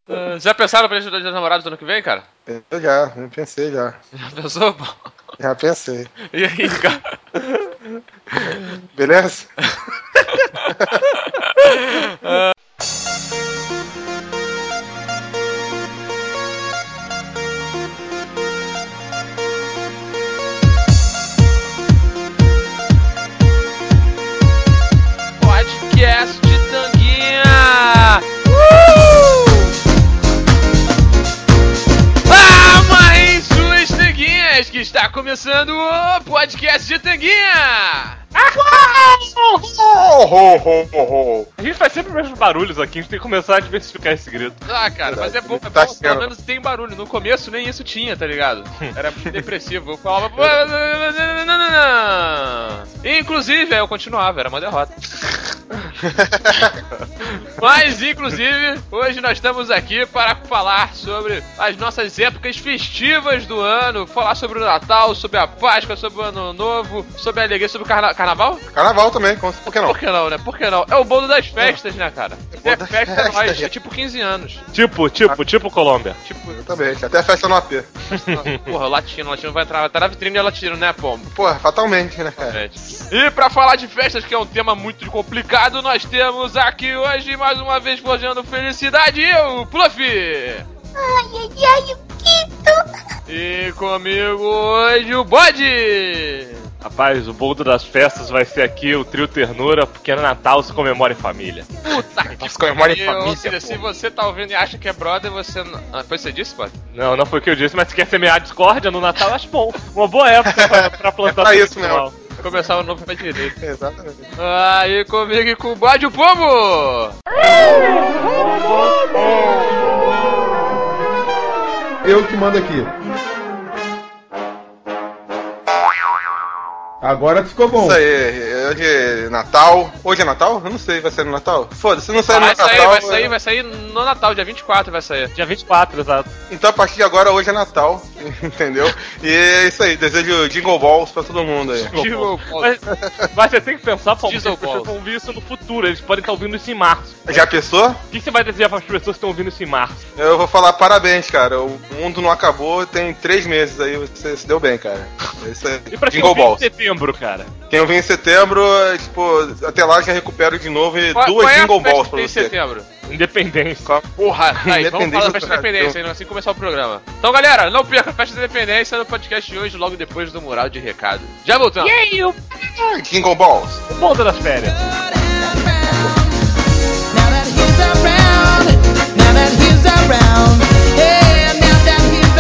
Já pensaram pra gente Dia dos Namorados do ano que vem, cara? Eu já pensei já. Já pensou, pô? Já pensei. E aí, cara? Beleza? Podcast de Tanguinha! Amarrem suas tanguinhas, que está começando o Podcast de Tanguinha! A gente faz sempre os mesmos barulhos aqui, a gente tem que começar a diversificar esse grito. Ah, cara, mas é bom, Tá pelo menos tem barulho. No começo nem isso tinha, tá ligado? Era depressivo. Eu falava. Inclusive, aí eu continuava, era uma derrota. Mas, inclusive, hoje nós estamos aqui para falar sobre as nossas épocas festivas do ano, falar sobre o Natal, sobre a Páscoa, sobre o Ano Novo, sobre a alegria, sobre o Carnaval? Carnaval também, por que não? Por que não, né? Por que não? É o bolo das festas, né, cara? É É bolo das festa festas, nós, é. é tipo 15 anos. Tipo Colômbia. Tipo, Exatamente, até a festa no AP. porra, latino vai entrar, vai estar na vitrine de latino, né, Pombo? Porra, fatalmente, né, cara? Exatamente. E pra falar de festas, que é um tema muito complicado, nós temos aqui hoje, mais uma vez, forjando felicidade, eu, Fluffy! Ai, o Quito! E comigo hoje, o Bode! Rapaz, o bolo das festas vai ser aqui o trio Ternura, porque no Natal se comemora em família. Puta que Nossa, comemora em pariu. família, Se pô. você tá ouvindo e acha que é brother, você não... Ah, foi você disse, Bode? Não foi o que eu disse, mas se quer semear discórdia no Natal, acho bom. Uma boa época pra plantar pra tudo isso pessoal. Começar o novo pra direito. Exatamente. Aí comigo e com o Bode, o Pombo! Eu que mando aqui. Agora ficou bom. Isso aí, hoje é Natal. Hoje é Natal? Eu não sei, vai ser no Natal? Foda-se, se não sair no Vai Natal. vai sair no Natal, dia 24 vai sair. Dia 24, exato. Então a partir de agora, hoje é Natal. Entendeu? E é isso aí, desejo Jingle Balls pra todo mundo aí. Jingle Mas você tem que pensar, pô, porque Diesel as pessoas balls. vão ouvir isso no futuro, eles podem estar ouvindo isso em março. Já pensou? O que você vai desejar para as pessoas que estão ouvindo isso em março? Eu vou falar parabéns, cara. O mundo não acabou, tem 3 meses aí, você se deu bem, cara. É isso aí. E pra quem Jingle ouvir em Balls. setembro, cara? Quem eu vim em setembro, tipo, até lá já recupero de novo e Qual duas é a Jingle festa Balls que pra tem em você. setembro? Independência. Porra, aí, vamos falar da Independência festa da do Brasil. independência, hein, assim começar o programa. Então, galera, não perca a festa da independência no podcast de hoje, logo depois do mural de recado. Já voltamos. Jingle Balls. O bolo das férias. Now that he's around, now that he's around, yeah, now that he's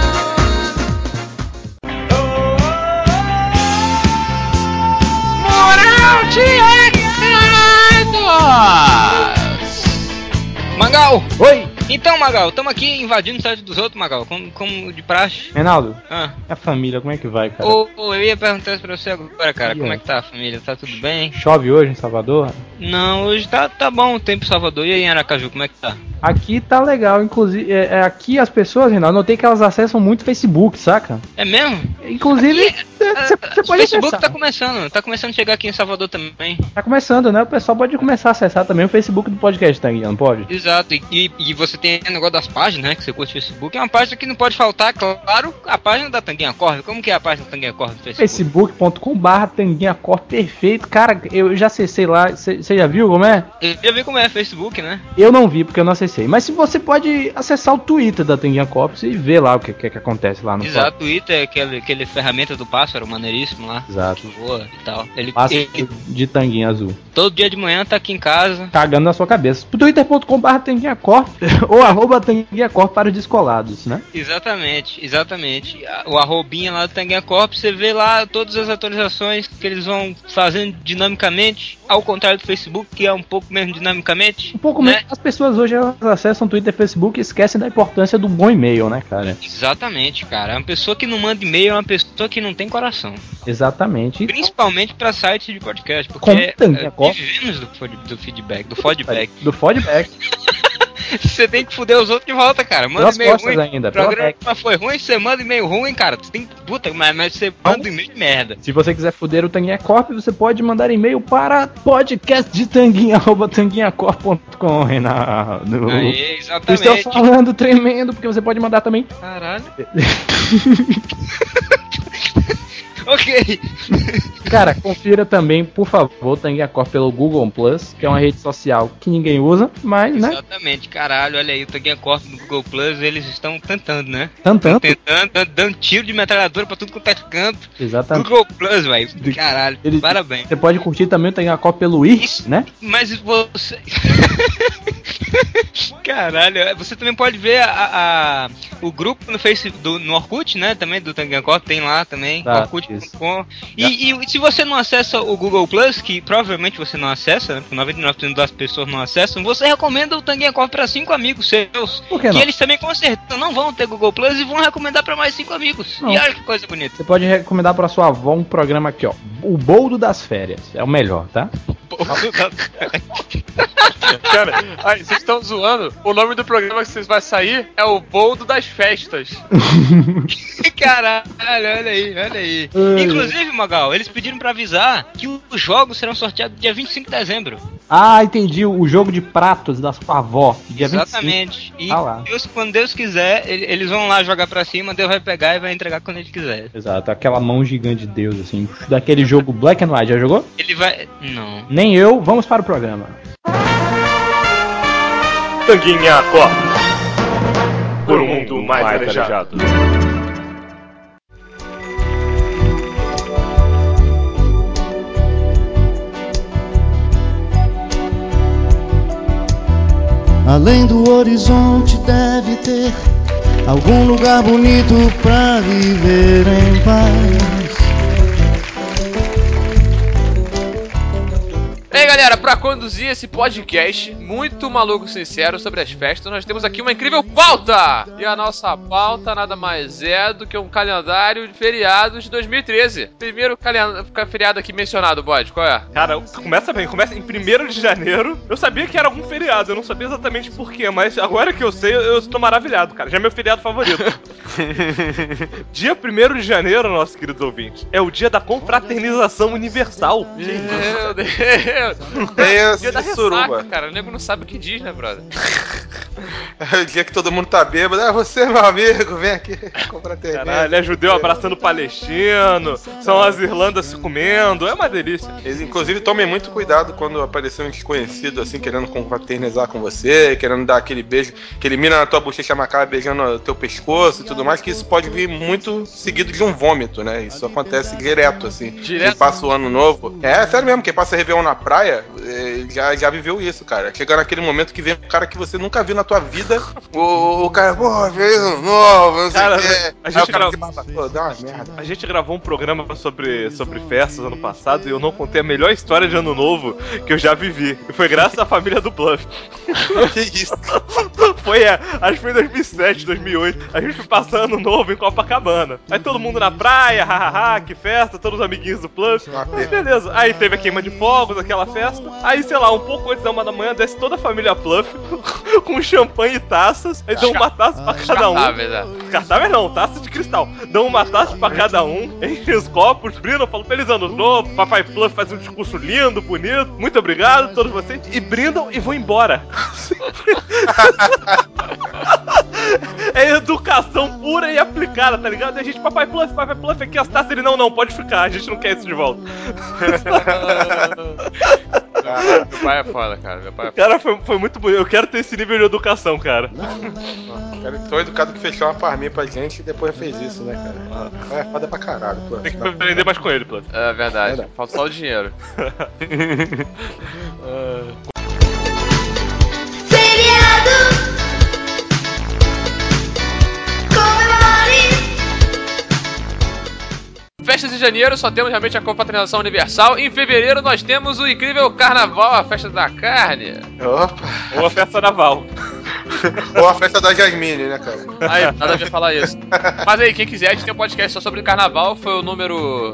around. Mural de recados! Magal! Oi! Então, Magal, tamo aqui invadindo o site dos outros, Magal, como de praxe. Reinaldo, Ah. a família, como é que vai, cara? Eu ia perguntar isso pra você agora, cara. Ih, Como é. é que tá a família? Tá tudo bem? Chove hoje em Salvador? Não, hoje tá bom o tempo em Salvador. E aí, em Aracaju, como é que tá? Aqui tá legal, inclusive, aqui as pessoas, Reinaldo, notei que elas acessam muito Facebook, saca? É mesmo? Inclusive, você O pode Facebook acessar. tá começando a chegar aqui em Salvador também. Tá começando, né? O pessoal pode começar a acessar também o Facebook do podcast, tá, não pode? Exato, e você tem o negócio das páginas, né, que você curte o Facebook. É uma página que não pode faltar, claro, a página da Tanguinha Corre. Como que é a página da Tanguinha Corre no Facebook? facebook.com/tanguinhacor, perfeito. Cara, eu já acessei lá, você já viu como é? Eu já vi como é Facebook, né? Eu não vi porque eu não acessei. Mas se você pode acessar o Twitter da Tanguinha Corps e ver lá o que acontece lá no Exato, o Twitter é aquele ferramenta do pássaro maneiríssimo lá. Exato. Que voa e tal. Ele de tanguinha azul. todo dia de manhã tá aqui em casa. Cagando na sua cabeça. twitter.com/tanguinhacorp ou @tanguinhacorp para os descolados, né? Exatamente. O arrobinha lá do Tanguinha Corp, você vê lá todas as atualizações que eles vão fazendo dinamicamente, ao contrário do Facebook, que é um pouco menos dinamicamente. Um pouco né? menos. As pessoas hoje elas acessam Twitter e Facebook e esquecem da importância do bom e-mail, né, cara? Exatamente, cara. Uma pessoa que não manda e-mail é uma pessoa que não tem coração. Exatamente. Principalmente pra sites de podcast, Como porque Tanguinha Corp. vivemos do feedback, do feedback. Do feedback. Você tem que fuder os outros de volta, cara. Manda Pelas e-mail costas ruim. ainda, O pela programa back. foi ruim, você manda e-mail ruim, cara. Você tem que. Puta, mas você manda e-mail de merda. Se você quiser fuder o Tanguinha Corp, você pode mandar e-mail para podcastdetanguinha@tanguinhacorp.com, Renato. Aí, Eu estou exatamente. falando tremendo, porque você pode mandar também. Caralho. Ok. Cara, confira também, por favor, Tanguinha Corp pelo Google Plus, que é uma rede social que ninguém usa, mas, né? Exatamente, caralho, olha aí, o Tanguinha Corp no Google Plus, eles estão tentando, né? Tentando. Dando tiro de metralhadora pra tudo quanto é canto. Exatamente. Google Plus, velho. Caralho, Ele- parabéns. Você pode curtir também o Tanguinha Corp pelo Isso. né? Mas você. Caralho, você também pode ver o grupo no Facebook, no Orkut, né? Também do Tanguinha Corp, tem lá também. Tá, Orkut.com. E se você não acessa o Google Plus, que provavelmente você não acessa, né? Porque 99% das pessoas não acessam, você recomenda o Tanguinha Corp pra 5 amigos seus. Por que Que não? eles também com certeza não vão ter Google Plus e vão recomendar pra mais 5 amigos. Não. E olha que coisa bonita. Você pode recomendar para sua avó um programa aqui, ó. O Boldo das Férias. É o melhor, tá? Cara, aí, vocês estão zoando. O nome do programa que vocês vai sair é o Boldo das Festas. Caralho, olha aí, olha aí. Inclusive, Magal, eles pediram pra avisar que os jogos serão sorteados dia 25 de dezembro. Ah, entendi. O jogo de pratos da sua avó. Dia 25. Exatamente. E Ah lá. quando Deus quiser, eles vão lá jogar pra cima, Deus vai pegar e vai entregar quando ele quiser. Exato, aquela mão gigante de Deus, assim. Daquele jogo Black and White. Já jogou? Ele vai... Não. Nem eu. Vamos para o programa. Tanguinha Corp. Por um mundo mais arejado. Além do horizonte deve ter algum lugar bonito pra viver em paz. Ei, galera, pra conduzir esse podcast muito maluco sincero sobre as festas, nós temos aqui uma incrível pauta! E a nossa pauta nada mais é do que um calendário de feriados de 2013. Primeiro feriado aqui mencionado, Bode, qual é? Cara, começa bem, começa em 1º de janeiro. Eu sabia que era algum feriado, eu não sabia exatamente porquê, mas agora que eu sei, eu estou maravilhado, cara. Já é meu feriado favorito. Dia 1º de janeiro, nossos queridos ouvintes, é o dia da confraternização universal. Meu Deus! É Dia da suruba. ressaca, cara. O nego não sabe o que diz, né, brother? É o dia que todo mundo tá bêbado. Ah, você, meu amigo, vem aqui comprar terreno. Caralho, é judeu abraçando palestino, são as Irlandas se comendo, é uma delícia. Eles, inclusive, tomem muito cuidado quando aparecer um desconhecido, assim, querendo confraternizar com você, querendo dar aquele beijo, que ele mira na tua bochecha macabra, beijando o teu pescoço e tudo mais, que isso pode vir muito seguido de um vômito, né? Isso acontece direto, assim. Direto? Quem passa o ano novo. É, sério mesmo, quem passa Réveillon na praia, já viveu isso, cara. Chega naquele momento que vem um cara que você nunca viu na tua vida, o cara, pô, veio novo, não sei Cara, o quê. a Aí gente o cara grava- pô, dá uma merda. A gente gravou um programa sobre festas ano passado e eu não contei a melhor história de ano novo que eu já vivi. E foi graças à família do Bluff. Que isso? Acho que foi em 2007, 2008. A gente foi passando ano novo em Copacabana. Aí todo mundo na praia, hahaha, que festa, todos os amiguinhos do Bluff. Mas beleza. Aí teve a queima de fogos, aquela festa. Aí, sei lá, um pouco antes da 1 da manhã, desce toda a família Pluff com champanhe e taças. Aí dão uma taça pra cada um. Descartáveis não, taça de cristal. Dão uma taça pra cada um, enchem os copos, brindam, falam feliz ano novo. Papai Pluff faz um discurso lindo, bonito. Muito obrigado a todos vocês. E brindam e vão embora. É educação pura e aplicada, tá ligado? E a gente, Papai Pluff, aqui as taças. Ele, não, pode ficar, a gente não quer isso de volta. Caralho, meu pai é foda, cara. Meu pai é foda. Cara, foi muito bonito. Eu quero ter esse nível de educação, cara. O cara tão educado que fechou uma farminha pra gente e depois fez isso, né, cara? É foda pra caralho, pô. Tem que aprender mais com ele, Pluff. É verdade. Falta só o dinheiro. Feriado, comemore. Festas de janeiro só temos realmente a confraternização universal. Em fevereiro nós temos o incrível Carnaval, a festa da carne. Opa! Ou a festa naval. Ou a festa da Jasmine, né, cara? Aí, nada a ver falar isso. Mas aí, quem quiser, a gente tem um podcast só sobre carnaval. Foi o número...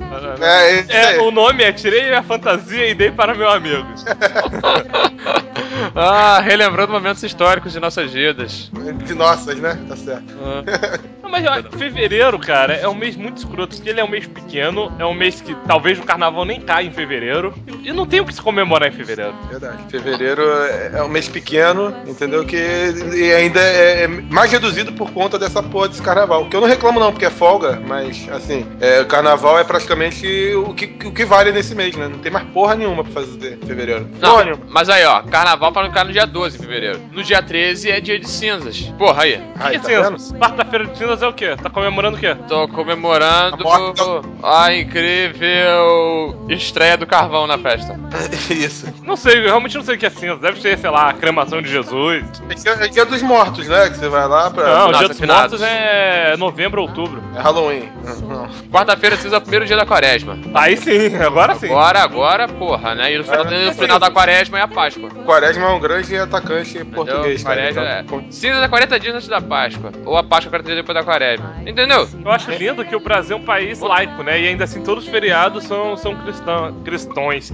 É, isso aí. O nome é Tirei a fantasia e dei para meu amigo. Relembrando momentos históricos de nossas vidas. De nossas, né? Tá certo. Não, mas ó, fevereiro, cara, é um mês muito escroto, porque ele é um mês pequeno, é um mês que talvez o carnaval nem caia em fevereiro, e não tem o que se comemorar em fevereiro. Verdade. Fevereiro é um mês pequeno, entendeu? E ainda é mais reduzido por conta dessa porra desse carnaval. Que eu não reclamo não, porque é folga, mas assim, o carnaval é praticamente o que vale nesse mês, né? Não tem mais porra nenhuma pra fazer em fevereiro. Não, mas aí, ó, carnaval pra não cair no dia 12 de fevereiro. No dia 13 é dia de cinzas. Porra, aí. Que tá cinzas? Quarta-feira de cinzas é o quê? Tá comemorando o quê? Tô comemorando a incrível estreia do carvão na festa. Isso. Não sei, eu realmente não sei o que é cinza. Deve ser, sei lá, a cremação de Jesus. É dia dos mortos, né? Que você vai lá pra... Não, o Nossa, dia dos finados. mortos é novembro, outubro. É Halloween. Não. Quarta-feira cinza é o primeiro dia da quaresma. Aí sim, agora sim. Agora, porra, né? E no final da quaresma é a Páscoa. O Quaresma é um grande atacante português, cara. Quaresma Então, cinza é 40 dias antes da Páscoa. Ou a Páscoa 40 dias depois da quaresma. Entendeu? Eu acho lindo que o Brasil é um país laico, né? E ainda assim todos os feriados são cristãos.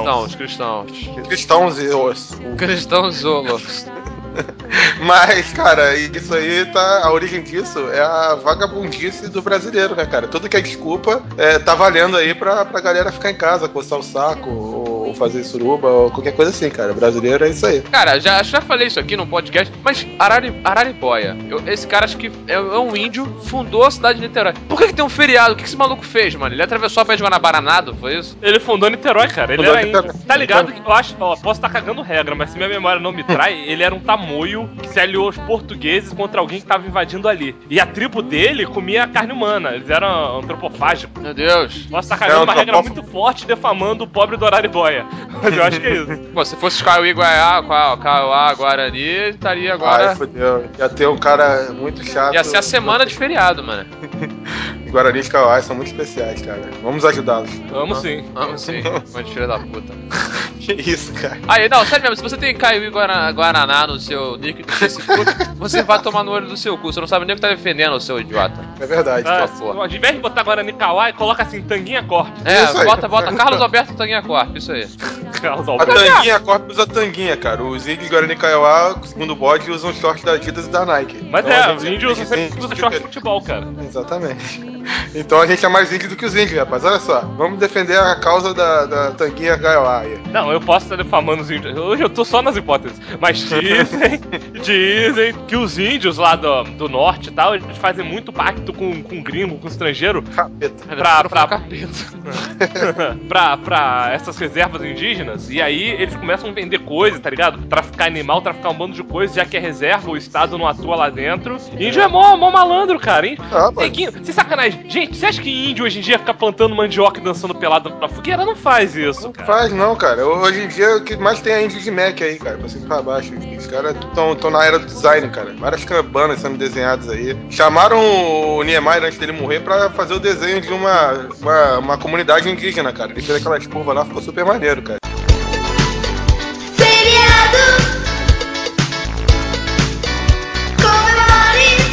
cristãos e osso. Cristãos zolos. Mas, cara, isso aí tá. A origem disso é a vagabundice do brasileiro, né, cara? Tudo que é desculpa tá valendo aí pra galera ficar em casa, coçar o saco, ou fazer suruba, ou qualquer coisa assim, cara. Brasileiro é isso aí. Cara, já falei isso aqui num podcast, mas Araribóia, esse cara acho que é um índio, fundou a cidade de Niterói. Por que tem um feriado? O que esse maluco fez, mano? Ele atravessou a pé de Guanabaranado, foi isso? Ele fundou Niterói, cara. Ele era índio. Tá ligado que eu acho, ó, posso estar cagando regra, mas se minha memória não me trai, ele era um tamoio que se aliou aos portugueses contra alguém que tava invadindo ali. E a tribo dele comia carne humana. Eles eram antropofágicos. Meu Deus. Posso estar cagando uma regra muito forte defamando o pobre do Araribóia. Mas eu acho que é isso. Pô, se fosse Cauí Kaiowá Guarani, ele estaria agora... Ai, fodeu. Ia ter um cara muito chato. Ia ser a semana de feriado, mano. Guarani e Kaiowá são muito especiais, cara. Vamos ajudá-los. Vamos sim. Vamos sim. Mano, filha da puta. Que isso, cara. Aí, não, sério mesmo, se você tem Caiuí Guaraná no seu nick do Facebook, você vai tomar no olho do seu cu. Você não sabe nem o que tá defendendo, o seu idiota. É verdade. Porra. Ao invés de botar Guarani Kawai, coloca assim, Tanguinha Corp. É, bota Carlos Alberto Tanguinha Corp, isso aí. Carlos A Alberto. Tanguinha, Corp usa Tanguinha, cara. Os índios Guarani e Kaiowá, segundo o bode, usam shorts da Adidas e da Nike. Mas então, os índios sempre usam short de futebol, cara. Exatamente. Então a gente é mais índio do que os índios, rapaz. Olha só, vamos defender a causa da Tanguinha Kaiowá aí. Não, eu posso estar defamando os índios. Hoje eu tô só nas hipóteses. Mas dizem que os índios lá do norte e tal, eles fazem muito pacto com gringo, com estrangeiro. Capeta. Pra essas reservas indígenas. E aí eles começam a vender coisas, tá ligado? Traficar animal, traficar um bando de coisas, já que é reserva, o Estado não atua lá dentro. Índio é mó malandro, cara, hein? Neguinho, sem sacanagem. Gente, você acha que índio hoje em dia fica plantando mandioca e dançando pelado na fogueira? Não faz isso, Não cara. faz não, cara. Hoje em dia o que mais tem é índio de Mac aí, cara, pra cima e pra baixo. Os caras estão na era do design, cara. Várias cabanas sendo desenhadas aí. Chamaram o Niemeyer antes dele morrer pra fazer o desenho de uma comunidade indígena, cara. Ele fez aquelas curvas lá, ficou super maneiro, cara. Feriado, comemore.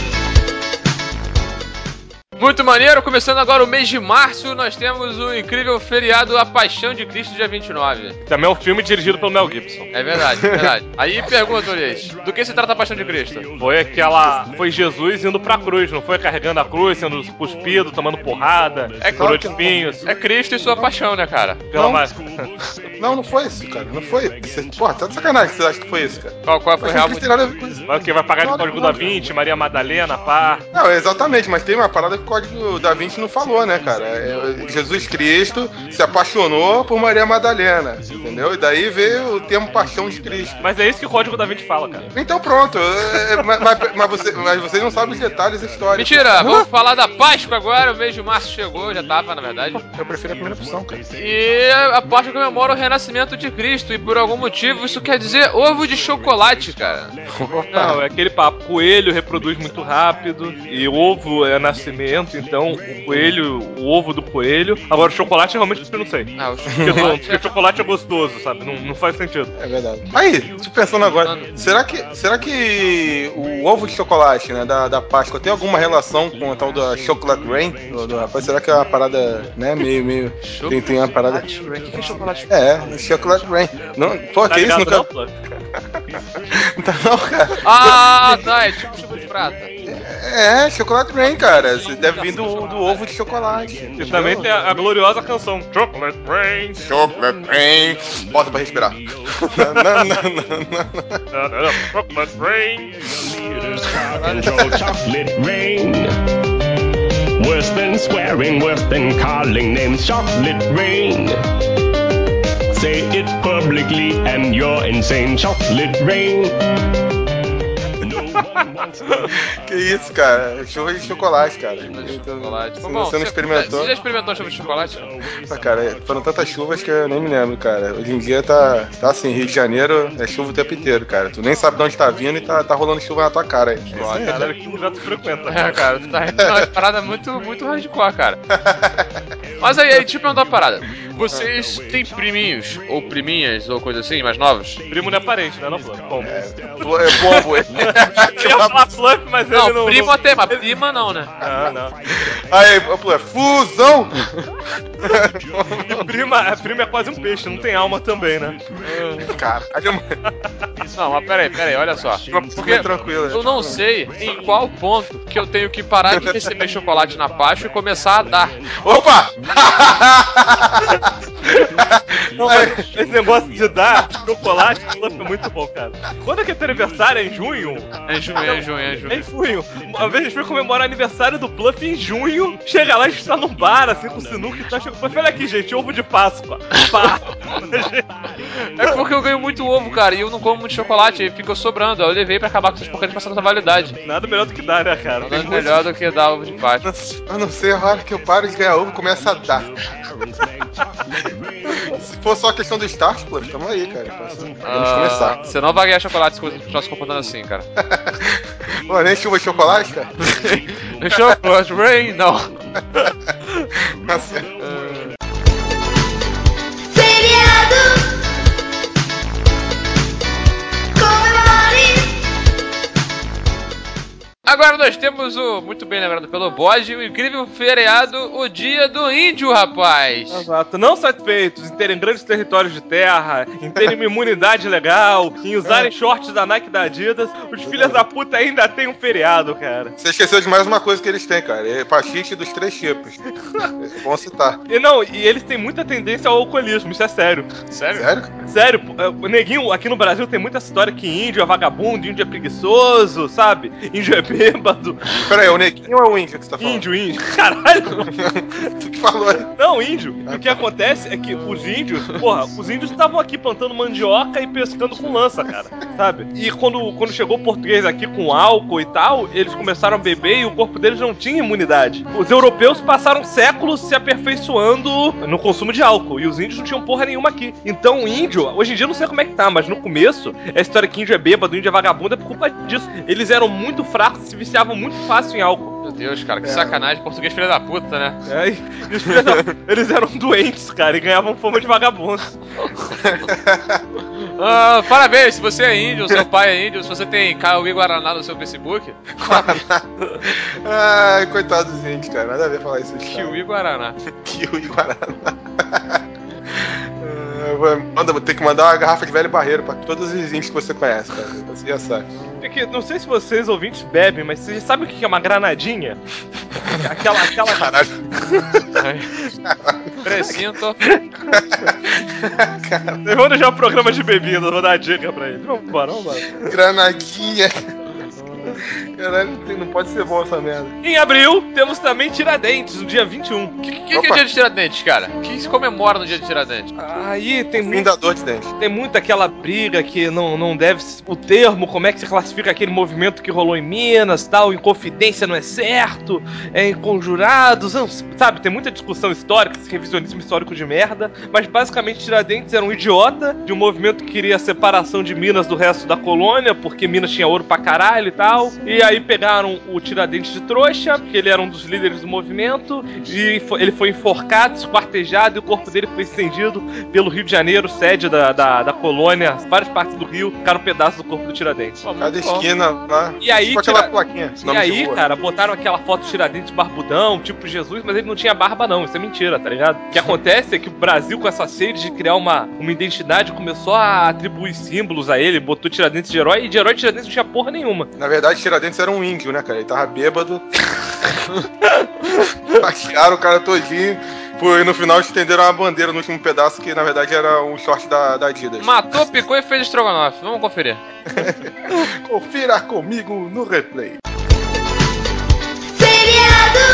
Muito maneiro, começando agora o mês de março, nós temos o incrível feriado A Paixão de Cristo, dia 29. Também é um filme dirigido pelo Mel Gibson. É verdade, é verdade. Aí pergunta, Luiz, do que se trata A Paixão de Cristo? Foi Jesus indo pra cruz, não foi carregando a cruz, sendo cuspido, tomando porrada, coroa de espinhos. É Cristo e sua paixão, né, cara? Pela mais... Não foi isso, cara. Não foi. Porra, tá de sacanagem que você acha que foi isso, cara. Qual foi o real Não tem nada a ver com isso. Mas o que? Vai pagar de Código da Vinci, Maria Madalena, pá. Não, exatamente, mas tem uma parada que o Código da Vinci não falou, né, cara? Jesus Cristo se apaixonou por Maria Madalena, entendeu? E daí veio o termo paixão de Cristo. Mas é isso que o Código da Vinci fala, cara. Então pronto, mas vocês não sabem os detalhes históricos. Mentira, vamos falar da Páscoa agora, o mês de março chegou, já tava, na verdade. Eu prefiro a primeira opção, cara. E a Páscoa comemora o renascimento de Cristo, e por algum motivo isso quer dizer ovo de chocolate, cara. Não, é aquele papo, coelho reproduz muito rápido, e ovo é nascimento, então o ovo do coelho. Agora o chocolate realmente eu não sei. Ah, o Porque o chocolate é gostoso, sabe? Não faz sentido. É verdade. Aí, tô pensando agora, será que o ovo de chocolate, né, da Páscoa tem alguma relação com a tal da Chocolate Rain do rapaz? Será que é uma parada, né, meio... Tem uma parada... O que é chocolate? É, Chocolate Rain. Não, pô, Tá que isso? ligado Nunca... não, Plug? Não, cara. Ah, tá, é tipo chuva de prata. É, Chocolate Rain, cara. Você deve vir do ovo de chocolate. E também tem a gloriosa canção Chocolate Rain. Chocolate Rain. Bota pra respirar. Não. Chocolate Rain. Chocolate rain. Worse than swearing, worse than calling names. Chocolate rain. Say it publicly and you're insane. Chocolate rain. No one wants to. Que isso, cara? Chuva de chocolate, cara. De chocolate. Se Bom, você não experimentou... Você já experimentou chuva de chocolate? Ah, cara, foram tantas chuvas que eu nem me lembro, cara. Hoje em dia tá assim, Rio de Janeiro é chuva o tempo inteiro, cara. Tu nem sabe de onde tá vindo e tá rolando chuva na tua cara aí. Caralho, que lugar tu frequenta? É, cara, tu tá indo uma parada muito hardcore, cara. Mas aí, deixa eu perguntar uma parada. Vocês têm priminhos, ou priminhas, ou coisa assim, mais novos? Primo não é parente, né? Não, Plug? Como? É bobo. Eu ia falar Fluff, mas ele Não, não... primo até, mas prima não, né? Ah, não. Aí, pô, fusão! E prima é quase um peixe, não tem alma também, né? Caralho, mano. Não, mas peraí, olha só. Porque tranquilo. eu não sei em qual ponto que eu tenho que parar de receber chocolate na Páscoa e começar a dar. Opa! Não, mas esse negócio de dar chocolate é muito bom, cara. Quando é que é teu aniversário? É em junho? É em junho. É em junho. Uma vez a gente foi comemorar o aniversário do Pluff em junho. Chega lá, a gente tá num bar, assim, com o sinuca e tá chegando. Pluff, olha aqui, gente, ovo de Páscoa. Pá. É porque eu ganho muito ovo, cara, e eu não como muito chocolate, e fica sobrando. Aí eu levei pra acabar com essas porcarias passando essa validade. Nada melhor do que dar, né, cara? Nada melhor do que dar ovo de Páscoa. Eu não sei, a hora que eu paro de ganhar ovo, começa a dar. Se for só a questão do start, pô, tamo aí, cara. Vamos começar. Você não vai ganhar chocolate se você continuar se comportando assim, cara. Pô, nem chuva de chocolate, cara? Chocolate Rain, não. Tá certo. Feriado. Comemore. Agora nós temos o, muito bem lembrado pelo Bode, o incrível feriado, o Dia do Índio, rapaz. Exato. Não satisfeitos em terem grandes territórios de terra, em terem uma imunidade legal, em usarem shorts da Nike e da Adidas, os filhos da puta ainda têm um feriado, cara. Você esqueceu de mais uma coisa que eles têm, cara. É hepatite dos 3 tipos. É bom citar. E eles têm muita tendência ao alcoolismo, isso é sério. Sério? Sério, o neguinho aqui no Brasil tem muita história que índio é vagabundo, índio é preguiçoso, sabe? Índio é bêbado. Pera aí, é o neguinho ou é o índio que você tá falando? Índio. Caralho. Tu que falou aí. Não, índio. E o que acontece é que os índios estavam aqui plantando mandioca e pescando com lança, cara, sabe? E quando chegou o português aqui com álcool e tal, eles começaram a beber e o corpo deles não tinha imunidade. Os europeus passaram séculos se aperfeiçoando no consumo de álcool e os índios não tinham porra nenhuma aqui. Então o índio, hoje em dia eu não sei como é que tá, mas no começo, a história que índio é bêbado, índio é vagabundo é por culpa disso. Eles eram muito fracos e se viciavam muito fácil em álcool. Meu Deus, cara, que sacanagem, português filho da puta, né? E os filhos eles eram doentes, cara, e ganhavam fama de vagabundos. Parabéns, se você é índio, seu pai é índio, se você tem Cauê Guaraná no seu Facebook. Ai, coitado dos índios, cara. Nada a ver falar isso. Kiwi Guaraná. Kiwi Guaraná. Vou ter que mandar uma garrafa de velho barreiro pra todos os índios que você conhece, cara. Você já sabe. É que, não sei se vocês ouvintes bebem, mas vocês sabem o que é uma granadinha? Aquela... Caralho. Precinto. Vocês vão deixar o programa de bebida, vou dar a dica pra eles. Vamos embora. Granadinha. Caralho, não pode ser bom essa merda. Em abril, temos também Tiradentes, no dia 21. O que é dia de Tiradentes, cara? O que se comemora no dia de Tiradentes? Aí tem muito... Fundador de dente. Tem muito aquela briga que não deve... O termo, como é que se classifica aquele movimento que rolou em Minas, tal, Inconfidência não é certo, é Inconjurados, não, sabe? Tem muita discussão histórica, esse revisionismo histórico de merda, mas basicamente Tiradentes era um idiota de um movimento que queria a separação de Minas do resto da colônia, porque Minas tinha ouro pra caralho e tal, e aí pegaram o Tiradentes de trouxa, porque ele era um dos líderes do movimento, e ele foi enforcado, esquartejado, e o corpo dele foi estendido pelo Rio de Janeiro, sede da colônia, várias partes do Rio, ficaram um pedaço do corpo do Tiradentes. Cada esquina lá. E aí, tipo aquela plaquinha. E aí, cara, botaram aquela foto do Tiradentes barbudão, tipo Jesus, mas ele não tinha barba não, isso é mentira, tá ligado? O que acontece é que o Brasil, com essa sede de criar uma identidade, começou a atribuir símbolos a ele, botou Tiradentes de herói, e de herói Tiradentes não tinha porra nenhuma. Na verdade, Tiradentes era um índio, né, cara? Ele tava bêbado. Acharam o cara todinho. E no final estenderam uma bandeira no último pedaço, que na verdade era um short da Adidas. Matou, picou e fez estrogonofe. Vamos conferir. Confira comigo no replay. Feriado.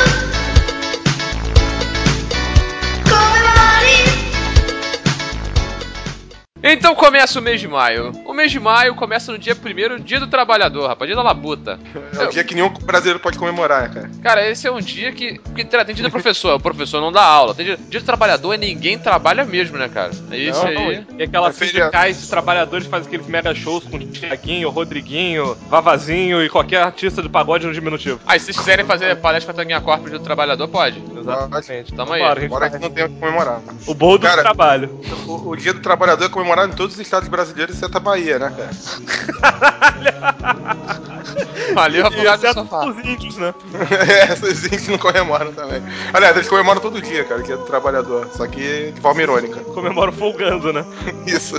Comemore. Então começa o mês de maio. O mês de maio começa no dia 1º, dia do trabalhador, rapaz, dia da labuta. É o dia que nenhum brasileiro pode comemorar, cara. Cara, esse é um dia que tem dia do professor, o professor não dá aula. Tem dia do trabalhador e ninguém trabalha mesmo, né, cara? É isso aí. E aquelas sindicais de trabalhadores fazem aqueles mega shows com o Tiaguinho, Rodriguinho, Vavazinho e qualquer artista de pagode no diminutivo. Ah, e se vocês quiserem fazer palestra pra Tanguinha Corpo do dia do trabalhador, pode. Exatamente. Tamo aí. Agora a gente não tem o que comemorar. O bom do Cara, trabalho. O dia do trabalhador é comemorado em todos os estados brasileiros, exceto a Bahia, né, cara? Valeu, afogado no Exceto sofá. os índios, né? Esses índios não comemoram também. Aliás, eles comemoram todo dia, cara, dia do trabalhador. Só que de forma irônica. Comemoram folgando, né? Isso.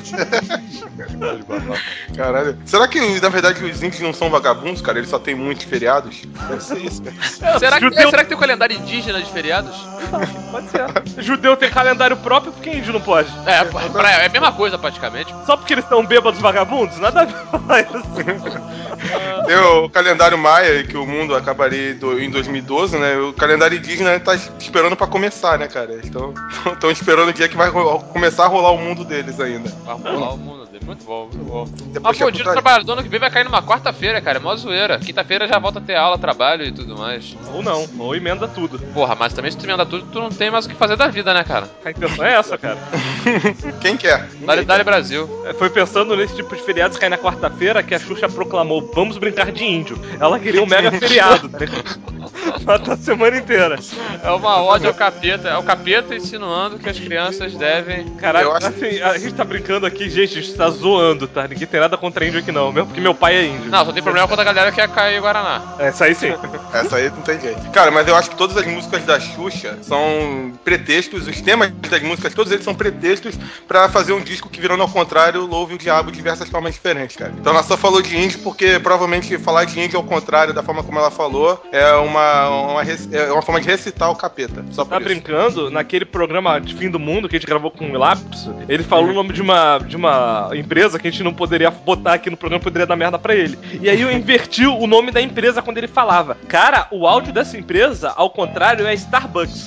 Caralho. Será que, na verdade, os índios não são vagabundos, cara? Eles só têm muitos feriados? Deve ser isso, cara. Será que Judeu- tem o calendário indígena de feriados? Pode ser. Judeu tem calendário próprio, porque índio não pode. É a mesma coisa, praticamente. Só porque eles estão bêbados vagabundos? Nada a ver com isso. Tem o calendário maia, que o mundo acabaria em 2012, né? O calendário indígena tá esperando pra começar, né, cara? Estão esperando o dia que vai começar a rolar o mundo deles ainda. Vai rolar o mundo dele. Muito bom, muito bom. Depois Pô, o dia do trabalhador ano que vem vai cair numa quarta-feira, cara. É mó zoeira. Quinta-feira já volta a ter aula, trabalho e tudo mais. Ou não, ou emenda tudo. Porra, mas também se tu emenda tudo, tu não tem mais o que fazer da vida, né, cara? A intenção é essa, cara. Quem quer? Dale Brasil. Foi pensando nesse tipo de feriados cair na quarta-feira que a Xuxa proclamou: vamos brincar de índio. Ela queria um mega feriado, tá ligado? Matar a semana inteira. É uma ode ao capeta. É o capeta insinuando que as crianças devem... Caralho, Eu acho- assim, a gente tá brincando aqui, gente, a gente tá zoando, tá? Ninguém tem nada contra índio aqui não, mesmo porque meu pai é índio. Não, só tem problema quando a galera quer cair Guaraná. É, isso aí sim. Essa aí não tem jeito. Cara, mas eu acho que todas as músicas da Xuxa são pretextos, os temas das músicas, todos eles são pretextos pra fazer um disco que, virando ao contrário, louve o diabo de diversas formas diferentes, cara. Então ela só falou de índio porque provavelmente falar de índio ao contrário da forma como ela falou é uma forma de recitar o capeta. Só por Tá isso. brincando? Naquele programa de fim do mundo que a gente gravou com o Lápis, ele falou o nome de uma empresa que a gente não poderia botar aqui no programa, poderia dar merda pra ele. E aí eu inverti o nome da empresa quando ele falava. Cara, o áudio dessa empresa, ao contrário, é Starbucks.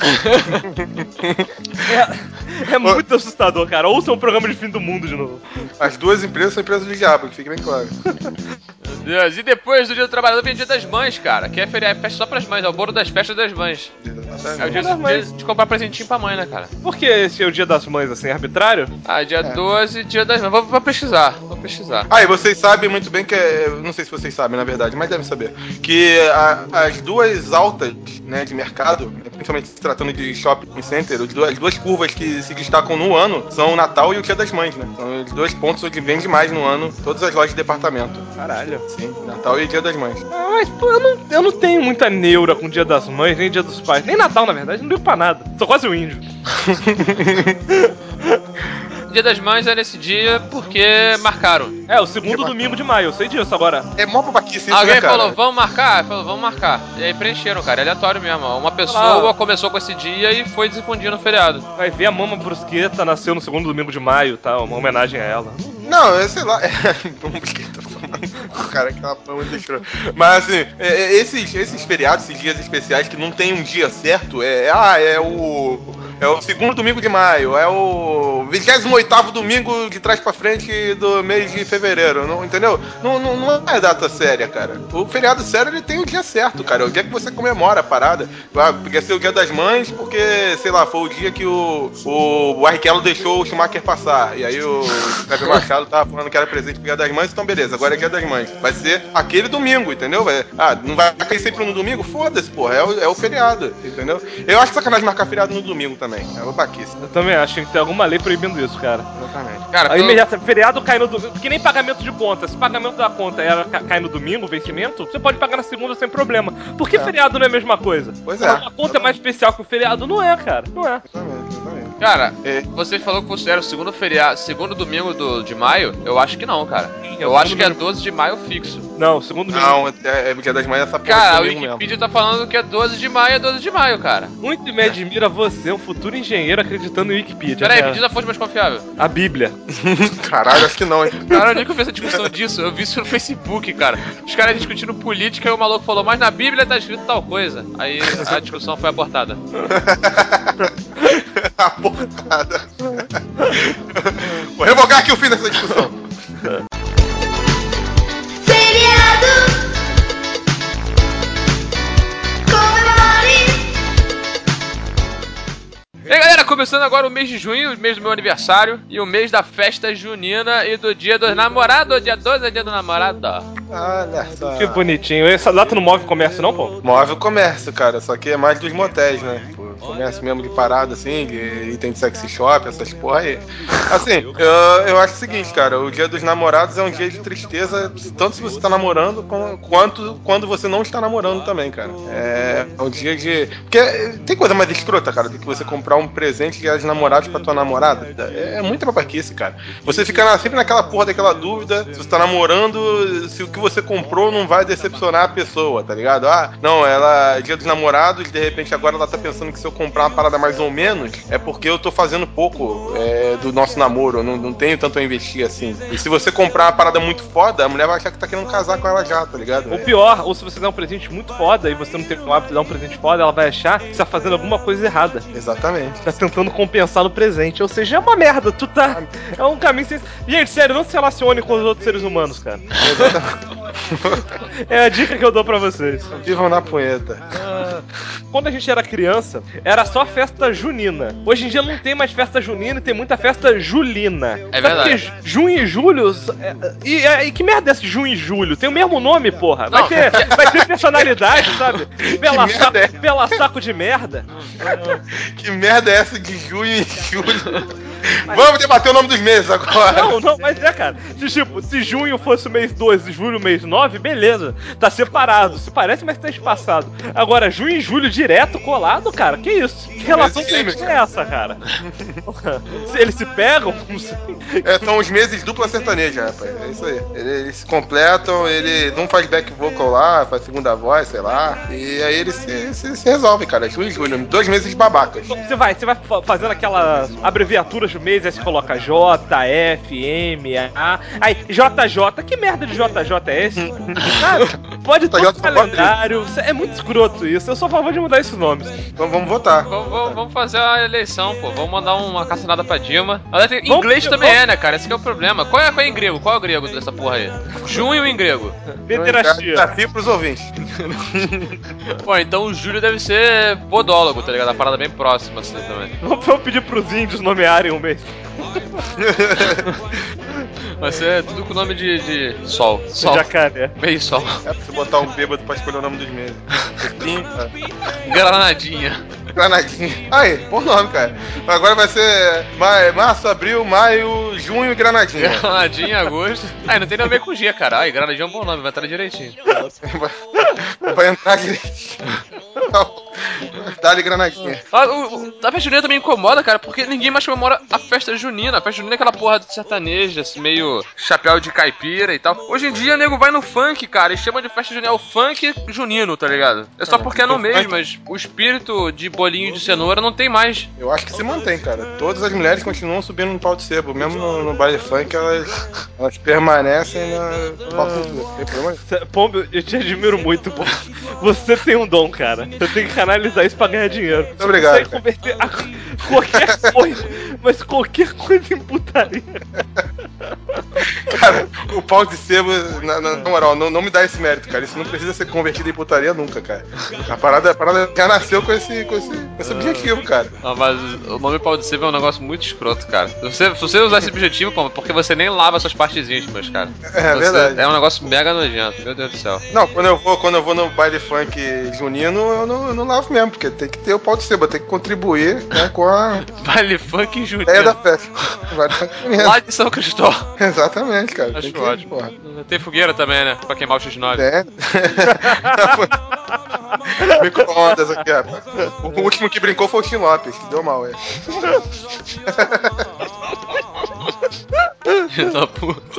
é muito assustador, cara. Ouça um programa de fim do mundo de novo. As duas empresas são empresas do diabo, que fique bem claro. Meu Deus. E depois do dia do trabalhador vem o dia das mães, cara. Que é festa só pras mães. É o bolo das festas das mães. É o dia de comprar presentinho pra mãe, né, cara? Por que esse é o dia das mães, assim, arbitrário? Ah, dia 12, dia das mães. Vou pesquisar. Ah, e vocês sabem muito bem que não sei se vocês sabem, na verdade, mas devem saber, que as duas altas, né, de mercado, principalmente se tratando de shopping center, as duas curvas que se destacam no ano são o Natal e o Dia das Mães, né? São os dois pontos onde vende mais no ano todas as lojas de departamento. Caralho. Sim, Natal e Dia das Mães. Ah, mas, pô, eu não tenho muita neura com o dia das mães, nem dia dos pais, nem Natal, na verdade, não ligo pra nada. Sou quase um índio. Dia das mães é nesse dia porque marcaram. É, o segundo domingo de maio, eu sei disso agora. É mó babaquice isso, Alguém né, cara? falou, vamos marcar? Falou, vamos marcar. E aí preencheram, cara. É aleatório mesmo. Uma pessoa começou com esse dia e foi difundindo o feriado. Vai ver, a Mama Brusqueta nasceu no segundo domingo de maio, tá? Uma homenagem a ela. Não, sei lá. Cara, aquela fama deixou. Mas assim, esses feriados, esses dias especiais que não tem um dia certo, é o segundo domingo de maio, é o 28º domingo de trás pra frente do mês de fevereiro, não, entendeu? Não é data séria, cara. O feriado sério, ele tem o dia certo, cara. É o dia que você comemora a parada. Podia ser o dia das mães, porque, sei lá, foi o dia que o Barrichello deixou o Schumacher passar. E aí o Kleber Machado tava falando que era presente pro dia das mães, então beleza, agora é dia das mães. Vai ser aquele domingo, entendeu? Não vai cair sempre no domingo? Foda-se, porra. É o feriado, entendeu? Eu acho sacanagem marcar feriado no domingo também. É o baquice. Eu também acho que tem alguma lei proibindo isso, cara. Exatamente. Cara, Aí imediatamente, feriado cai no domingo. Que nem pagamento de conta. Se o pagamento da conta cai no domingo, o vencimento, você pode pagar na segunda sem problema. Por que feriado não é a mesma coisa? Pois é. A conta é mais especial que o feriado? Não é, cara. Não é. Exatamente. Cara, você falou que considera o segundo feriado, segundo domingo de maio? Eu acho que não, cara. Eu acho que é 12 de maio fixo. Não, segundo domingo. Não, é o dia das mães essa porra. Cara, o domingo Wikipedia tá falando que é 12 de maio, é 12 de maio, cara. Muito me admira você, um futuro engenheiro, acreditando em Wikipedia. Peraí, né? me diz a fonte mais confiável. A Bíblia. Caralho, acho que não, hein? Cara, eu nunca vi essa discussão disso. Eu vi isso no Facebook, cara. Os caras discutindo política e o maluco falou, mas na Bíblia tá escrito tal coisa. Aí a discussão foi abortada. Abortada. Vou revogar aqui o fim dessa discussão. Feriado. Comemore. E aí, galera, começando agora o mês de junho, o mês do meu aniversário e o mês da festa junina e do dia dos namorados. Dia 12 é dia do namorado. Olha só. Que bonitinho. Essa data não move comércio, não, pô? Move o comércio, cara, só que é mais dos motéis, né? Pô, comércio mesmo de parada, assim, de item de sexy shop, essas porra aí. Assim, eu acho o seguinte, cara, o dia dos namorados é um dia de tristeza, tanto se você tá namorando, quanto quando você não está namorando também, cara. É um dia de... Porque tem coisa mais escrota, cara, do que você comprar um presente de namorados pra tua namorada. É muita babaquice, cara. Você fica sempre naquela porra daquela dúvida, se você tá namorando, se o que você comprou não vai decepcionar a pessoa, tá ligado? Não, ela, dia dos namorados, de repente agora ela tá pensando que se eu comprar uma parada mais ou menos, é porque eu tô fazendo pouco do nosso namoro, eu não tenho tanto a investir assim. E se você comprar uma parada muito foda, a mulher vai achar que tá querendo casar com ela já, tá ligado? Ou pior, ou se você der um presente muito foda e você não tem o hábito de dar um presente foda, ela vai achar que você tá fazendo alguma coisa errada. Exatamente. Tá tentando compensar no presente, ou seja, é uma merda, tu tá... É um caminho sem... Gente, sério, não se relacione com os outros seres humanos, cara. É a dica que eu dou pra vocês. Vivam na punheta. Quando a gente era criança, era só festa junina. Hoje em dia não tem mais festa junina e tem muita festa julina. É verdade. Porque junho e julho... E que merda é esse junho e julho? Tem o mesmo nome, porra. Vai ter personalidade, sabe? Pela saco de merda. Que merda é essa de junho e julho? Vamos debater o nome dos meses agora. Não, mas cara. Se junho fosse o mês 2 e julho o mês 9, beleza. Tá separado. Se parece, mas tá espaçado. Agora, junho e julho direto, colado, cara, que isso? Que relação é essa, cara? Eles se pegam? Não sei. São os meses dupla sertaneja, rapaz. É isso aí. Eles se completam, ele não faz back vocal lá, faz segunda voz, sei lá. E aí eles se resolvem, cara. Junho e julho, 2 meses babacas. Você vai fazendo aquelas abreviaturas do mês, aí você coloca J, F, M, A. Aí, JJ, que merda de JJ é esse? Pode ter um calendário. É muito escroto isso. Eu sou a favor de mudar esses nomes. Então vamos votar. Vamos fazer a eleição, pô. Vamos mandar uma caçanada pra Dilma. Inglês também é, né, cara? Esse que é o problema. Qual é em grego? Qual é o grego dessa porra aí? Junho em grego. Pederastia. Desafio pros ouvintes. Pô, então o julho deve ser podólogo, tá ligado? A parada bem próxima, assim, também. Vamos pedir pros índios nomearem um mês. Vai ser tudo com o nome de sol. Sol. Jacaré. Bem sol. É pra você botar um bêbado pra escolher o nome dos meses. Granadinha. Granadinha. Aí, bom nome, cara. Agora vai ser março, abril, maio, junho e Granadinha. Granadinha, agosto. Não tem nada a ver com G, cara. Granadinha é um bom nome, vai entrar direitinho. Vai entrar direitinho. Dá-lhe Granadinha. A festa junina também incomoda, cara, porque ninguém mais comemora a festa junina. A festa junina é aquela porra de sertaneja, assim, meio chapéu de caipira e tal. Hoje em dia, o nego vai no funk, cara, e chama de festa junina o funk junino, tá ligado? É só porque é no mês, mas o espírito de bolinho de cenoura não tem mais. Eu acho que se mantém, cara. Todas as mulheres continuam subindo no pau de sebo. Mesmo no baile funk, elas permanecem na pau de sebo. Tem problema? Pombo, eu te admiro muito, pô. Você tem um dom, cara. Você tem que canalizar utilizar isso pra ganhar dinheiro. Você obrigado, consegue converter qualquer coisa, mas qualquer coisa em putaria. Cara, o pau de sebo, na moral, não me dá esse mérito, cara. Isso não precisa ser convertido em putaria nunca, cara. A parada já nasceu com esse objetivo, cara. Não, mas o nome pau de sebo é um negócio muito escroto, cara. Se você usar esse objetivo, como? Porque você nem lava suas partes íntimas, cara. Verdade. É um negócio mega nojento, meu Deus do céu. Não, quando eu vou no baile funk junino, eu não lavo mesmo, porque tem que ter o pau de sebo, tem que contribuir, né, com a Baile funk junino. ideia da festa. Baile funk junino. Lá de São Cristóvão. Exatamente, cara. Acho Tem ótimo. porra. Tem fogueira também, né? Pra queimar o X9. É. Micro-ondas aqui, rapaz. O último que brincou foi o Tim Lopes, que deu mal, Filho da puta.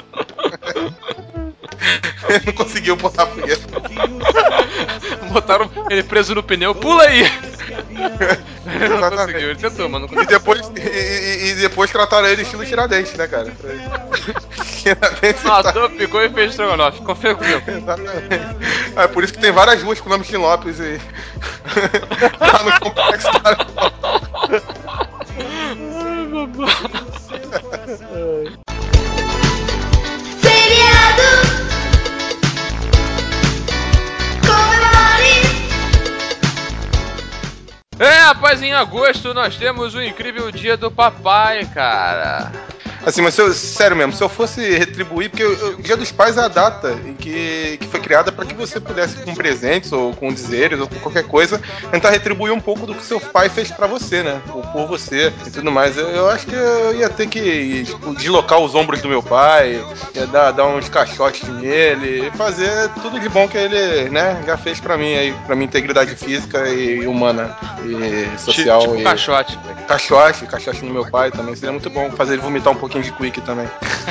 Ele não conseguiu botar a fogueira. Botaram ele preso no pneu, pula aí! Ele não Exatamente. conseguiu, ele tentou, mas não conseguiu. E depois trataram ele estilo Tiradentes, né, cara? Tiradentes Matou, picou e fez estrogonofe. Confia comigo. Exatamente. É por isso que tem várias ruas com o nome de Tim Lopes e. Lá no complexo. Ai, babá. Feriado. Comemore. Rapaz, em agosto nós temos o incrível Dia do Papai, cara. Assim, mas sério mesmo, se eu fosse retribuir, porque o Dia dos Pais é a data em que foi criada para que você pudesse, com presentes, ou com dizeres, ou com qualquer coisa, tentar retribuir um pouco do que seu pai fez pra você, né? Ou por você e tudo mais. Eu acho que eu ia ter que deslocar os ombros do meu pai, ia dar uns caixotes nele, e fazer tudo de bom que ele, né, já fez pra mim aí, pra minha integridade física e humana e social. Tipo caixote. Caixote no meu pai também, seria muito bom fazer ele vomitar um pouquinho de quick também.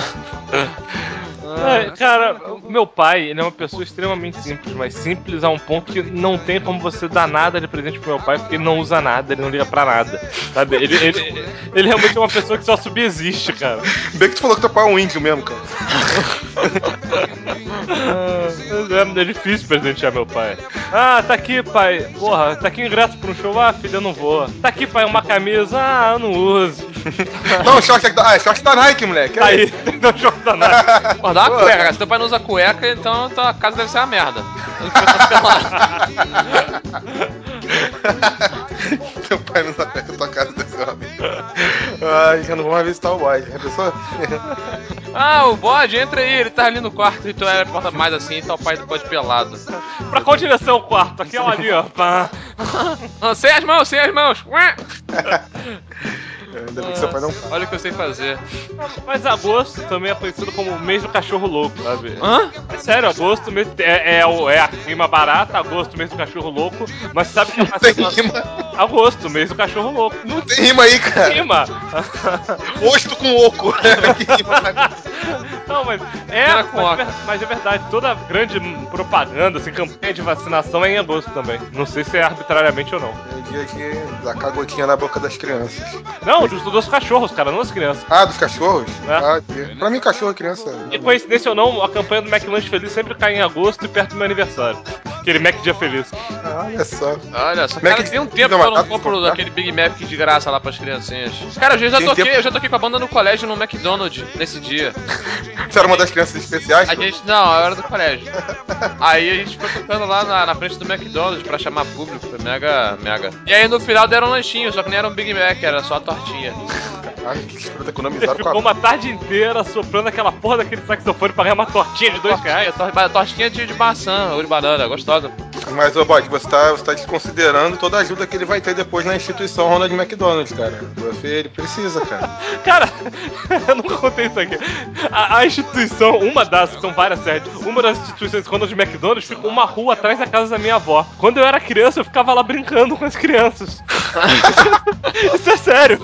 Cara, meu pai, ele é uma pessoa extremamente simples, mas simples a um ponto que não tem como você dar nada de presente pro meu pai, porque ele não usa nada, ele não liga pra nada, sabe? Ele realmente é uma pessoa que só subexiste, cara. Bem que tu falou que teu pai é um índio mesmo, cara. É difícil presentear meu pai. Ah, tá aqui, pai. Porra, tá aqui o ingresso pra um show. Ah, filho, eu não vou. Tá aqui, pai, uma camisa. Ah, eu não uso. Não, short da Nike, moleque. Aí, não, short da Nike. Pô, dá uma cueca, cara. Se teu pai não usa cueca, então tua casa deve ser uma merda. Seu pai não sabe que tua casa deve ser uma merda. Ai, já não vou mais visitar o bode. A pessoa... Ah, o bode, entra aí, ele tá ali no quarto e tu abre a porta mais assim, então o pai do bode pelado. Pra qual direção o quarto? Aquela ali, ó. Pá. Sem as mãos, sem as mãos! Ué! Ainda bem que seu pai não... Olha o que eu sei fazer. Mas agosto também é conhecido como o mês do cachorro louco, sabe? Hã? É sério, agosto mês é a rima barata, agosto, mês do cachorro louco, mas sabe que é uma Tem rima. Agosto, mês do cachorro louco. Não tem rima aí, cara. Rima! Osto com oco. Que rima. Não, mas mas é verdade, toda grande propaganda, assim, campanha de vacinação é em agosto também. Não sei se é arbitrariamente ou não. É dia de dar cagotinha na boca das crianças. Não, justo dos cachorros, cara, não das crianças. Ah, dos cachorros? É. Ah, pra mim cachorro é criança. E coincidência ou não, a campanha do McLanche Feliz sempre cai em agosto e perto do meu aniversário. Aquele Mac Dia Feliz. Olha só. Olha só, Mac cara, tem um tempo que eu não compro aquele Big Mac de graça lá pras criancinhas. Cara, eu já toquei com a banda no colégio no McDonald's nesse dia. Você era uma das crianças especiais? A gente, não, eu era do colégio. Aí a gente foi tocando lá na frente do McDonald's pra chamar público, foi mega. E aí no final deram um lanchinho, só que não era um Big Mac, era só a tortinha. Caralho, que escroto Você economizado com ficou a... uma tarde inteira soprando aquela porra daquele saxofone pra ganhar uma tortinha de R$2. Tortinha de maçã ou de banana, gostosa. Mas, ô Bode, você tá desconsiderando toda a ajuda que ele vai ter depois na instituição Ronald McDonald, cara. Ele precisa, cara. Cara, eu nunca contei isso aqui. A instituição, uma das, são várias séries, uma das instituições Ronald McDonald ficou uma rua atrás da casa da minha avó. Quando eu era criança, eu ficava lá brincando com as crianças. Isso é sério.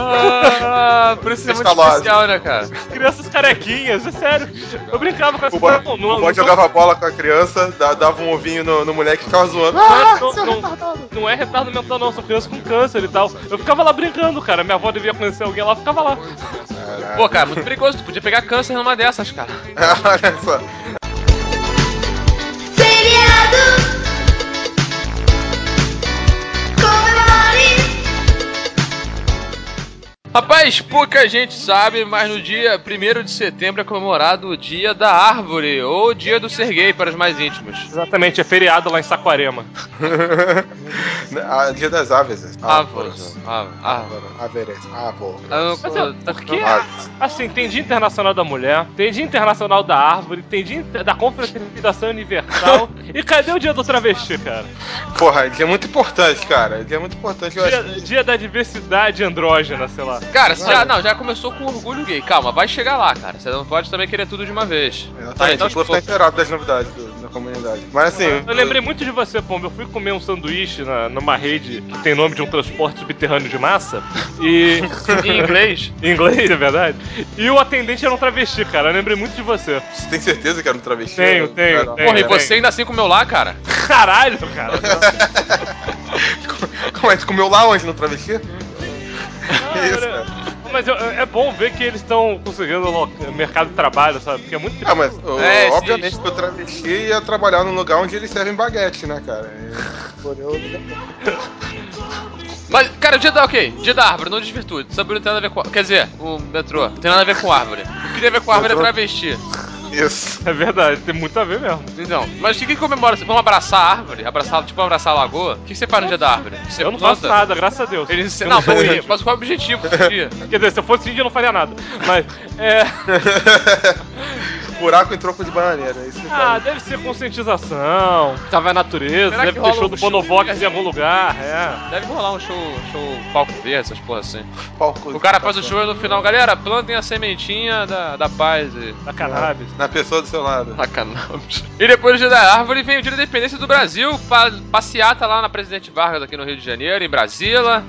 Por isso é muito especial, né, cara? Crianças carequinhas, é sério. Eu brincava com as crianças. O Bode jogava bola com a criança, dava um ovinho no moleque e ficava zoando. Não é retardo mental, não. São crianças com câncer e tal. Eu ficava lá brincando, cara. Minha avó devia conhecer alguém, ela ficava lá. Caraca. Pô, cara, muito perigoso. Tu podia pegar câncer numa dessas, cara. Olha só. Feriado. Mas pouca gente sabe, mas no dia 1º de setembro é comemorado o Dia da Árvore, ou Dia do Ser Gay para os mais íntimos. Exatamente, é feriado lá em Saquarema. Dia das aves. Árvores. Averes. Árvore. Por quê? Assim, tem Dia Internacional da Mulher, tem Dia Internacional da Árvore, tem Dia da Confraternização Universal. E cadê o Dia do Travesti, cara? Porra, dia muito importante, cara. Dia muito importante. Eu acho. Dia da diversidade andrógena, sei lá. Cara, já começou com orgulho gay. Calma, vai chegar lá, cara. Você não pode também querer tudo de uma vez. Então, o povo tá inteirado das novidades da comunidade. Mas assim. Eu lembrei muito de você, Pombo. Eu fui comer um sanduíche numa rede que tem nome de um transporte subterrâneo de massa. E. Em inglês? Em inglês, é verdade. E o atendente era um travesti, cara. Eu lembrei muito de você. Você tem certeza que era um travesti? Tenho. Porra, e você ainda assim comeu lá, cara? Caralho, cara. Como é que comeu lá onde no travesti? Isso, cara. Mas é bom ver que eles estão conseguindo mercado de trabalho, sabe? Porque é muito triste. Mas obviamente que o travesti ia trabalhar num lugar onde eles servem baguete, né, cara? Mas, cara, o dia da árvore, não desvirtude. Sabe, não tem nada a ver com. Quer dizer, o metrô, não tem nada a ver com árvore. O que tem a ver com árvore é travesti. Isso. É verdade, tem muito a ver mesmo. Então, mas o que comemora? Vamos abraçar a árvore? Abraçar a lagoa? O que você faz no dia da árvore? Você eu não faço nada, graças a Deus. Mas qual é o objetivo do dia? Quer dizer, se eu fosse índio eu não faria nada. Mas, Buraco em troco de bananeira. Isso deve ser conscientização. Tava a natureza, será deve ter show do Bonovox em algum lugar. Deve rolar um show palco verde, essas porra assim. Palco, o cara faz o show e no final, galera, plantem a sementinha da paz e da cannabis. Na pessoa do seu lado. Da cannabis. E depois do dia da árvore vem o dia da independência do Brasil. Passeata lá na Presidente Vargas aqui no Rio de Janeiro, em Brasília.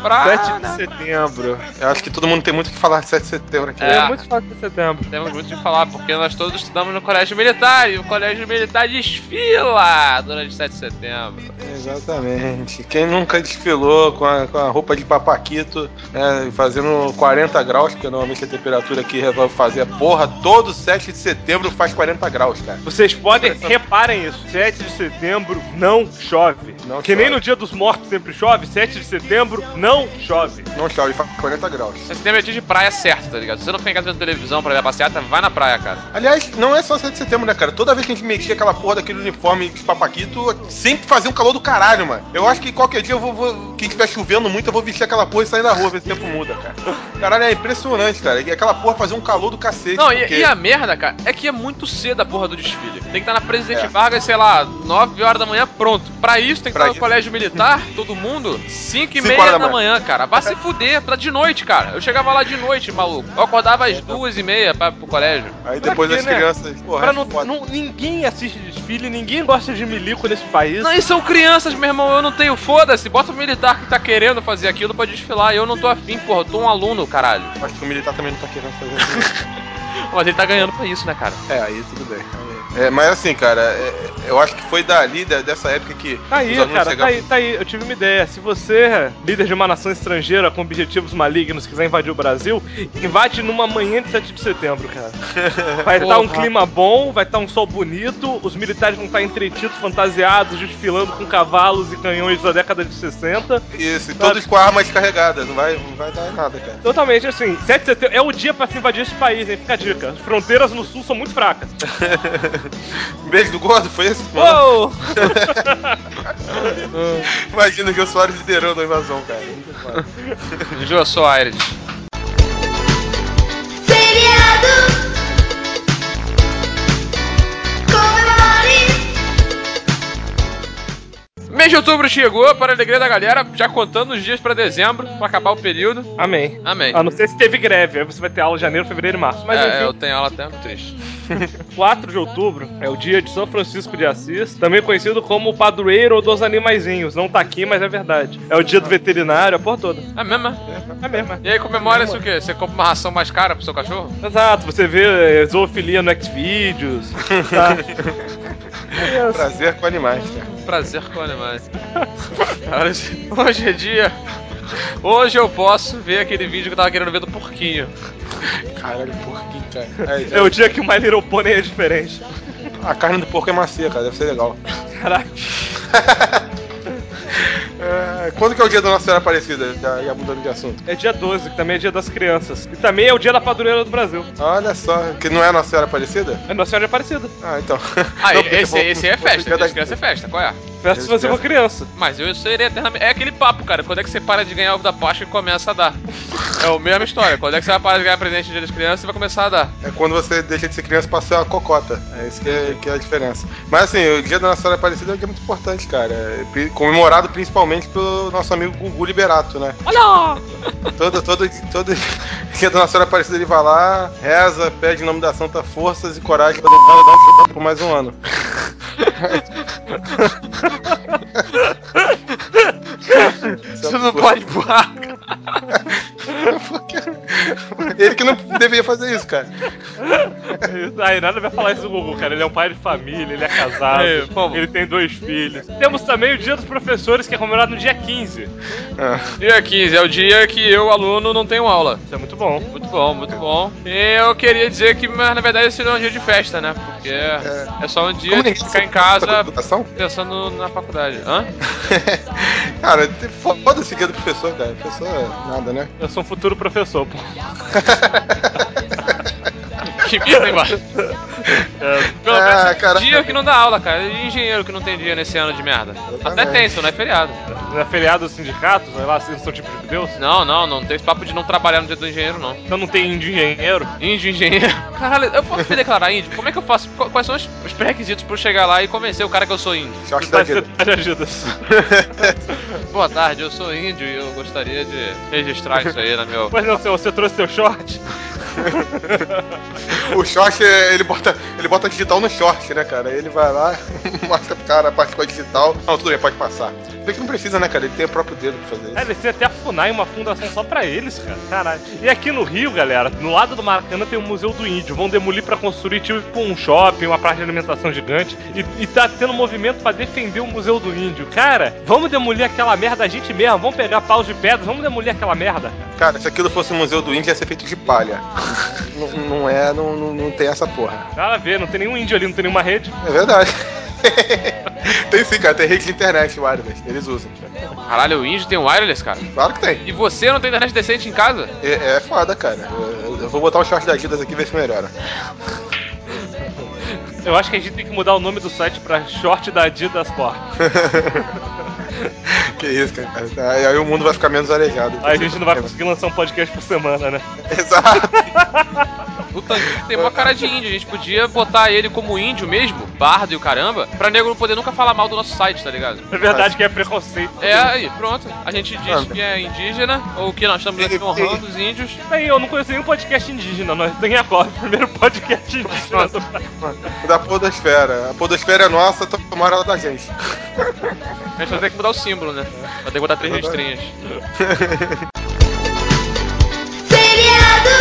7 de setembro. Eu acho que todo mundo tem muito o que falar de 7 de setembro aqui. Tem muito o que falar de 7 de setembro. Temos muito o que falar, porque nós todos estudamos no colégio militar e o colégio militar desfila durante 7 de setembro. Exatamente. Quem nunca desfilou com a roupa de papaquito, fazendo 40 graus, porque normalmente a temperatura aqui resolve fazer a porra, todo 7 de setembro faz 40 graus, cara. Vocês reparem isso, 7 de setembro não chove. Não que chove. nem no dia dos mortos sempre chove, 7 de setembro não chove. Não chove, faz 40 graus. 7 de setembro é dia de praia certo, tá ligado? Se você não ficar em casa vendo televisão pra ver a passeata, vai na praia, cara. Aliás, não é só 7 de setembro, né, cara? Toda vez que a gente mexia aquela porra daquele uniforme de papaquito, sempre fazia um calor do caralho, mano. Eu acho que qualquer dia eu vou que estiver chovendo muito, eu vou vestir aquela porra e sair na rua, ver se o tempo muda, cara. Caralho, é impressionante, cara. E aquela porra fazia um calor do cacete. Não, porque... e a merda, cara, é que é muito cedo a porra do desfile. Tem que estar na Presidente Vargas, sei lá, 9 horas da manhã, pronto. Pra isso tem que estar no colégio militar, todo mundo, 5 e meia da manhã, cara. Vai se fuder, tá de noite, cara. Eu chegava lá de noite, maluco. Eu acordava às 2h30 pro colégio. Aí depois as crianças, porra, ninguém assiste desfile, ninguém gosta de milico nesse país. Não, e são crianças, meu irmão, eu não tenho, foda-se. Bota o militar que tá querendo fazer aquilo pra desfilar. Eu não tô afim, porra, eu tô um aluno, caralho. Acho que o militar também não tá querendo fazer isso. Mas ele tá ganhando pra isso, né, cara? Aí tudo bem. Mas assim, cara, eu acho que foi dali, dessa época que... Tá aí, cara, tá aí. Eu tive uma ideia. Se você, líder de uma nação estrangeira com objetivos malignos, quiser invadir o Brasil, invade numa manhã de 7 de setembro, cara. Vai estar um clima bom, vai estar um sol bonito, os militares vão estar entretidos, fantasiados, desfilando com cavalos e canhões da década de 60. Isso, e todos com armas carregadas, não vai dar nada, cara. Totalmente, assim, 7 de setembro é o dia pra se invadir esse país, hein? Fica a dica. As fronteiras no sul são muito fracas. Beijo do gordo, foi esse? Uou! Imagina o Jô Soares liderando a invasão, cara. Jô Soares. Feriado. Comemore. Mês de outubro chegou, para a alegria da galera, já contando os dias pra dezembro, pra acabar o período. Amém. Amém. A não ser se teve greve, aí você vai ter aula em janeiro, fevereiro e março. Mas enfim, eu tenho aula até triste. 4 de outubro é o dia de São Francisco de Assis, também conhecido como o padroeiro dos animaizinhos. Não tá aqui, mas é verdade. É o dia do veterinário, a porra toda. É mesmo? É mesmo. E aí comemora isso o quê? Você compra uma ração mais cara pro seu cachorro? Exato, você vê zoofilia no Xvideos. Tá? Prazer com animais, cara. Prazer com animais. Cara, hoje é dia. Hoje eu posso ver aquele vídeo que eu tava querendo ver do porquinho. Caralho, porquinho, cara. É o dia que o My Little Pony é diferente. A carne do porco é macia, cara, deve ser legal. Caraca. Quando que é o dia da Nossa Senhora Aparecida? Já mudando de assunto. É dia 12, que também é dia das crianças. E também é o dia da padroeira do Brasil. Olha só, que não é a Nossa Senhora Aparecida? É Nossa Senhora Aparecida. Ah, então. Ah, Não, porque esse você falou é que festa, dia dia das crianças é festa, qual é? Festa se você for criança. Mas eu serei eternamente. É aquele papo, cara. Quando é que você para de ganhar ovo da Páscoa e começa a dar? É a mesma história. Quando é que você vai parar de ganhar presente no dia das crianças e vai começar a dar? É quando você deixa de ser criança pra ser uma cocota. É isso que é a diferença. Mas assim, o dia da Nossa Senhora Aparecida é um dia muito importante, cara. Comemorado principalmente pelo nosso amigo Gugu Liberato, né? Olha! Todo dia da Nossa Senhora Aparecida ele vai lá, reza, pede em nome da Santa forças e coragem pra dar por mais um ano. Você não pode voar. Ele que não deveria fazer isso, cara. Aí nada vai falar isso do Gugu, cara. Ele é um pai de família, ele é casado, ele tem 2 filhos. Temos também o dia dos professores, que é comemorado no dia 15. Dia 15 é o dia que eu, aluno, não tenho aula. Isso é muito bom. Muito bom, muito bom. E eu queria dizer que, mas na verdade, esse não é um dia de festa, né? Porque é só um dia de ficar em casa pensando na faculdade. Hã? Cara, foda-se dia do professor, cara. Professor é nada, né? Eu sou um futuro professor, pô. Que merda, hein, mano? Pelo menos caraca. dia que não dá aula, cara. E engenheiro que não tem dia nesse ano de merda. Até tem, isso não é feriado. Não é feriado dos sindicatos? Sei lá, vocês são tipo de Deus? Não tem esse papo de não trabalhar no dia do engenheiro, não. Então não tem índio engenheiro? Índio engenheiro? Caralho, eu posso me declarar índio? Como é que eu faço? Quais são os pré-requisitos pra eu chegar lá e convencer o cara que eu sou índio? Short da vida. Boa tarde, eu sou índio e eu gostaria de registrar isso aí na meu... Pois não, você trouxe seu short? O short, ele bota digital no short, né, cara? Ele vai lá, mostra pro cara a parte com a digital. Não, tudo bem, pode passar. Vê que não precisa, né, cara? Ele tem o próprio dedo pra fazer isso. Eles têm até a FUNAI, uma fundação só pra eles, cara. Caralho. E aqui no Rio, galera, no lado do Maracanã tem o Museu do Índio. Vão demolir pra construir tipo um shopping, uma praça de alimentação gigante. E tá tendo movimento pra defender o Museu do Índio. Cara, vamos demolir aquela merda a gente mesmo. Vamos pegar paus de pedras, vamos demolir aquela merda. Cara, se aquilo fosse o Museu do Índio, ia ser feito de palha. Não tem essa porra. Nada a ver, não tem nenhum índio ali, não tem nenhuma rede. É verdade. Tem sim, cara, tem rede de internet wireless, eles usam. Caralho, o índio tem wireless, cara? Claro que tem. E você não tem internet decente em casa? É foda, cara. Eu vou botar o short da Adidas aqui e ver se melhora. Eu acho que a gente tem que mudar o nome do site pra Short da Adidas Sport. Que isso, cara. Aí o mundo vai ficar menos arejado. Aí a gente não vai conseguir lançar um podcast por semana, né? Exato. O Tanguinho tem uma cara de índio, a gente podia botar ele como índio mesmo, bardo e o caramba, pra nego não poder nunca falar mal do nosso site, tá ligado? É verdade que é preconceito. É, aí, pronto. A gente diz que é indígena, ou que nós estamos aqui honrando os índios. Aí, eu não conheço nenhum podcast indígena, nós tem a Copa, primeiro podcast indígena do país. Da podosfera. A podosfera é nossa, tomaram ela da gente. A gente vai ter que mudar o símbolo, né? Vai ter que botar 3 listrinhas. Feriado.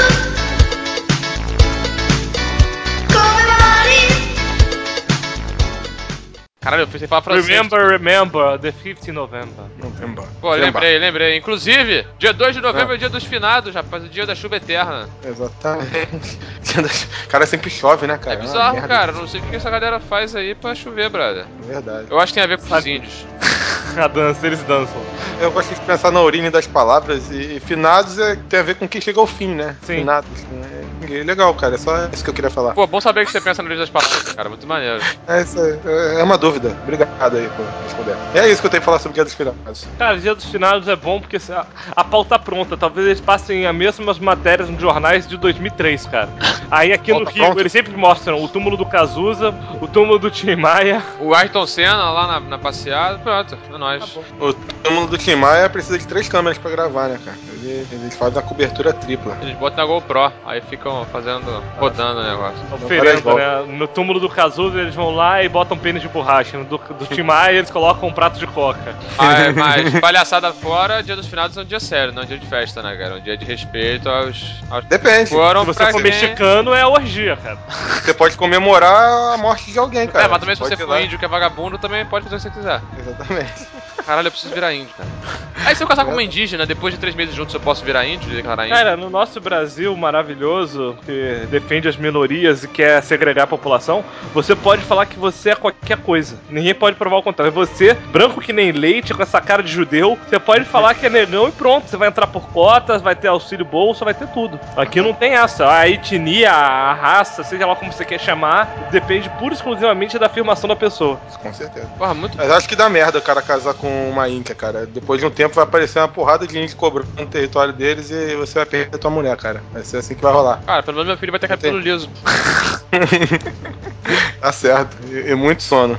Comemore. Caralho, eu fui sem falar francês. Remember, the 5th November. Pô, lembrei. Inclusive, dia 2 de novembro é o dia dos finados, rapaz. O dia da chuva eterna. Exatamente. Cara, sempre chove, né, cara? É bizarro, cara. Não sei o que essa galera faz aí pra chover, brother. É verdade. Eu acho que tem a ver com os índios. A dança, eles dançam. Eu gosto de pensar na origem das palavras e finados tem a ver com que chega ao fim, né? Sim. Finados. É legal, cara. É só isso que eu queria falar. Pô, bom saber que você pensa na origem das palavras, cara. Muito maneiro. É uma dúvida. Obrigado aí por responder. É isso que eu tenho que falar sobre o Dia dos Finados. Cara, o Dia dos Finados é bom porque a pauta tá pronta. Talvez eles passem as mesmas matérias nos jornais de 2003, cara. Aí aqui no Rio, eles sempre mostram o túmulo do Cazuza, o túmulo do Tim Maia. O Ayrton Senna lá na passeada. Pronto, é nóis. O túmulo do Tim Maia precisa de 3 câmeras pra gravar, né, cara? Eles fazem a cobertura tripla. Eles botam na GoPro, aí ficam rodando o negócio. Oferendo, né? No túmulo do Cazuza eles vão lá e botam pênis de borracha. No do Tim Maia eles colocam um prato de coca. Mas palhaçada fora, Dia dos Finados é um dia sério, não é um dia de festa, né, cara? É um dia de respeito aos Depende. Foram Se você for mexicano, é orgia, cara. Você pode comemorar a morte de alguém, cara. Mas também se você for índio que é vagabundo, também pode fazer o que você quiser. Exatamente. Caralho, eu preciso virar índio, cara. Aí se eu casar com uma indígena, depois de 3 meses juntos eu posso virar índio e declarar índio? Cara, no nosso Brasil maravilhoso, que defende as minorias e quer segregar a população, você pode falar que você é qualquer coisa. Ninguém pode provar o contrário. Você, branco que nem leite, com essa cara de judeu, você pode falar que é negão e pronto. Você vai entrar por cotas, vai ter auxílio bolsa, vai ter tudo. Aqui não tem essa. A etnia, a raça, seja lá como você quer chamar, depende pura e exclusivamente da afirmação da pessoa. Com certeza. Porra, muito... Mas acho que dá merda o cara casar com uma índia, cara. Depois de um tempo vai aparecer uma porrada de índio cobrando o território deles e você vai perder a tua mulher, cara. Vai ser assim que vai rolar. Cara, pelo menos meu filho vai ter cabelo liso. Tá certo. E muito sono.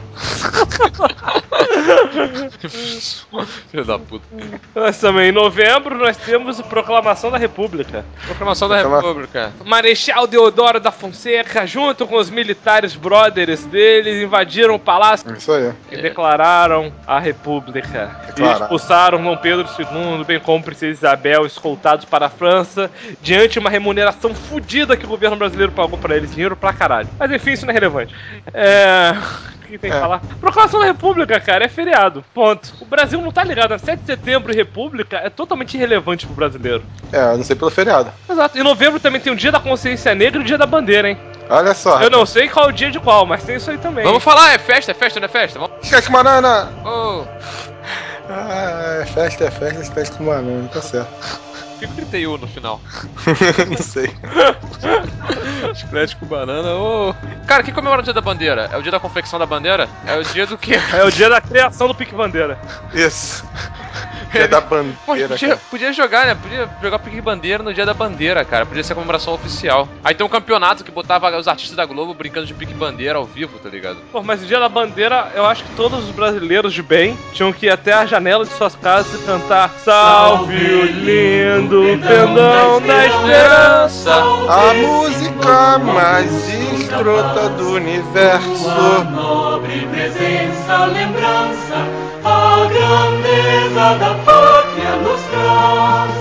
Filho da puta. Nós também, em novembro, nós temos a Proclamação da República. Proclamação da República. Marechal Deodoro da Fonseca, junto com os militares brothers deles, invadiram o palácio Isso aí. e declararam a República. E expulsaram Dom Pedro II, bem como Princesa Isabel, escoltados para a França, diante de uma remuneração fodida que o governo brasileiro pagou pra eles. Dinheiro pra caralho. Mas enfim, isso não é relevante. O que tem que falar? Proclamação da República, cara, é feriado. Ponto. O Brasil não tá ligado. 7 de setembro e República é totalmente irrelevante pro brasileiro. Eu não sei pelo feriado. Exato. Em novembro também tem o Dia da Consciência Negra e o Dia da Bandeira, hein? Olha só. Eu não sei qual é o dia de qual, mas tem isso aí também. Vamos falar, é festa, não é festa? Vamos... Esquece banana! Oh. É festa, esquece com banana, tá certo. Por que 31 no final? Não sei. Chiclete com banana, ô. Cara, quem comemora o dia da bandeira? É o dia da confecção da bandeira? É o dia do quê? É o dia da criação do Pique Bandeira. Isso. Dia da bandeira. Pô, podia jogar, né? Podia jogar Pique Bandeira no dia da bandeira, cara. Podia ser a comemoração oficial. Aí tem um campeonato que botava os artistas da Globo brincando de Pique Bandeira ao vivo, tá ligado? Pô, mas o dia da bandeira, eu acho que todos os brasileiros de bem tinham que ir até a janela de suas casas e cantar Salve o lindo pendão da esperança. A música mais escrota do universo. Nobre presença, lembrança, a grandeza da pátria nos traz.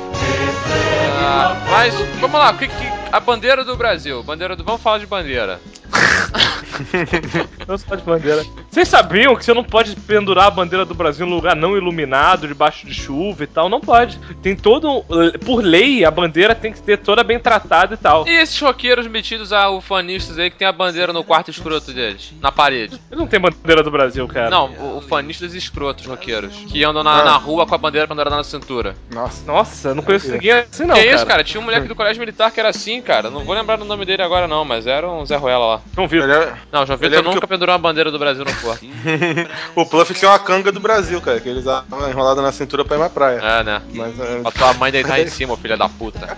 Mas, vamos lá, o que a bandeira do Brasil? Vamos falar de bandeira. Não se pode bandeira. Vocês sabiam que você não pode pendurar a bandeira do Brasil em lugar não iluminado, debaixo de chuva e tal? Não pode. Tem todo... Por lei, a bandeira tem que ser toda bem tratada e tal. E esses roqueiros metidos a ufanistas aí que tem a bandeira no quarto escroto deles? Na parede? Eles não tem bandeira do Brasil, cara. Não, ufanistas escrotos roqueiros. Que andam na rua com a bandeira pendurada na cintura. Nossa, eu não conheço ninguém assim não, Que isso, cara? Tinha um moleque do colégio militar que era assim, cara. Não vou lembrar o nome dele agora não, mas era um Zé Ruela lá. João Vitor. Não, João Vitor nunca pendurou uma bandeira do Brasil no corpo. O Pluff tinha uma canga do Brasil, cara, que eles usavam enrolada na cintura pra ir na praia. É, né? Mas, Pra tua mãe deitar em cima, filha da puta.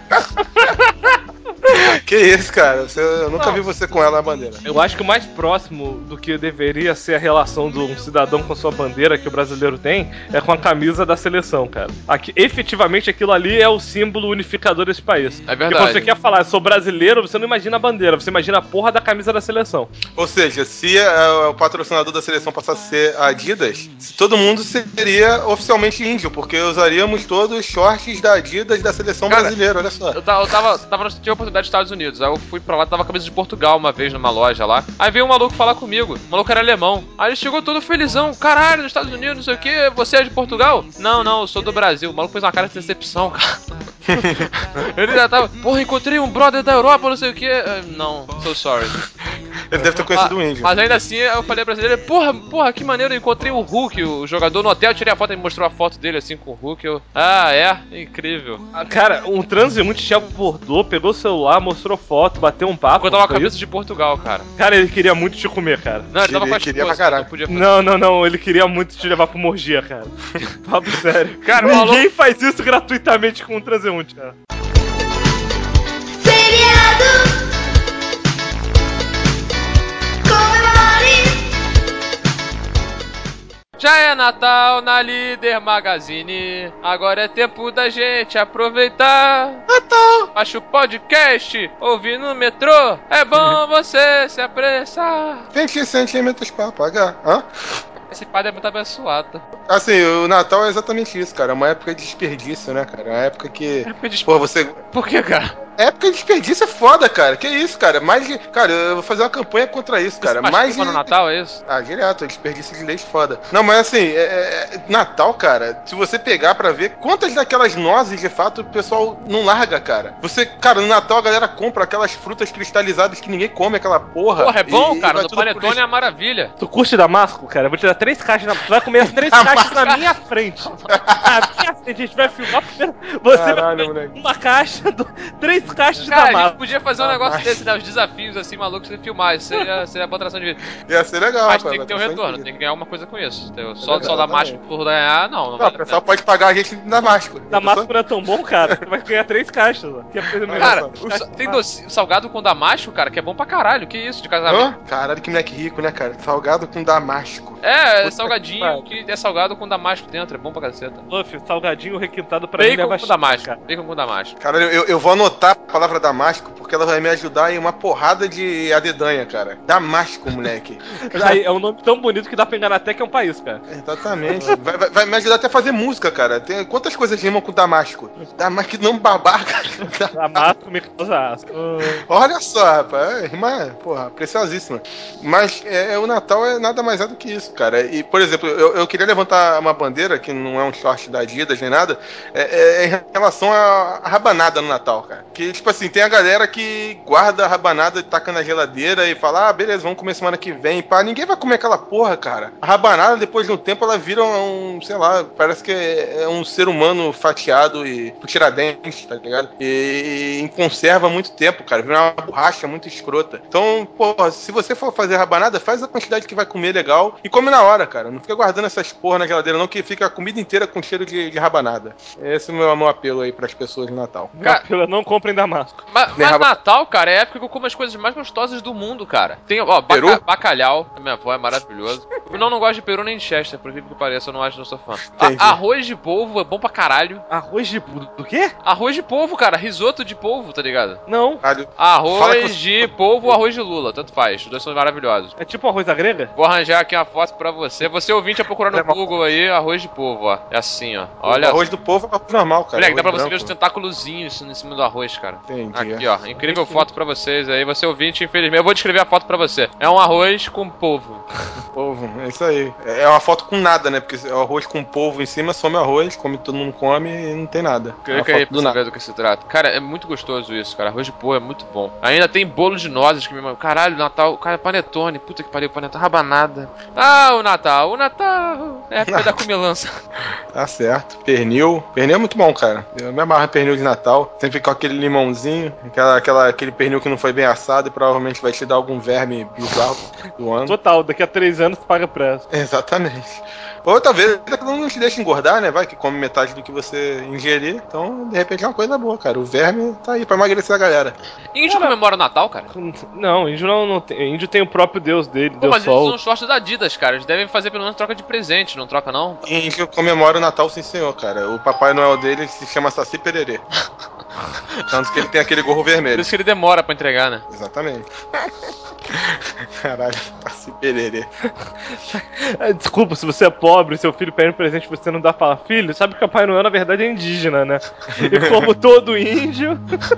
Que isso, cara? Eu nunca vi você com ela na bandeira. Eu acho que o mais próximo do que deveria ser a relação de um cidadão com sua bandeira que o brasileiro tem é com a camisa da seleção, cara. Efetivamente aquilo ali é o símbolo unificador desse país. É verdade. Porque quando você quer falar, sou brasileiro, você não imagina a bandeira, você imagina a porra da camisa da seleção. Ou seja, se o patrocinador da seleção passasse a ser a Adidas, todo mundo seria oficialmente índio, porque usaríamos todos os shorts da Adidas da seleção brasileira, olha só. Eu tive a oportunidade dos Estados Unidos. Aí eu fui pra lá, tava com a camisa de Portugal uma vez numa loja lá. Aí veio um maluco falar comigo. O maluco era alemão. Aí ele chegou todo felizão. Caralho, nos Estados Unidos, não sei o que. Você é de Portugal? Não, eu sou do Brasil. O maluco fez uma cara de decepção, cara. Ele já tava, porra, encontrei um brother da Europa, não sei o que. Não, so sorry. Ele deve ter conhecido o índio. Mas ainda assim, eu falei pra ele, porra, que maneiro, eu encontrei o Hulk, o jogador no hotel, eu tirei a foto e me mostrou a foto dele assim com o Hulk. Incrível. Cara, um transeunte te abordou, pegou o celular, mostrou foto, bateu um papo. Eu tava com a cabeça de Portugal, cara. Cara, ele queria muito te comer, cara. Não, ele tava com a queria esposa, pra caralho. Não, ele queria muito te levar pro Morgia, cara. Papo sério. Cara, ninguém faz isso gratuitamente com um transeunte, cara. Feriado. Já é Natal na Líder Magazine. Agora é tempo da gente aproveitar. Natal! Baixa o podcast, ouvir no metrô. É bom você se apressar. 20 centímetros pra pagar. Hã? Esse padre é muito abençoado. Assim, o Natal é exatamente isso, cara. É uma época de desperdício, né, cara? É uma época que... Época de Pô, você... Por que, cara? época de desperdício é foda, cara. Que isso, cara? Cara, eu vou fazer uma campanha contra isso, cara. Mais no Natal, é isso? Ah, direto, desperdício de leite foda. Não, mas assim, Natal, cara, se você pegar pra ver quantas daquelas nozes, de fato, o pessoal não larga, cara. Cara, no Natal a galera compra aquelas frutas cristalizadas que ninguém come, aquela porra. Porra, é bom, cara. vai No tudo panetone é uma maravilha. Tu curte Damasco, cara? Eu vou te dar 3 caixas. Tu vai comer as 3 caixas na minha frente. Na minha frente. A gente vai filmar primeiro. Você Caralho, vai comer moleque. uma caixa, 3 caixas de Cara, a gente Damasco. podia fazer um negócio desse, né? Os desafios assim, malucos, você filmar. Isso seria boa atração de vídeo. Ia ser legal, Mas rapaz. tem que ter um vai ter retorno, sangue. tem que ganhar alguma coisa com isso. Entendeu? Só verdade, Damasco por ganhar, não Não, vale o a pessoal pena. pode pagar a gente em Damasco. Damasco não é tão bom, cara. Tu vai ganhar 3 caixas. Ó. Que é coisa melhor. Cara, tem salgado com damasco, cara, que é bom pra caralho. Que isso, de casamento? Caralho, que moleque rico, né, cara? Salgado com Damasco. É Puta salgadinho que que é salgado com damasco dentro, é bom pra caceta. Luffy, salgadinho requintado pra mim Bacon leva com damasco, cara. bacon com damasco. Caralho, eu vou anotar a palavra Damasco, porque ela vai me ajudar em uma porrada de adedanha, cara. Damasco, moleque. Aí, é um nome tão bonito que dá pra enganar até que é um país, cara. Exatamente. Vai me ajudar até a fazer música, cara. Quantas coisas rimam com Damasco? Damasco não babaca. Damasco me causa asco. Olha só, rapaz. Rima, porra, preciosíssima. Mas o Natal é nada mais do que isso, cara. E, por exemplo, eu queria levantar uma bandeira, que não é um short da Adidas nem nada, em relação à rabanada no Natal, cara. Que, tipo assim, tem a galera que guarda a rabanada e taca na geladeira e fala, ah, beleza, vamos comer semana que vem. Pá, ninguém vai comer aquela porra, cara. A rabanada, depois de um tempo, ela vira sei lá, parece que é um ser humano fatiado e tiradentes, tá ligado? E em conserva há muito tempo, cara. Vira uma borracha muito escrota. Então, porra, se você for fazer rabanada, faz a quantidade que vai comer legal e come na hora, cara. Não fica guardando essas porra na geladeira, não, que fica a comida inteira com cheiro de rabanada. Esse é o meu apelo aí pras pessoas no Natal. Capila, não comprem Damasco. Mas Natal, cara, é época que eu como as coisas mais gostosas do mundo, cara. Tem, ó, Peru? bacalhau, a minha avó é maravilhoso. Eu não gosto de peru nem de Chester, por incrível que pareça, eu não sou fã. Arroz de polvo é bom pra caralho. Arroz de... do quê? Arroz de polvo, cara, risoto de polvo, tá ligado? Não. Arroz de polvo ou arroz de lula, tanto faz. Os dois são maravilhosos. É tipo arroz da grega? Vou arranjar aqui uma foto pra você. Você ouvinte a procurar no Google aí, arroz de polvo, ó. É assim, ó. Olha. O arroz do povo é arroz normal, cara. Moleque, dá pra Arroz você ver branco. os tentáculozinhos em cima do arroz, cara. Entendi. Aqui, ó. Incrível foto pra vocês aí. Você ouvinte, infelizmente. Eu vou descrever a foto pra você. É um arroz com polvo. Polvo, é isso aí. É uma foto com nada, né? Porque o arroz com polvo em cima, some arroz, todo mundo come e não tem nada. Clica aí pra saber do que se trata. Cara, é muito gostoso isso, cara. Arroz de polvo é muito bom. Ainda tem bolo de nozes que me... Caralho, Natal. Cara, panetone. Puta que pariu, panetone. Rabanada. Ah, o Natal. É a época da comilança. Tá certo. Pernil. Pernil é muito bom, cara. Eu me amarro em pernil de Natal. Sempre com aquele limãozinho, aquele pernil que não foi bem assado e provavelmente vai te dar algum verme bizarro do ano. Total, daqui a 3 anos tu paga preço. Exatamente. Ou talvez não te deixa engordar, né? Vai que come metade do que você ingerir. Então, de repente é uma coisa boa, cara. O verme tá aí pra emagrecer a galera. Índio comemora o Natal, cara? Não, índio não tem. Índio tem o próprio Deus dele, Pô, Deus mas eles Sol. são shorts da Adidas, cara. Eles devem fazer pelo menos troca de presente, não troca não? Índio comemora o Natal, sim senhor, cara. O Papai Noel dele se chama Saci Pererê. Tanto que ele tem aquele gorro Por vermelho. isso que ele demora pra entregar, né? Exatamente. Caralho, Saci Pererê. Desculpa, se você é pobre, seu filho pede um presente, você não dá pra falar, filho, sabe que o Papai Noel na verdade é indígena, né? E como todo índio.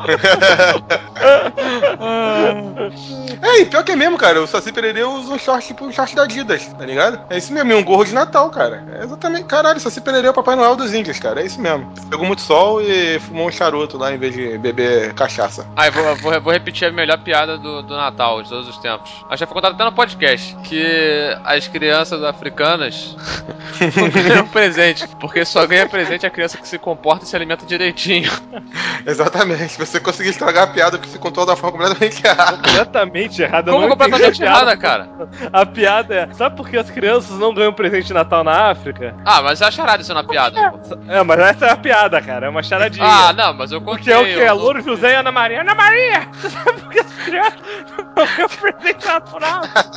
E pior que é mesmo, cara. O Saci Pererê usa um short tipo um short da Adidas, tá ligado? É isso mesmo, e um gorro de Natal, cara. É exatamente, caralho, o Saci Pererê é o Papai Noel dos índios, cara. É isso mesmo. Pegou muito sol e fumou um charuto lá em vez de beber cachaça. Ah, eu vou repetir a melhor piada do Natal de todos os tempos. Acho que foi contado até no podcast. Que as crianças africanas não ganham presente. Porque só ganha presente a criança que se comporta e se alimenta direitinho. Exatamente. Você conseguiu estragar a piada que se contou da forma completamente errada. Completamente errada. Como não completamente entendi a piada. errada, cara? A piada é, sabe por que as crianças não ganham presente de Natal na África? Ah, mas é a charada isso na piada, pô. É, mas essa é a piada, cara, é uma charadinha. Ah, não, mas eu contei. Porque é o que? É Louro José e Ana Maria. Ana Maria! Você sabe por que as crianças não ganham presente natural?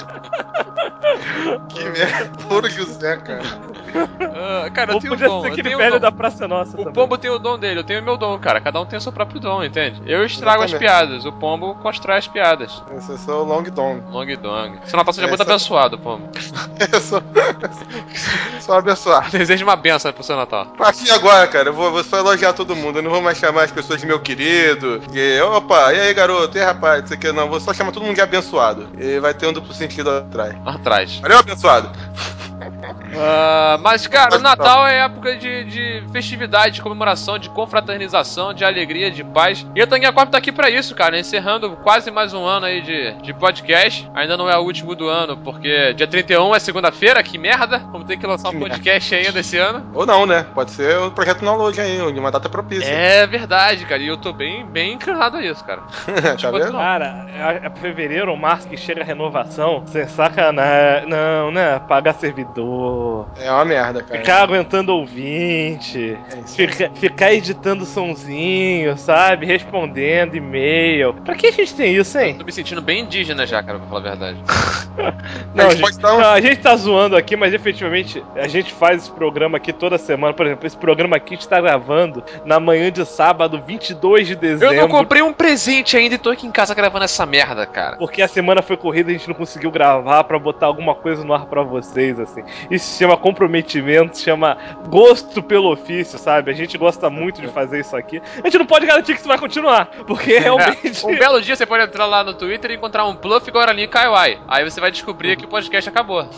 Que merda. Louro José, cara. Cara, eu Ou tenho um podia dom. ser Eu aquele tenho um velho dom. da Praça Nossa O também. pombo tem o dom dele, eu tenho o meu dom, cara. Cada um tem o seu próprio dom, entende? Eu estrago as piadas, o pombo constrói as piadas. Eu sou o Long Dong. Long dong. Seu Natal seja muito Essa- abençoado, pombo. Eu sou abençoado. Desejo uma benção pro seu Natal. A partir de agora, cara, eu vou só elogiar todo mundo. Eu não vou mais chamar as pessoas pessoas de meu querido. E, opa, e aí, garoto? E aí, rapaz? Isso aqui não, vou só chamar todo mundo de abençoado. E vai ter um duplo sentido atrás. Valeu, abençoado! Mas, cara, o Natal é época de festividade, de comemoração, de confraternização, de alegria, de paz. E a Tanguinha Corp tá aqui pra isso, cara, encerrando quase mais um ano aí de podcast. Ainda não é o último do ano, porque dia 31 é segunda-feira, que merda. Vamos ter que lançar um podcast ainda esse ano. Ou não, né? Pode ser o projeto download aí, onde uma data propícia. É verdade, cara, e eu tô bem inclinado a isso, cara. Tá vendo? Cara, é fevereiro ou março que chega a renovação. Sem sacanagem. Não, né? Pagar servidor. É uma merda, cara. Ficar aguentando ouvinte. Ficar editando sonzinho, sabe? Respondendo e-mail. Pra que a gente tem isso, hein? Tô me sentindo bem indígena já, cara, pra falar a verdade. A gente tá zoando aqui, mas efetivamente a gente faz esse programa aqui toda semana. Por exemplo, esse programa aqui a gente tá gravando na manhã de sábado, 22 de dezembro. Eu não comprei um presente ainda e tô aqui em casa gravando essa merda, cara. Porque a semana foi corrida e a gente não conseguiu gravar pra botar alguma coisa no ar pra vocês, assim. Isso se chama comprometimento, se chama gosto pelo ofício, sabe? A gente gosta muito de fazer isso aqui. A gente não pode garantir que isso vai continuar, porque realmente... Um belo dia você pode entrar lá no Twitter e encontrar um Pluff, Guarani e Kaiowai. Aí você vai descobrir que o podcast acabou.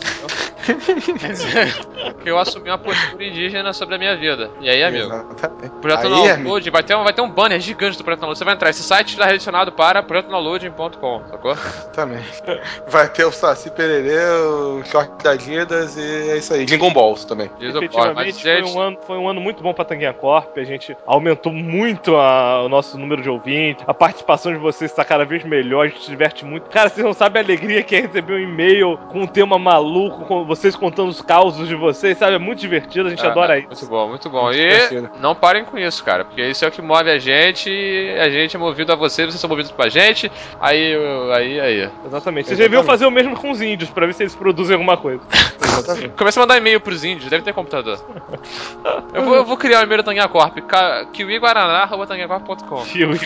Que eu assumi uma postura indígena sobre a minha vida. E aí, amigo? Projeto Download, vai ter um banner gigante do Projeto Download. Você vai entrar, esse site está redirecionado para projetodownloading.com, sacou? Também. Vai ter o Saci Pererê, o short da Adidas e é isso aí. Jingle Balls também. Efetivamente, foi um ano muito bom pra Tanguinha Corp. A gente aumentou muito o nosso número de ouvintes. A participação de vocês está cada vez melhor. A gente se diverte muito. Cara, vocês não sabem a alegria que é receber um e-mail com um tema maluco, com vocês contando os causos de vocês, sabe? É muito divertido, a gente adora isso. Muito bom, muito bom. E não parem com isso, cara, porque isso é o que move a gente é movido a vocês são movidos pra gente. Aí. Exatamente. Vocês deviam fazer o mesmo com os índios, pra ver se eles produzem alguma coisa. Começa a mandar e-mail pros índios, deve ter computador. Eu vou criar o e-mail da Tanguinha Corp, kiwiguaraná@tanguinhacorp.com.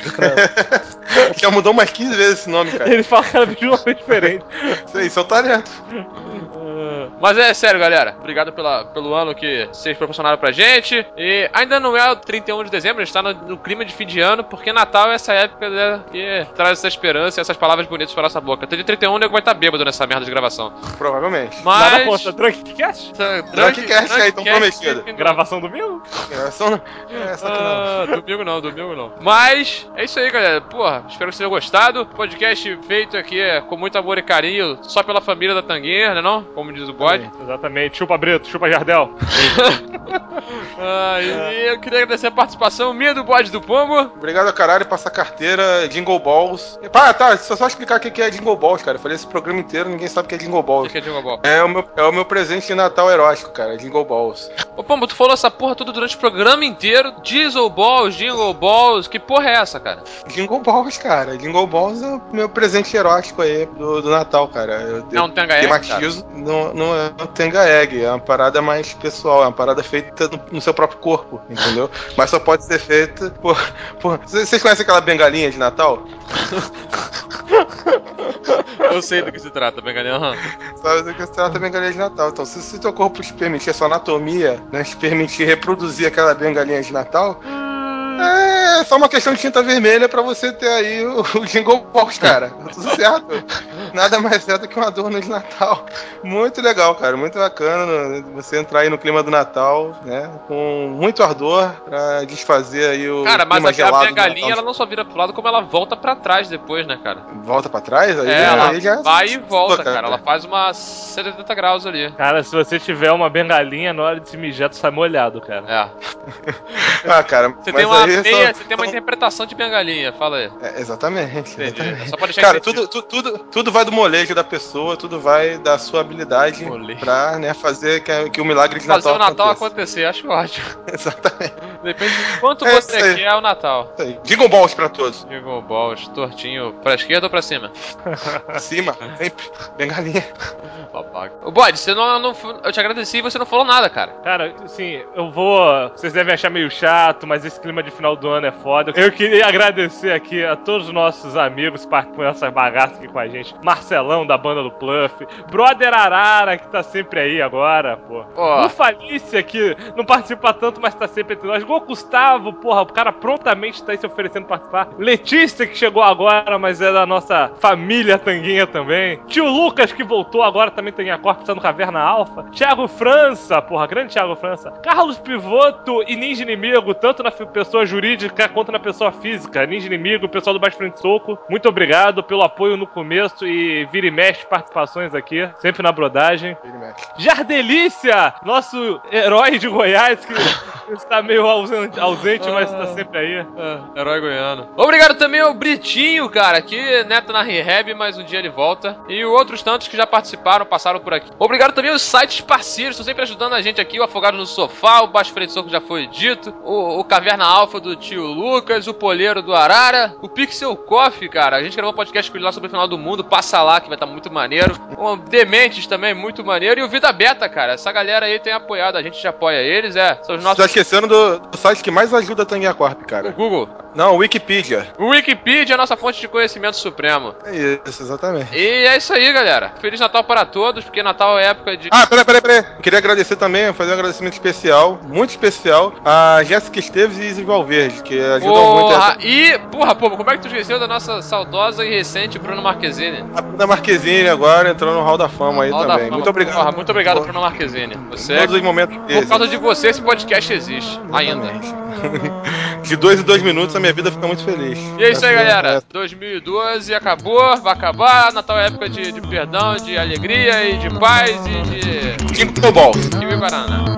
Já mudou umas 15 vezes esse nome, cara. Ele fala cada vez de uma vez diferente. Isso é um talento. Mas é sério, galera. Obrigado pelo ano que vocês proporcionaram pra gente. E ainda não é o 31 de dezembro, a gente tá no clima de fim de ano, porque Natal é essa época, né, que traz essa esperança e essas palavras bonitas pra nossa boca. Até dia 31 o nego vai estar bêbado nessa merda de gravação. Provavelmente. Mas... Nada contra. Drunkcast? Drunkcast aí, tão prometido. Gravação domingo? Gravação não. Só que não. Domingo não. Mas é isso aí, galera. Porra, espero que vocês tenham gostado. Podcast feito aqui com muito amor e carinho, só pela família da Tanguinha, né não? Como diz o bode. Exatamente. Chupa Brito, chupa Jardel. E eu queria agradecer a participação minha do bode do Pombo. Obrigado a caralho, passa a carteira, Jingle Balls. Tá, só explicar o que é Jingle Balls, cara. Eu falei esse programa inteiro, ninguém sabe o que é Jingle Balls. O que é Jingle Ball? É o meu presente de Natal erótico, cara, Jingle Balls. Ô Pombo, tu falou essa porra toda durante o programa inteiro. Diesel Balls, Jingle Balls, que porra é essa, cara? Jingle Balls, cara. Jingle Balls é o meu presente erótico aí do Natal, cara. É um Tenga Egg, tematizo, não é um Tenga Egg, é uma parada mais pessoal, é uma parada feita no seu próprio corpo, entendeu? Mas só pode ser feita por... Vocês conhecem aquela bengalinha de Natal? Eu sei do que se trata, bengalinha. Sabe do que se trata a bengalinha de Natal. Então, se teu corpo te permitir, a sua anatomia, né, te permitir reproduzir aquela bengalinha de Natal... É só uma questão de tinta vermelha pra você ter aí o Jingle Balls, cara. Tudo certo. Nada mais certo que um adorno de Natal. Muito legal, cara. Muito bacana você entrar aí no clima do Natal, né? Com muito ardor pra desfazer aí o cara, mas clima gelado a bengalinha, ela não só vira pro lado, como ela volta pra trás depois, né, cara? Volta pra trás? Aí, ela já vai e volta, cara. Ela faz uma 70 graus ali. Cara, se você tiver uma bengalinha, na hora de se mijar, tu sai molhado, cara. Cara, você tem uma meia, você tem uma interpretação de bengalinha, fala aí. Exatamente. É só pra deixar cara, tudo vai do molejo da pessoa, tudo vai da sua habilidade pra, né, fazer que o milagre de Natal aconteça. Fazer o Natal acontecer, acho ótimo. Exatamente. Depende de quanto você quer o Natal. Jingle Balls pra todos. Jingle Balls, tortinho, pra esquerda ou pra cima? Pra cima, sempre. Bengalinha. Babaca. Ô, Bode, você não, eu te agradeci e você não falou nada, cara. Cara, assim, eu vou... Vocês devem achar meio chato, mas esse clima de final do ano é foda. Eu queria agradecer aqui a todos os nossos amigos que participam dessa bagaça aqui com a gente. Marcelão, da banda do Pluff. Brother Arara, que tá sempre aí agora, pô. Gufalícia, que não participa tanto, mas tá sempre entre nós. participou. Gustavo, porra, o cara prontamente tá aí se oferecendo participar. Letícia, que chegou agora, mas é da nossa família Tanguinha também. Tio Lucas, que voltou agora, também Tanguinha Corp, tá no Caverna Alpha. Thiago França, porra, grande Thiago França. Carlos Pivoto e Ninja Inimigo, tanto na pessoa jurídica quanto na pessoa física. Ninja Inimigo, pessoal do Baixo Frente Soco, muito obrigado pelo apoio no começo e vira e mexe participações aqui, sempre na brodagem. Jardelícia, nosso herói de Goiás, que está meio ausente, mas está sempre aí. Herói goiano. Obrigado também ao Britinho, cara, que neto na rehab, mas um dia ele volta. E outros tantos que já participaram, passaram por aqui. Obrigado também aos sites parceiros, estão sempre ajudando a gente aqui. O Afogado no Sofá, o Baixo Frente Soco já foi dito. O Caverna Alfa do tio Lucas, o Polheiro do Arara, o Pixel Coffee, cara. A gente gravou um podcast com ele lá sobre o final do mundo. Passa lá que vai estar muito maneiro. O Dementes também, muito maneiro. E o Vida Beta, cara. Essa galera aí tem apoiado, a gente já apoia eles, são os nossos... Você tá esquecendo do site que mais ajuda a Tanguinha Corp, cara. O Google. Não, o Wikipedia. O Wikipedia é a nossa fonte de conhecimento supremo. É isso, exatamente. E é isso aí, galera. Feliz Natal para todos, porque Natal é época de... Ah, peraí. Eu queria agradecer também, fazer um agradecimento especial, muito especial, a Jéssica Esteves e Isis Valverde, que ajudam muito essa... E, porra, como é que tu esqueceu da nossa saudosa e recente Bruno Marquezine? A Bruna Marquezine agora entrou no Hall da Fama aí Hall da também. Fama. Muito obrigado. Porra, muito obrigado, Bruno Marquezine. Você, todos os momentos por causa de você, esse podcast existe. Ainda. De 2 em 2 minutos a minha vida fica muito feliz. E é isso aí, galera. 2012 acabou, vai acabar. Natal é época de perdão, de alegria e de paz e de... Jingle Balls. E Guaraná.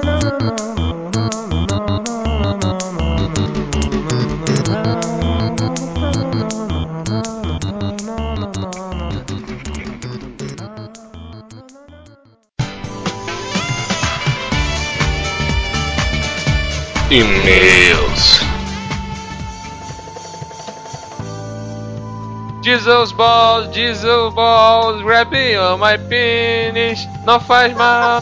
E-mails. Jesus balls, grabbing on my penis. Não faz mal.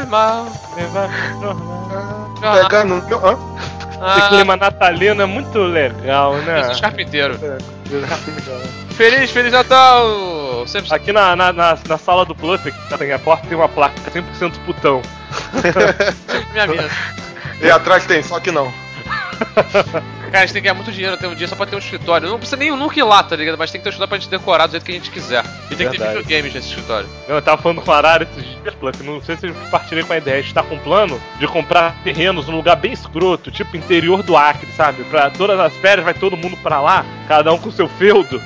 Pegar no meu... Hã? Esse clima natalino é muito legal, né? Esse carpinteiro. Feliz Natal! Sempre... Aqui na sala do Pluff, que tá na porta, tem uma placa 100% putão. Minha mesa. E atrás tem, só que não. Cara, a gente tem que ganhar muito dinheiro até um dia só pra ter um escritório. Não precisa nem nunca ir lá, tá ligado? Mas tem que ter um escritório pra gente decorar do jeito que a gente quiser. E tem que ter videogames nesse escritório. Eu tava falando com o Arara esses dias, Pluff, não sei se eu compartilhei com a ideia. A gente tá com um plano de comprar terrenos num lugar bem escroto, tipo interior do Acre, sabe? Pra todas as férias vai todo mundo pra lá, cada um com o seu feudo.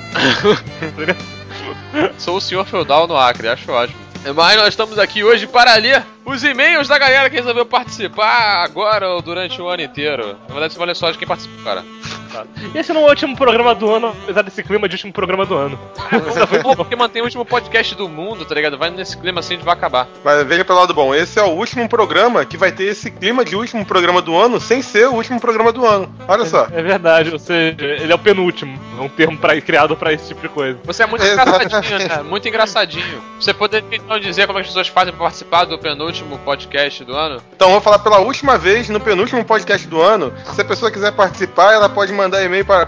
Sou o senhor feudal no Acre, acho ótimo. Mas nós estamos aqui hoje para ler os e-mails da galera que resolveu participar agora ou durante o ano inteiro. Na verdade, você vai ler só de quem participou, cara. E esse não é o último programa do ano, apesar desse clima de último programa do ano. Foi bom porque mantém o último podcast do mundo, tá ligado? Vai nesse clima assim de vai acabar. Mas veja pelo lado bom, esse é o último programa que vai ter esse clima de último programa do ano sem ser o último programa do ano. Olha só. É verdade, ou seja, ele é o penúltimo. É um termo criado pra esse tipo de coisa. Você é muito engraçadinho, né? Muito engraçadinho. Você poderia então dizer como as pessoas fazem pra participar do penúltimo podcast do ano? Então vou falar pela última vez no penúltimo podcast do ano. Se a pessoa quiser participar, ela pode mandar e-mail para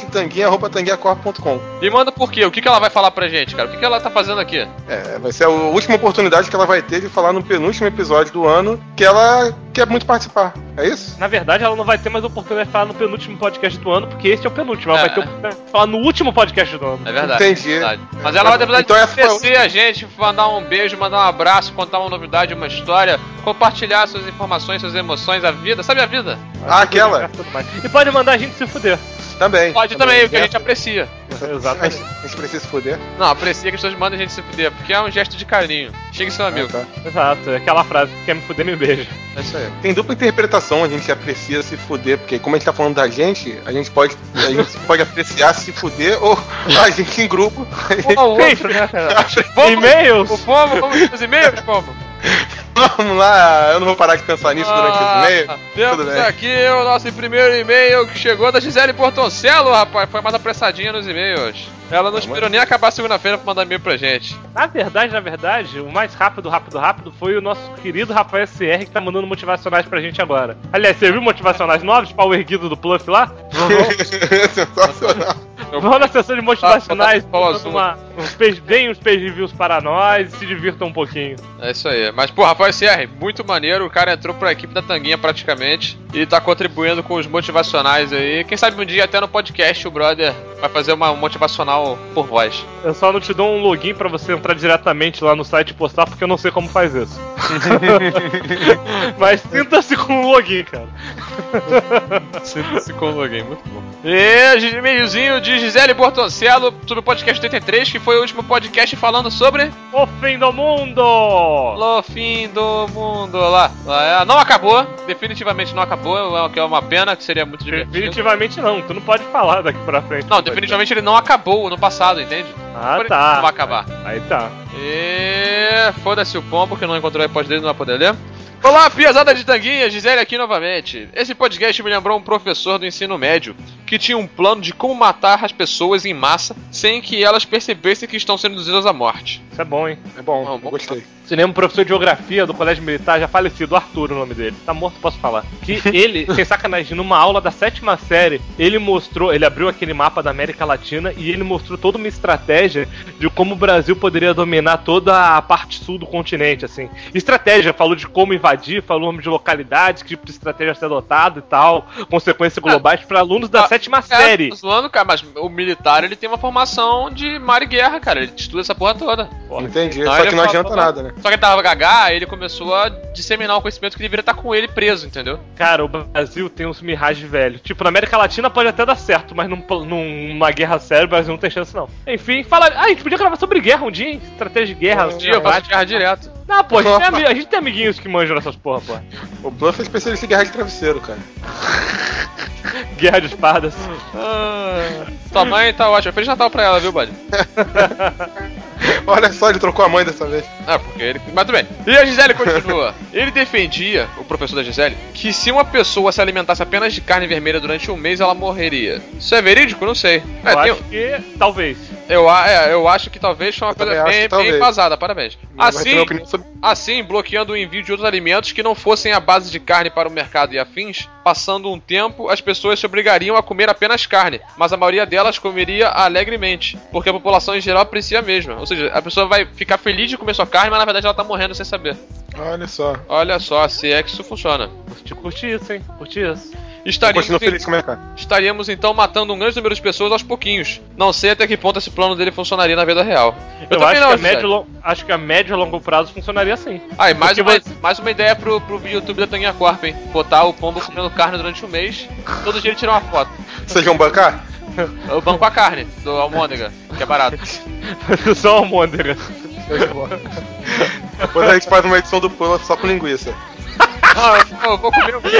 podcasttanguinha@tanguinhacorp.com. E manda por quê? O que ela vai falar pra gente, cara? O que ela tá fazendo aqui? Vai ser a última oportunidade que ela vai ter de falar no penúltimo episódio do ano que ela quer muito participar. É isso? Na verdade, ela não vai ter mais oportunidade de falar no penúltimo podcast do ano, porque esse é o penúltimo. Ela vai ter oportunidade de falar no último podcast do ano. É verdade. Entendi. É verdade. Mas ela vai ter então de agradecer a gente, mandar um beijo, mandar um abraço, contar uma novidade, uma história, compartilhar suas informações, suas emoções, a vida. Sabe a vida? Aquela. E pode mandar a gente se fuder. Também. Pode também, o que a gente aprecia. Exatamente. A gente precisa se fuder? Não, aprecia que as pessoas mandem a gente se fuder, porque é um gesto de carinho. Chega seu amigo. Tá. Exato, é aquela frase, quer me fuder, me beija. É isso aí. Tem dupla interpretação, a gente aprecia se fuder, porque como a gente tá falando da gente, a gente pode apreciar se fuder ou a gente em grupo. Ou outro, né, cara? E-mails? Vamos os e-mails, Pombo? Vamos lá, eu não vou parar de pensar nisso durante os e-mails. Temos aqui o nosso primeiro e-mail que chegou da Gisele Portoncello, rapaz. Foi mais apressadinha nos e-mails. Ela não esperou nem acabar a segunda-feira pra mandar e-mail pra gente. Na verdade, o mais rápido foi o nosso querido Rafael SR que tá mandando motivacionais pra gente agora. Aliás, você viu motivacionais novos? Pau erguido do Pluff lá? Sensacional. Vamos na sessão de motivacionais, Deem uns page reviews para nós e se divirtam um pouquinho. É isso aí. Mas, pô, Rafael CR, muito maneiro. O cara entrou pra equipe da Tanguinha praticamente e tá contribuindo com os motivacionais aí. Quem sabe um dia até no podcast o brother vai fazer uma motivacional por voz. Eu só não te dou um login pra você entrar diretamente lá no site e postar, porque eu não sei como faz isso. Mas sinta-se com um login, cara. Sinta-se com o login, muito bom. E e-mailzinho de Gisele Bortoncello sobre o podcast 83, que foi o último podcast falando sobre O fim do mundo! o fim do mundo lá. Não acabou, definitivamente não acabou, que é uma pena, que seria muito divertido. Definitivamente não, tu não pode falar daqui pra frente. Não, definitivamente ele não acabou no passado, entende? Ah, Por isso tá. não vai acabar. Aí tá. E foda-se o pombo, que não encontrou a iPod dele, não vai poder ler. Olá, piazada de Tanguinha, Gisele aqui novamente. Esse podcast me lembrou um professor do ensino médio que tinha um plano de como matar as pessoas em massa sem que elas percebessem que estão sendo induzidas à morte. Isso é bom, hein? É bom, Bom, bom. gostei. Você lembra um professor de geografia do colégio militar, já falecido, Arthur, o nome dele. Tá morto, posso falar. Que ele, sem sacanagem, numa aula da 7ª série, ele abriu aquele mapa da América Latina e ele mostrou toda uma estratégia de como o Brasil poderia dominar toda a parte sul do continente, assim. Estratégia, falou de como invadir, falou de localidades, que tipo de estratégia ser adotado e tal, consequências globais para alunos da 7ª série. Tô zoando, cara, mas o militar, ele tem uma formação de mar e guerra, cara. Ele estuda essa porra toda. Porra, Entendi, Não, só ele que não falou- adianta nada, né? Só que ele tava gagá, aí ele começou a disseminar o conhecimento que deveria estar com ele preso, entendeu? Cara, o Brasil tem uns Mirage velho. Tipo, na América Latina pode até dar certo, mas numa guerra séria o Brasil não tem chance, não. Enfim, a gente podia gravar sobre guerra um dia, hein? Estratégia de guerra. Um dia eu faço guerra direto. Não, pô, a gente tem amiguinhos que manjam nessas porra, pô. O Bluff é especialista em guerra de travesseiro, cara. Guerra de espadas. Tua mãe tá ótima. Feliz Natal pra ela, viu, buddy? Olha só, ele trocou a mãe dessa vez. Porque ele... Mas tudo bem. E a Gisele continua. Ele defendia, o professor da Gisele, que se uma pessoa se alimentasse apenas de carne vermelha durante um mês, ela morreria. Isso é verídico? Não sei. Eu acho que talvez. Eu acho que talvez foi uma coisa também acho bem que talvez. embasada, parabéns. Mas vai ter uma opinião sobre... Assim, bloqueando o envio de outros alimentos que não fossem a base de carne para o mercado e afins, passando um tempo, as pessoas se obrigariam a comer apenas carne, mas a maioria delas comeria alegremente, porque a população em geral aprecia a mesma. Ou seja, a pessoa vai ficar feliz de comer sua carne, mas na verdade ela tá morrendo sem saber. Olha só. Olha só, se é que isso funciona. Curti isso, hein? Curti isso. Continua feliz com a minha cara. Estaríamos então matando um grande número de pessoas aos pouquinhos. Não sei até que ponto esse plano dele funcionaria na vida real. Eu também acho, não, acho que a médio e longo prazo funcionaria assim. Ah, e mais Porque mais uma ideia pro YouTube da Tanguinha Corp, hein? Botar o pombo comendo carne durante um mês, todo dia ele tira uma foto. Vocês vão bancar? Eu banco a carne do almôndega, que é barato. Só almôndega. Depois a gente faz uma edição do Pula só com linguiça. Eu vou comer o quê?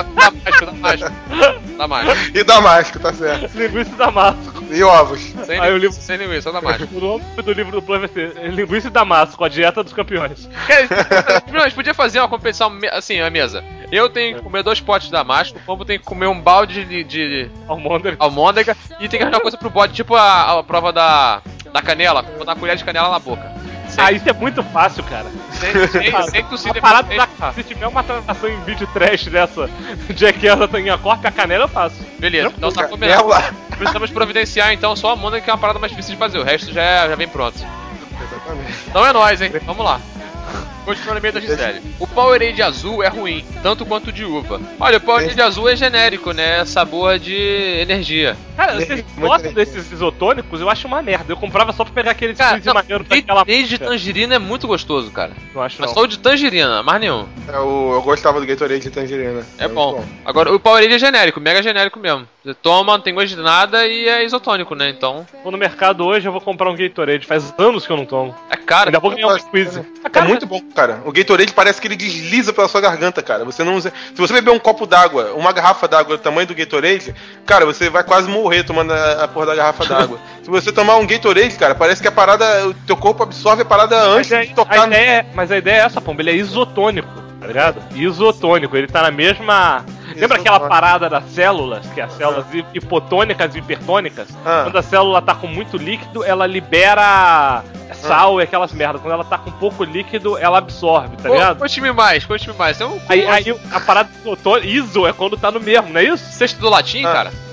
Damasco. E Damasco, tá certo. Linguiça e damasco. E ovos. Sem linguiça, Damasco. O nome do livro do plano vai ser Linguiça e Damasco, a dieta dos campeões. Não, a gente podia fazer uma competição assim, a mesa. Eu tenho que comer 2 potes de Damasco, o pombo tem que comer um balde de almôndega e tem que arranjar coisa pro bode, tipo a prova da canela, botar uma colher de canela na boca. Isso é muito fácil, cara. Sem tossir a parada se tiver uma atração em vídeo trash dessa Jackass da Tanguinha Corp, a canela eu faço. Beleza, então tá combinado. Precisamos providenciar então só a almôndega, que é uma parada mais difícil de fazer, o resto já vem pronto. Exatamente. Então é nóis, hein? Vamos lá. Continua no meio da Gisele. O Powerade azul é ruim, tanto quanto o de uva. Olha, o Powerade azul é genérico, né? Sabor de energia. Cara, vocês gostam desses isotônicos? Eu acho uma merda. Eu comprava só pra pegar aquele Cara, maneiro daquela. Gatorade de tangerina é muito gostoso, cara. Não acho Mas não. só o de tangerina, mais nenhum. Eu gostava do Gatorade de tangerina. É bom. Agora, o Powerade é genérico, mega genérico mesmo. Você toma, não tem gosto de nada e é isotônico, né? Então... Vou no mercado hoje, eu vou comprar um Gatorade. Faz anos que eu não tomo. É caro. Ainda vou ganhar um squeeze. É muito bom, cara. O Gatorade parece que ele desliza pela sua garganta, cara. Você não usa... Se você beber um copo d'água, uma garrafa d'água do tamanho do Gatorade, cara, você vai quase morrer tomando a porra da garrafa d'água. Se você tomar um Gatorade, cara, parece que a parada... O teu corpo absorve a parada antes de tocar... Mas a ideia é essa, Pomba. Ele é isotônico, tá ligado? Isotônico. Ele tá na mesma... Lembra aquela parada das células, que é as células hipotônicas e hipertônicas? Quando a célula tá com muito líquido, ela libera sal e aquelas merdas. Quando ela tá com pouco líquido, ela absorve, tá ligado? Conte-me mais. Então, Aí a parada isotônica, iso é quando tá no mesmo, não é isso? Sexto do latim, cara?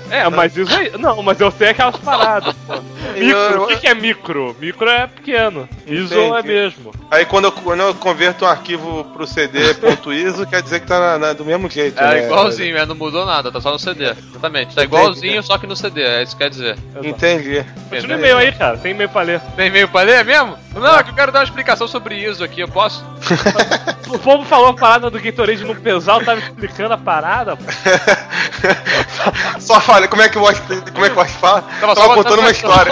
Mas isso aí. Não, mas eu sei aquelas paradas, pô. Micro, o que é micro? Micro é pequeno. ISO é mesmo. Aí quando eu converto um arquivo pro CD.ISO, quer dizer que tá do mesmo jeito. É né? igualzinho, não mudou nada, tá só no CD. Exatamente. Tá igualzinho, só que no CD, é isso que quer dizer. Entendi. Continua e-mail aí, cara. Tem e-mail pra ler. Tem e-mail pra ler mesmo? Não, é que eu quero dar uma explicação sobre ISO aqui, eu posso? O povo falou a parada do Gatorade no pesal, tava explicando a parada, pô. Só fala, como é que o Watch fala? Tava Contando uma história.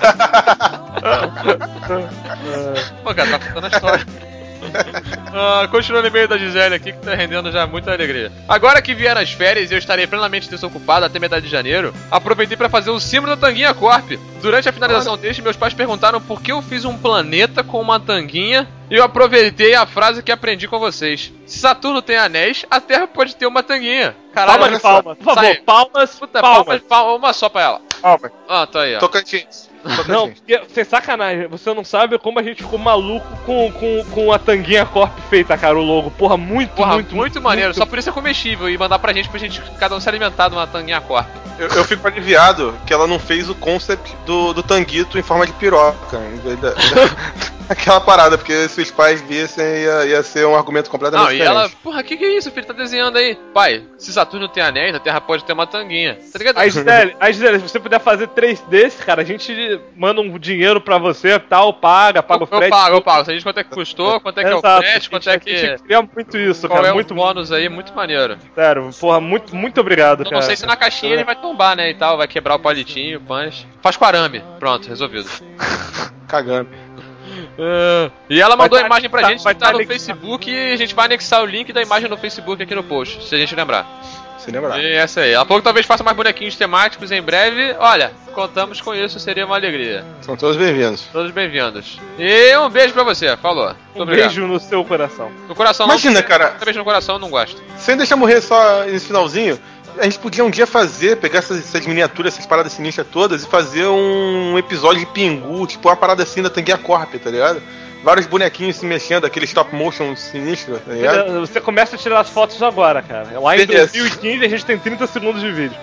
Pô, cara, tá contando a história. Continuando o e-mail da Gisele aqui, que tá rendendo já muita alegria. Agora que vieram as férias e eu estarei plenamente desocupado até metade de janeiro, aproveitei para fazer o símbolo da Tanguinha Corp. Durante a finalização deste, meus pais perguntaram por que eu fiz um planeta com uma tanguinha e eu aproveitei a frase que aprendi com vocês. Se Saturno tem anéis, a Terra pode ter uma tanguinha. Caralho, palmas de palmas. Por favor, sai. palmas. Puta, palmas. uma só pra ela. Palmas. Tá aí, ó. Tocantins. Não, porque, sem sacanagem, você não sabe como a gente ficou maluco com a Tanguinha Corp feita, cara, o logo. Porra, muito maneiro. muito. Só por isso é comestível e mandar pra gente cada um se alimentar de uma Tanguinha Corp. Eu fico aliviado que ela não fez o concept do tanguito em forma de piroca, em vez aquela parada, porque se os pais vissem ia ser um argumento completamente diferente. Não, e ela, porra, que é isso, filho? Tá desenhando aí. Pai, se Saturno tem anéis, a Terra pode ter uma tanguinha. Tá ligado? Aí, Gisele, se você puder fazer 3 desses, cara, a gente manda um dinheiro pra você, tal, paga o frete. Eu pago. Se a gente quanto é que custou, quanto é que é o frete, quanto é que... A gente cria muito isso, qual cara. É muito bônus aí, muito maneiro. Sério, porra, muito obrigado, cara. Não sei se na caixinha ele vai tombar, né, e tal, vai quebrar o palitinho, o punch. Faz com arame. Pronto, resolvido. Cagando. E ela mandou a imagem pra gente, vai tá no anexar. Facebook e a gente vai anexar o link da imagem no Facebook aqui no post, se a gente lembrar. Se lembrar. E essa aí. Ela falou que talvez faça mais bonequinhos temáticos em breve. Olha, contamos com isso, seria uma alegria. São todos bem-vindos. Todos bem-vindos. E um beijo pra você, falou. Muito obrigado. Beijo no seu coração. No coração Imagina, não, cara. Beijo no coração eu não gosto. Sem deixar morrer só nesse finalzinho, a gente podia um dia pegar essas miniaturas, essas paradas sinistras todas e fazer um episódio de Pingu, tipo uma parada assim da Tanguinha Corp, tá ligado? Vários bonequinhos se mexendo, aquele stop motion sinistro, tá ligado? Você começa a tirar as fotos agora, cara. Lá em Beleza. 2015 a gente tem 30 segundos de vídeo.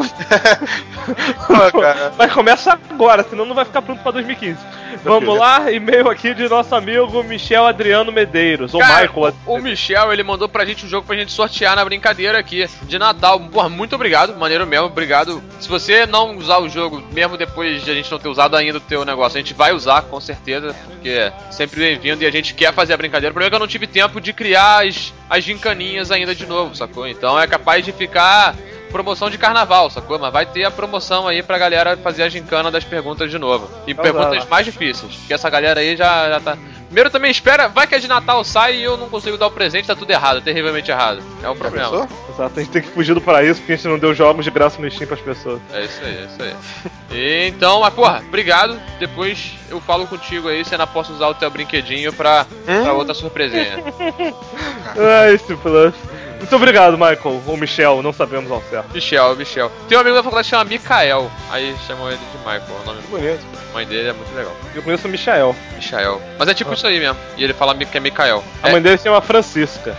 Pô, cara. Mas começa agora, senão não vai ficar pronto pra 2015. Vamos lá, e-mail aqui de nosso amigo Michel Adriano Medeiros, ou Cara, Michael. o Michel, ele mandou pra gente um jogo pra gente sortear na brincadeira aqui de Natal. Porra, muito obrigado, maneiro mesmo, obrigado. Se você não usar o jogo, mesmo depois de a gente não ter usado ainda o teu negócio, a gente vai usar, com certeza, porque é sempre bem-vindo e a gente quer fazer a brincadeira. O problema é que eu não tive tempo de criar as gincaninhas ainda de novo, sacou? Então é capaz de ficar promoção de carnaval, sacou? Mas vai ter a promoção aí pra galera fazer a gincana das perguntas de novo. E perguntas mais difíceis, porque essa galera aí já tá... Primeiro também espera, vai que a de Natal sai e eu não consigo dar o presente, tá tudo errado, terrivelmente errado. É o problema. Exato, a gente tem que fugir do paraíso porque a gente não deu jogos de graça no Steam pras pessoas. É isso aí. E, então, mas porra, obrigado. Depois eu falo contigo aí, se ainda posso usar o teu brinquedinho pra outra surpresinha. Esse plus. Muito obrigado, Michael. Ou Michel, não sabemos ao certo. Michel. Tem um amigo da faculdade que chama Mikael. Aí chamam ele de Michael, é o nome bonito. A mãe dele é muito legal. Eu conheço o Michael. Mas é tipo isso aí mesmo. E ele fala que é Mikael. A mãe dele se chama Francisca.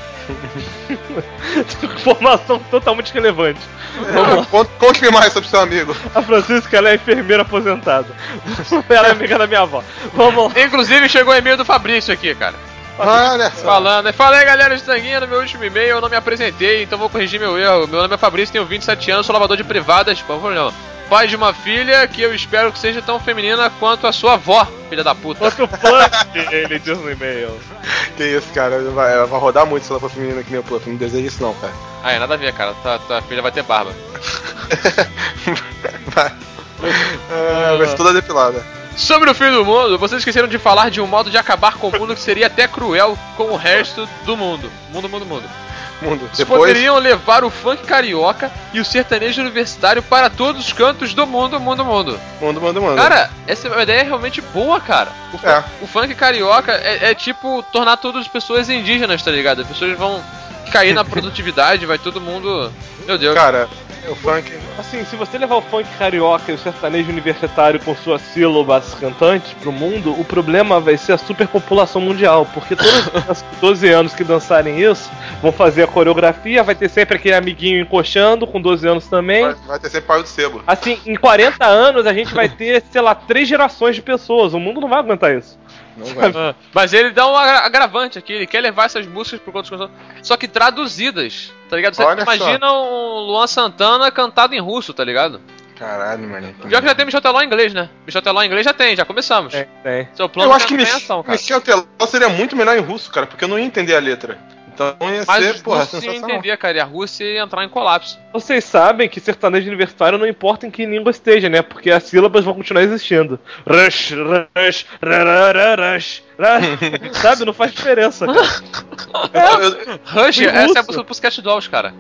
Informação totalmente relevante. Conte-me mais sobre seu amigo. A Francisca, ela é enfermeira aposentada. Ela é amiga da minha avó. Vamos lá. Inclusive chegou o e-mail do Fabrício aqui, cara. Olha só. Falando, falei galera de Tanguinha, no meu último e-mail eu não me apresentei, então vou corrigir meu erro. Meu nome é Fabrício, tenho 27 anos, sou lavador de privadas, por favor, não. Pai de uma filha que eu espero que seja tão feminina quanto a sua avó, filha da puta. Quanto o Puff, ele diz no e-mail. Que isso, cara, ela vai rodar muito se ela for feminina que nem o Puff, não deseja isso não, cara. Ah, é nada a ver, cara, tua filha vai ter barba. Vai ser toda depilada. Sobre o fim do mundo, vocês esqueceram de falar de um modo de acabar com o mundo que seria até cruel com o resto do mundo. Mundo. Vocês poderiam levar o funk carioca e o sertanejo universitário para todos os cantos do mundo. Mundo. Cara, essa ideia é realmente boa, cara. O funk carioca é tipo tornar todas as pessoas indígenas, tá ligado? As pessoas vão cair na produtividade, vai todo mundo... Meu Deus. Cara, o funk... Assim, se você levar o funk carioca e o sertanejo universitário com suas sílabas cantantes pro mundo, o problema vai ser a superpopulação mundial, porque todas as 12 anos que dançarem isso, vão fazer a coreografia, vai ter sempre aquele amiguinho encoxando, com 12 anos também. Vai ter sempre pai do sebo. Assim, em 40 anos a gente vai ter, sei lá, 3 gerações de pessoas, o mundo não vai aguentar isso. Não vai. Mas ele dá um agravante aqui, ele quer levar essas músicas pro outros cantos, só que traduzidas, tá ligado? Você Olha imagina só. um Luan Santana cantado em russo, tá ligado? Caralho, mano. Pior que já tem Michel Teló em inglês, né? Michel Teló em inglês já tem, já começamos. Tem. Seu plano Eu acho que atenção, cara. Michel Teló seria muito melhor em russo, cara, porque eu não ia entender a letra. Então ia Mas ser, os porra, russos iam sensacional. entender, cara, e a Rússia ia entrar em colapso. Vocês sabem que sertanejo universitário não importa em que língua esteja, né? Porque as sílabas vão continuar existindo. Rush, rush, rush. Sabe? Não faz diferença, cara. Rush, Em essa é a russo. música do Pussycat Dolls, cara.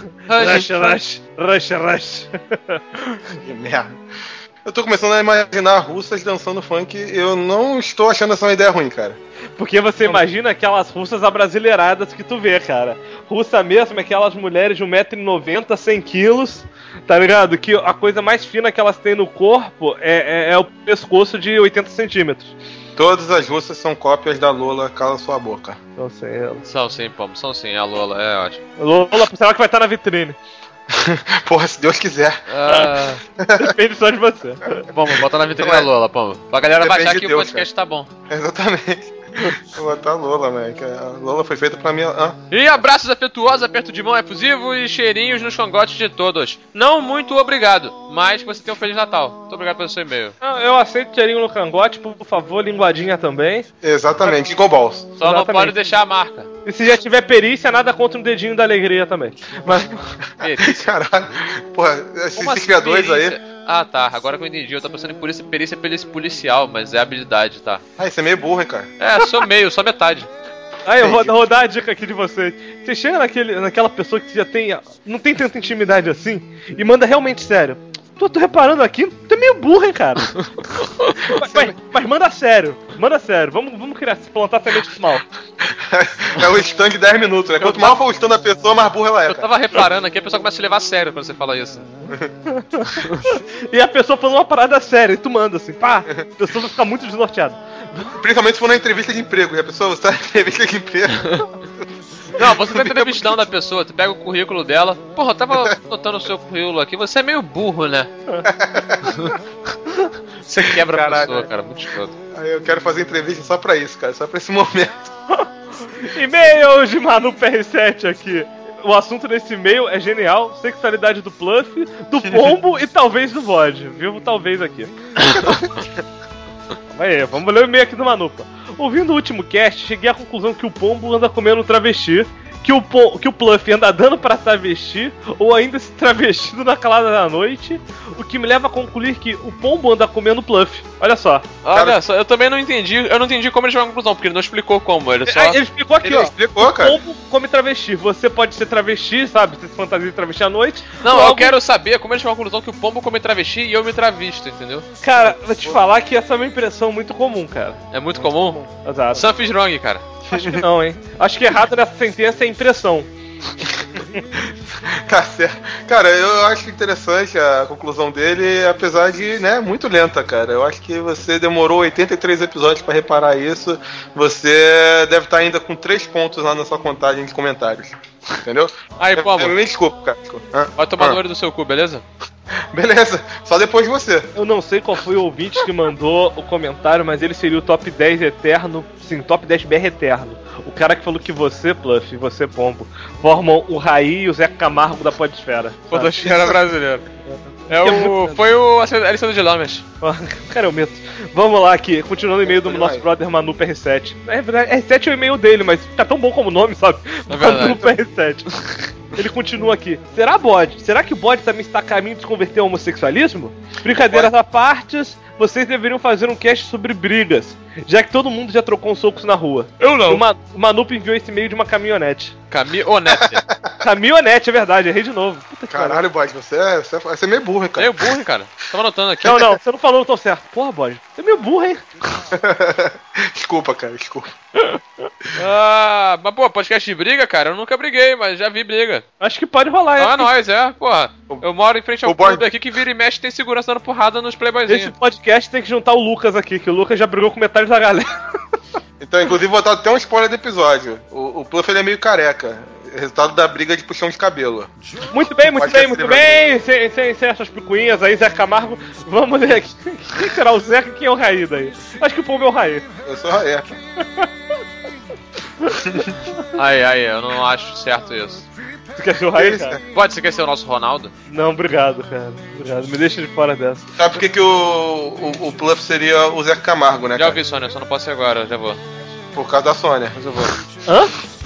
Rush. Que merda. Eu tô começando a imaginar russas dançando funk, eu não estou achando essa uma ideia ruim, cara. Porque você imagina aquelas russas abrasileiradas que tu vê, cara. Russa mesmo, aquelas mulheres de 1,90m, 100kg, tá ligado? Que a coisa mais fina que elas têm no corpo é o pescoço de 80 centímetros. Todas as russas são cópias da Lola, cala sua boca. Não sei, ela. São sim, Pombo, são sim, a Lola, é ótimo. Lola, será que vai estar na vitrine? Porra, se Deus quiser. Depende só de você. Pombo, bota na vitrine a Lola, Pombo. Pra galera Depende baixar de que Deus, o podcast tá bom. Exatamente. Vou botar a Lola, velho. Que a Lola foi feita pra mim. E abraços afetuosos, aperto de mão efusivo e cheirinhos nos cangotes de todos. Não muito obrigado, mas que você tenha um Feliz Natal. Muito obrigado pelo seu e-mail. Eu aceito cheirinho no cangote, por favor, linguadinha também. Exatamente, igual balls. Só não Exatamente. pode deixar a marca. E se já tiver perícia, nada contra um dedinho da alegria também. Mas... Caralho. Porra, esses Como assim, criadores aí. perícia? Ah, tá. Agora que eu entendi. Eu tô pensando em perícia policial, mas é habilidade, tá? Ah, isso é meio burro, hein, cara. É, sou meio, só metade. Aí eu vou dar a dica aqui de vocês. Você chega naquela pessoa que já tem. Não tem tanta intimidade assim e manda realmente sério. Tô reparando aqui, tu é meio burro, hein, cara. mas manda sério. Vamos criar, plantar semente do mal. É o stand de 10 minutos, né? Quanto maior for o stand da pessoa, mais burra ela é. Eu tava reparando aqui, a pessoa começa a se levar a sério quando você fala isso. E a pessoa falando uma parada séria e tu manda assim, pá, a pessoa vai ficar muito desnorteada. Principalmente se for na entrevista de emprego. E a pessoa, você tá na entrevista de emprego. Não, você tá entrevistando a pessoa, tu pega o currículo dela. Porra, eu tava notando o seu currículo aqui, você é meio burro, né? Você quebra a pessoa, cara, muito escroto. Aí eu quero fazer entrevista só pra isso, cara. Só pra esse momento. E-mail de Manu PR7 aqui. O assunto desse e-mail é genial. Sexualidade do Pluff, do Pombo e talvez do Bode. Viu? Talvez aqui. Aí, vamos ler o e-mail aqui do Manupa. Ouvindo o último cast, cheguei à conclusão que o Pombo anda comendo travesti, que o Pluff anda dando para travesti, ou ainda se travestindo na calada da noite, o que me leva a concluir que o Pombo anda comendo Pluff. Olha só. Olha só, eu também não entendi. Eu não entendi como ele chegou à conclusão, porque ele não explicou como. Ele só. Ele explicou aqui, Ele ó. explicou, o cara. Pombo come travesti. Você pode ser travesti, sabe? Você se fantasia de travesti à noite. Não, ou eu algo- quero saber como ele chegou à conclusão que o pombo come travesti e eu me travisto, entendeu? Cara, vou te falar que essa é uma impressão muito comum, cara. É muito comum. Exato. Something's wrong, cara. Acho que não, hein? Acho que errado nessa sentença é impressão. Tá certo. Cara, eu acho interessante a conclusão dele, apesar de, né, muito lenta, cara. Eu acho que você demorou 83 episódios pra reparar isso. Você deve estar ainda com 3 pontos lá na sua contagem de comentários. Entendeu? Aí, pombo, Me desculpa, cara. Desculpa. vai tomar no olho do seu cu, beleza? Beleza, só depois de você. Eu não sei qual foi o ouvinte que mandou o comentário, mas ele seria o top 10 eterno. Sim, top 10 BR eterno. O cara que falou que você, Pluff, e você, Pombo, formam o Raí e o Zeca Camargo da podesfera. Podosfera brasileira. muito Foi o Alessandro de Lamas. Cara, eu meto. Vamos lá aqui, continuando o e-mail do Ele nosso vai. brother Manu PR7. É verdade, R7 é o e-mail dele, mas fica tão bom como o nome, sabe? É verdade. Manu PR7. Ele continua aqui. Será bode? Será que o bode também está a caminho de se converter ao homossexualismo? Brincadeiras à parte, vocês deveriam fazer um cast sobre brigas, já que todo mundo já trocou uns socos na rua. Eu não. O Manupa enviou esse e-mail de uma caminhonete. Caminhonete. Caminhonete, é verdade, errei de novo. Puta que Caralho, bode, você é meio burro, hein, cara. Meio burro, hein, cara. Tava anotando aqui. pariu. Não, você não falou no tom certo. Porra, bode. Você é meio burro, hein? Desculpa, cara, desculpa. Mas pô, podcast de briga, cara, eu nunca briguei, mas já vi briga. Acho que pode rolar, hein? Ah, nós, porra. Eu moro em frente ao clube aqui que vira e mexe tem segurança dando porrada nos playboyzinhos. Esse podcast tem que juntar o Lucas aqui, que o Lucas já brigou com metade da galera. Então, inclusive, vou dar até um spoiler do episódio. O Pluff, ele é meio careca. Resultado da briga de puxão de cabelo. Muito bem. Sem essas picuinhas aí, Zé Camargo. Vamos ler aqui. Quem será o Zeca e quem é o Raí daí? Acho que o povo é o Raí. Eu sou o Raí. Aí, eu não acho certo isso. Tu quer ser o Raí, cara? Você quer ser o nosso Ronaldo? Não, obrigado, cara. Obrigado. Me deixa de fora dessa. Sabe por que o Pluff seria o Zé Camargo, né, já cara? ouvi, Sônia, só não posso ser agora, já vou. Por causa da Sônia. Mas eu vou. Hã?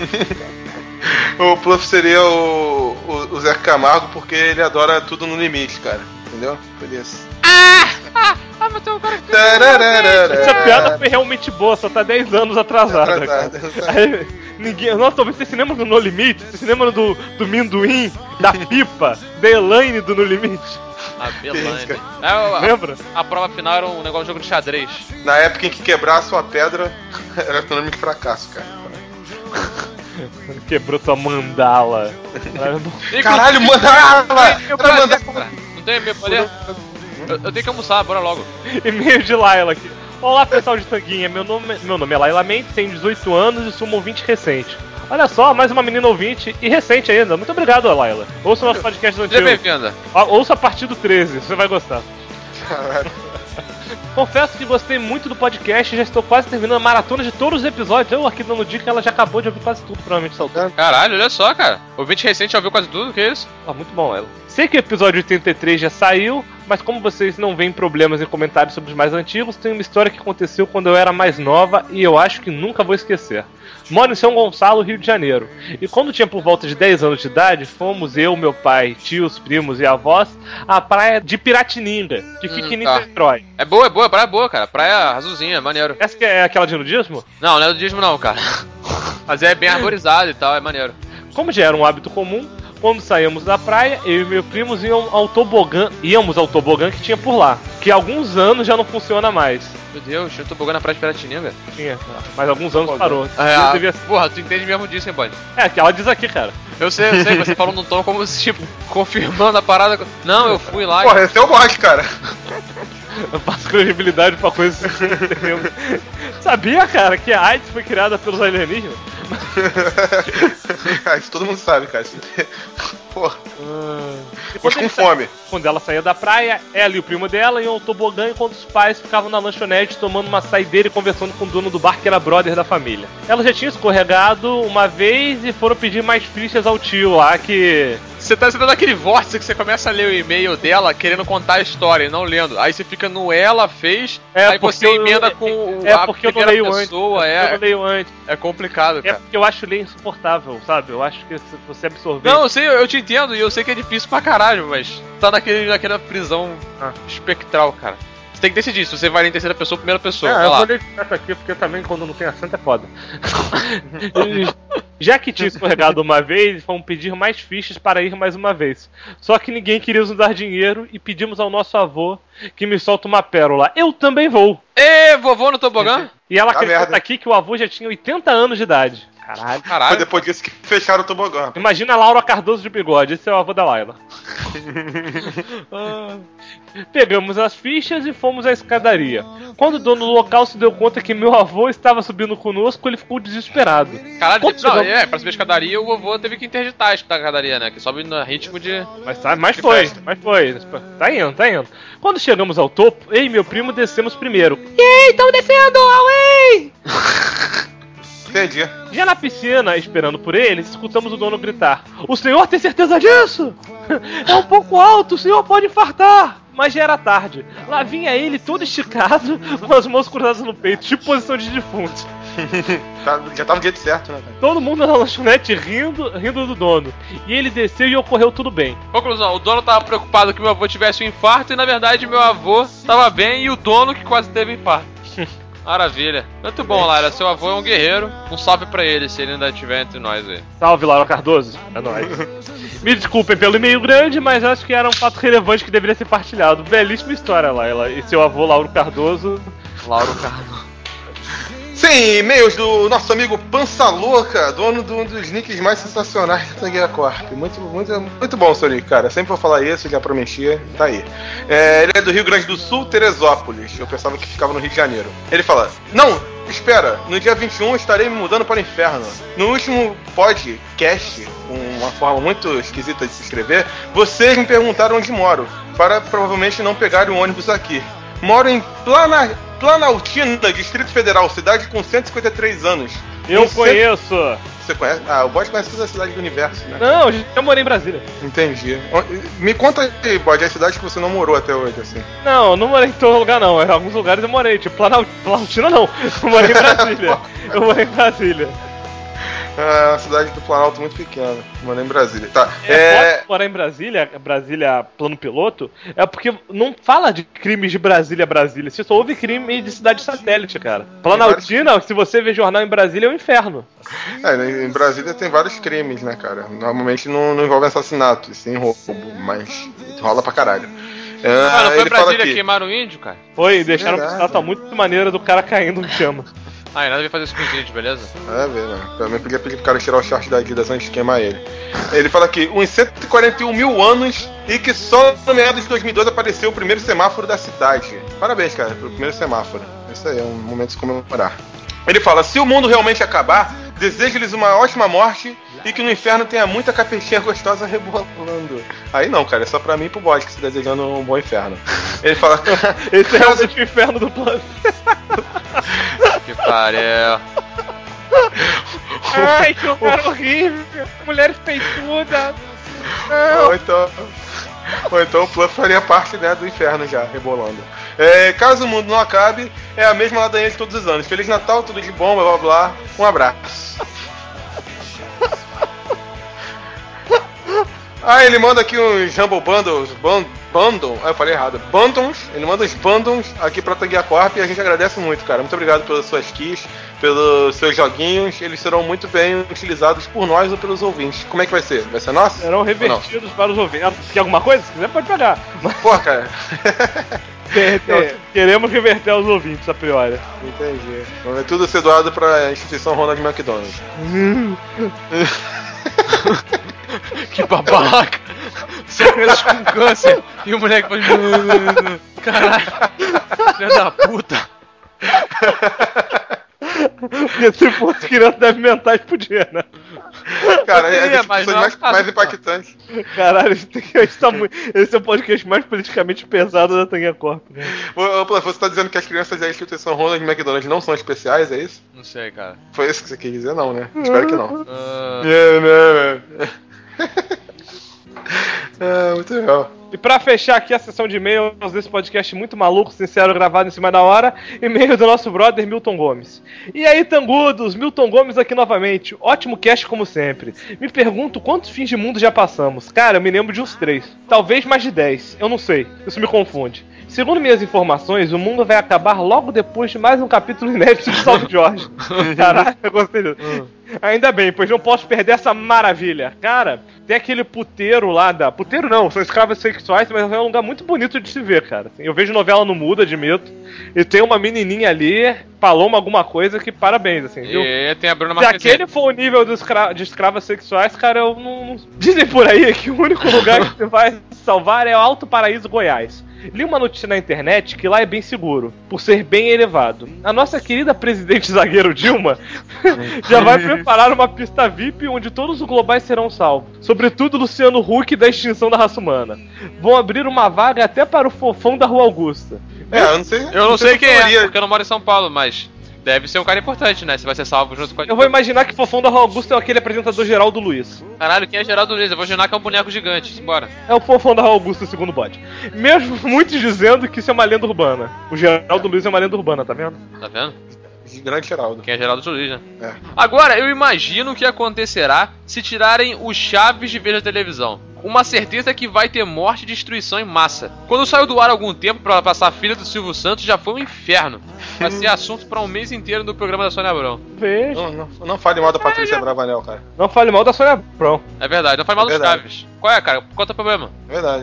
O Pluff seria o Zé Camargo porque ele adora tudo no limite, cara. Entendeu? Por isso. Mas tem um cara que... Essa piada foi realmente boa, só tá 10 anos atrasada, cara. Aí, ninguém... Nossa, talvez vocês se lembram do No Limite? Vocês se lembram do Minduim, da Pipa, da Elaine do No Limite? A Belaine. Lembra? A prova final era um negócio de jogo de xadrez. Na época em que quebrar a sua pedra era sinônimo de fracasso, cara. Quebrou sua mandala. Caralho, mandala! Não tem e-mail pra ler? Eu tenho que almoçar, bora logo. E-mail de Laila aqui. Olá, pessoal de Tanguinha. Meu nome é Laila Mendes, tenho 18 anos e sou um ouvinte recente. Olha só, mais uma menina ouvinte e recente ainda. Muito obrigado, Laila. Ouça o nosso podcast antigo. Seja bem-vinda. Ouça a partir do 13, você vai gostar. Caralho. Confesso que gostei muito do podcast e já estou quase terminando a maratona de todos os episódios. Eu aqui dando dica, ela já acabou de ouvir quase tudo, provavelmente saltando. Caralho, olha só, cara. Ouvinte recente já ouviu quase tudo, que é isso? Muito bom, ela. Sei que o episódio 83 já saiu, mas como vocês não veem problemas em comentários sobre os mais antigos, tem uma história que aconteceu quando eu era mais nova e eu acho que nunca vou esquecer. Moro em São Gonçalo, Rio de Janeiro. E quando tinha por volta de 10 anos de idade, fomos eu, meu pai, tios, primos e avós à praia de Piratininga, que fica em Niterói. É boa, praia é boa, cara. Praia azulzinha, maneiro. Essa que é aquela de nudismo? Não é nudismo não, cara. Mas é bem arborizado e tal, é maneiro. Como já era um hábito comum, quando saímos da praia, eu e meus primos íamos ao tobogã que tinha por lá, que há alguns anos já não funciona mais. Meu Deus, tinha tobogã na praia de Piratininga? Tinha, mas há alguns anos parou. Porra, tu entende mesmo disso, hein, Band? É, que ela diz aqui, cara. Eu sei, você falou num tom como se, tipo, confirmando a parada. Não, eu fui lá Porra, esse eu gosto, cara. Eu passo credibilidade pra coisas assim. Sabia, cara, que a AIDS foi criada pelos alienígenas? Isso todo mundo sabe, cara. Porra. Depois com fome. Quando ela saía da praia, ela e o primo dela iam ao tobogã enquanto os pais ficavam na lanchonete tomando uma saideira e conversando com o dono do bar que era brother da família. Ela já tinha escorregado uma vez e foram pedir mais fichas ao tio lá que... Você tá sendo aquele vórtice que você começa a ler o e-mail dela querendo contar a história e não lendo. Aí você fica no ela fez, aí você emenda com a primeira pessoa. Eu não leio antes. É complicado, cara. É porque eu acho ler insuportável, sabe? Eu acho que você absorver... Não, eu sei, eu te entendo e eu sei que é difícil pra caralho, mas tá naquela prisão espectral, cara. Você tem que decidir se você vai ler em terceira pessoa ou primeira pessoa. Eu vou ler direto aqui, porque também quando não tem acento é foda. Já que tinha escorregado uma vez, fomos pedir mais fichas para ir mais uma vez. Só que ninguém queria nos dar dinheiro e pedimos ao nosso avô que me solta uma pérola. Eu também vou. Ê, vovô no tobogã? E ela acrescenta aqui que o avô já tinha 80 anos de idade. Caralho. Foi depois disso que fecharam o tobogã. Imagina a Laura Cardoso de bigode, esse é o avô da Laila. Pegamos as fichas e fomos à escadaria. Quando o dono do local se deu conta que meu avô estava subindo conosco, ele ficou desesperado. Caralho, pra subir a escadaria, o vovô teve que interditar a escadaria, né? Que sobe no ritmo de... Mas foi. Tá indo. Quando chegamos ao topo, eu e meu primo descemos primeiro. Ei, estão descendo, away! Entendi. Já na piscina, esperando por eles, escutamos o dono gritar: "O senhor tem certeza disso? É um pouco alto, o senhor pode infartar!" Mas já era tarde. Lá vinha ele todo esticado, com as mãos cruzadas no peito, tipo posição de defunto. Já tava no jeito certo, né, cara? Todo mundo na lanchonete rindo do dono. E ele desceu e ocorreu tudo bem. Conclusão, o dono tava preocupado que meu avô tivesse um infarto e na verdade meu avô tava bem e o dono que quase teve um infarto. Maravilha. Muito bom, Lara. Seu avô é um guerreiro. Um salve pra ele, se ele ainda estiver entre nós aí. Salve, Laura Cardoso. É nóis. Me desculpem pelo e-mail grande, mas acho que era um fato relevante que deveria ser partilhado. Belíssima história, Laila. E seu avô, Lauro Cardoso. Lauro Cardoso. Sim, e-mails do nosso amigo Pança Louca, dono de um dos nicks mais sensacionais da Tangueira Corp. Muito bom, seu nick, cara. Sempre vou falar isso, já prometi, tá aí. Ele é do Rio Grande do Sul, Teresópolis. Eu pensava que ficava no Rio de Janeiro. Ele fala: não, espera, no dia 21 estarei me mudando para o inferno. No último podcast, uma forma muito esquisita de se escrever, vocês me perguntaram onde moro, para provavelmente não pegar o ônibus aqui. Moro em Planaltina, Distrito Federal, cidade com 153 anos. Eu conheço. Você conhece? Ah, o Bode conhece toda a cidade do universo, né? Não, eu morei em Brasília. Entendi. Me conta aí, Bode, a cidade que você não morou até hoje, assim. Não, eu não morei em todo lugar, não. Em alguns lugares eu morei, tipo Planaltina não. Eu morei em Brasília. É uma cidade do Planalto muito pequena. Morei em Brasília. Tá. Pode morar em Brasília plano piloto, é porque não fala de crimes de Brasília. Você só ouve crime de cidade satélite, cara. Planaltina, se você vê jornal em Brasília, é um inferno. Em Brasília tem vários crimes, né, cara? Normalmente não envolve assassinato, sim roubo, mas rola pra caralho. Não foi Brasília que queimaram o índio, cara? Foi, deixaram uma estátua muito maneira do cara caindo no chama. Ah, e nada a ver fazer isso com os índios, beleza? Né? Também podia pedir pro cara tirar o short da Adidas antes de queimar ele. Ele fala aqui, uns 141 mil anos e que só no meados de 2012 apareceu o primeiro semáforo da cidade. Parabéns, cara, pelo primeiro semáforo. Isso aí é um momento de se comemorar. Ele fala, se o mundo realmente acabar, desejo-lhes uma ótima morte e que no inferno tenha muita capetinha gostosa rebolando. Aí não, cara, é só pra mim e pro Bode que se desejando um bom inferno. Ele fala... Esse é realmente o inferno do plano. Que pariu. Ai, que lugar horrível. Mulheres peitudas. Ou então o plano faria parte, né, do inferno já, rebolando. Caso o mundo não acabe, é a mesma ladainha de todos os anos. Feliz Natal, tudo de bom, blá blá blá. Um abraço. Ele manda aqui uns Humble Bundles, eu falei errado, Bundles, ele manda os Bundles aqui pra Tanguia Corp e a gente agradece muito, cara. Muito obrigado pelas suas keys, pelos seus joguinhos, eles serão muito bem utilizados por nós ou pelos ouvintes. Como é que vai ser? Vai ser nosso? Serão revertidos para os ouvintes. Quer alguma coisa? Se quiser pode pagar. Pô, cara. Queremos reverter aos ouvintes, a priori. Entendi. Vai tudo ser doado pra instituição Ronald McDonald. Que babaca! Só crianças com câncer e o moleque faz. Caralho! Filha da puta! Porque se fosse criança deve mentais, podia, né? Cara, é mais impactante. Caralho, esse é o podcast mais politicamente pesado da Tanguia Corp. Né? Você tá dizendo que as crianças da instituição Ronald McDonald não são especiais, é isso? Não sei, cara. Foi isso que você quis dizer, não, né? Espero que não. Muito legal. E pra fechar aqui a sessão de e-mails desse podcast muito maluco, sincero, gravado em cima da hora, e-mail do nosso brother Milton Gomes. E aí, Tangudos, Milton Gomes aqui novamente. Ótimo cast como sempre. Me pergunto quantos fins de mundo já passamos. Cara, eu me lembro de uns 3. Talvez mais de 10. Eu não sei. Isso me confunde. Segundo minhas informações, o mundo vai acabar logo depois de mais um capítulo inédito de Salve Jorge. Caralho, eu gostei disso. Ainda bem, pois não posso perder essa maravilha. Cara, tem aquele puteiro lá da... Puteiro não, são escravas sexuais, mas é um lugar muito bonito de se ver, cara. Eu vejo novela no Mudo, admito. E tem uma menininha ali, Paloma alguma coisa, que parabéns, assim, viu? E tem a Bruna Se Marquezine. aquele for o nível de escravas sexuais, cara, eu não... Dizem por aí que o único lugar que você vai salvar é o Alto Paraíso, Goiás. Li uma notícia na internet que lá é bem seguro, por ser bem elevado. A nossa querida presidente zagueiro Dilma já vai preparar uma pista VIP onde todos os globais serão salvos. Sobretudo Luciano Huck da extinção da raça humana. Vão abrir uma vaga até para o fofão da Rua Augusta. Eu não sei quem é, porque eu não moro em São Paulo, mas deve ser um cara importante, né? Você vai ser salvo junto com a... Eu vou imaginar que fofão da Rua Augusta é aquele apresentador Geraldo Luiz. Caralho, quem é Geraldo Luiz? Eu vou imaginar que é um boneco gigante. Simbora. É o fofão da Rua Augusta, segundo o bode. Mesmo muitos dizendo que isso é uma lenda urbana. O Geraldo Luiz é uma lenda urbana, tá vendo? Tá vendo? Grande Geraldo. Quem é Geraldo Luiz, né? É. Agora, eu imagino o que acontecerá se tirarem o Chaves de vez da televisão. Uma certeza que vai ter morte e destruição em massa. Quando saiu do ar há algum tempo pra passar a filha do Silvio Santos, já foi um inferno. Vai ser assunto pra um mês inteiro do programa da Sônia Abrão. Veja. Não fale mal da Patrícia Bravanel, cara. Não fale mal da Sônia Abrão. É verdade, não fale mal dos Chaves. Qual é, cara? Qual é o teu problema? É verdade, né?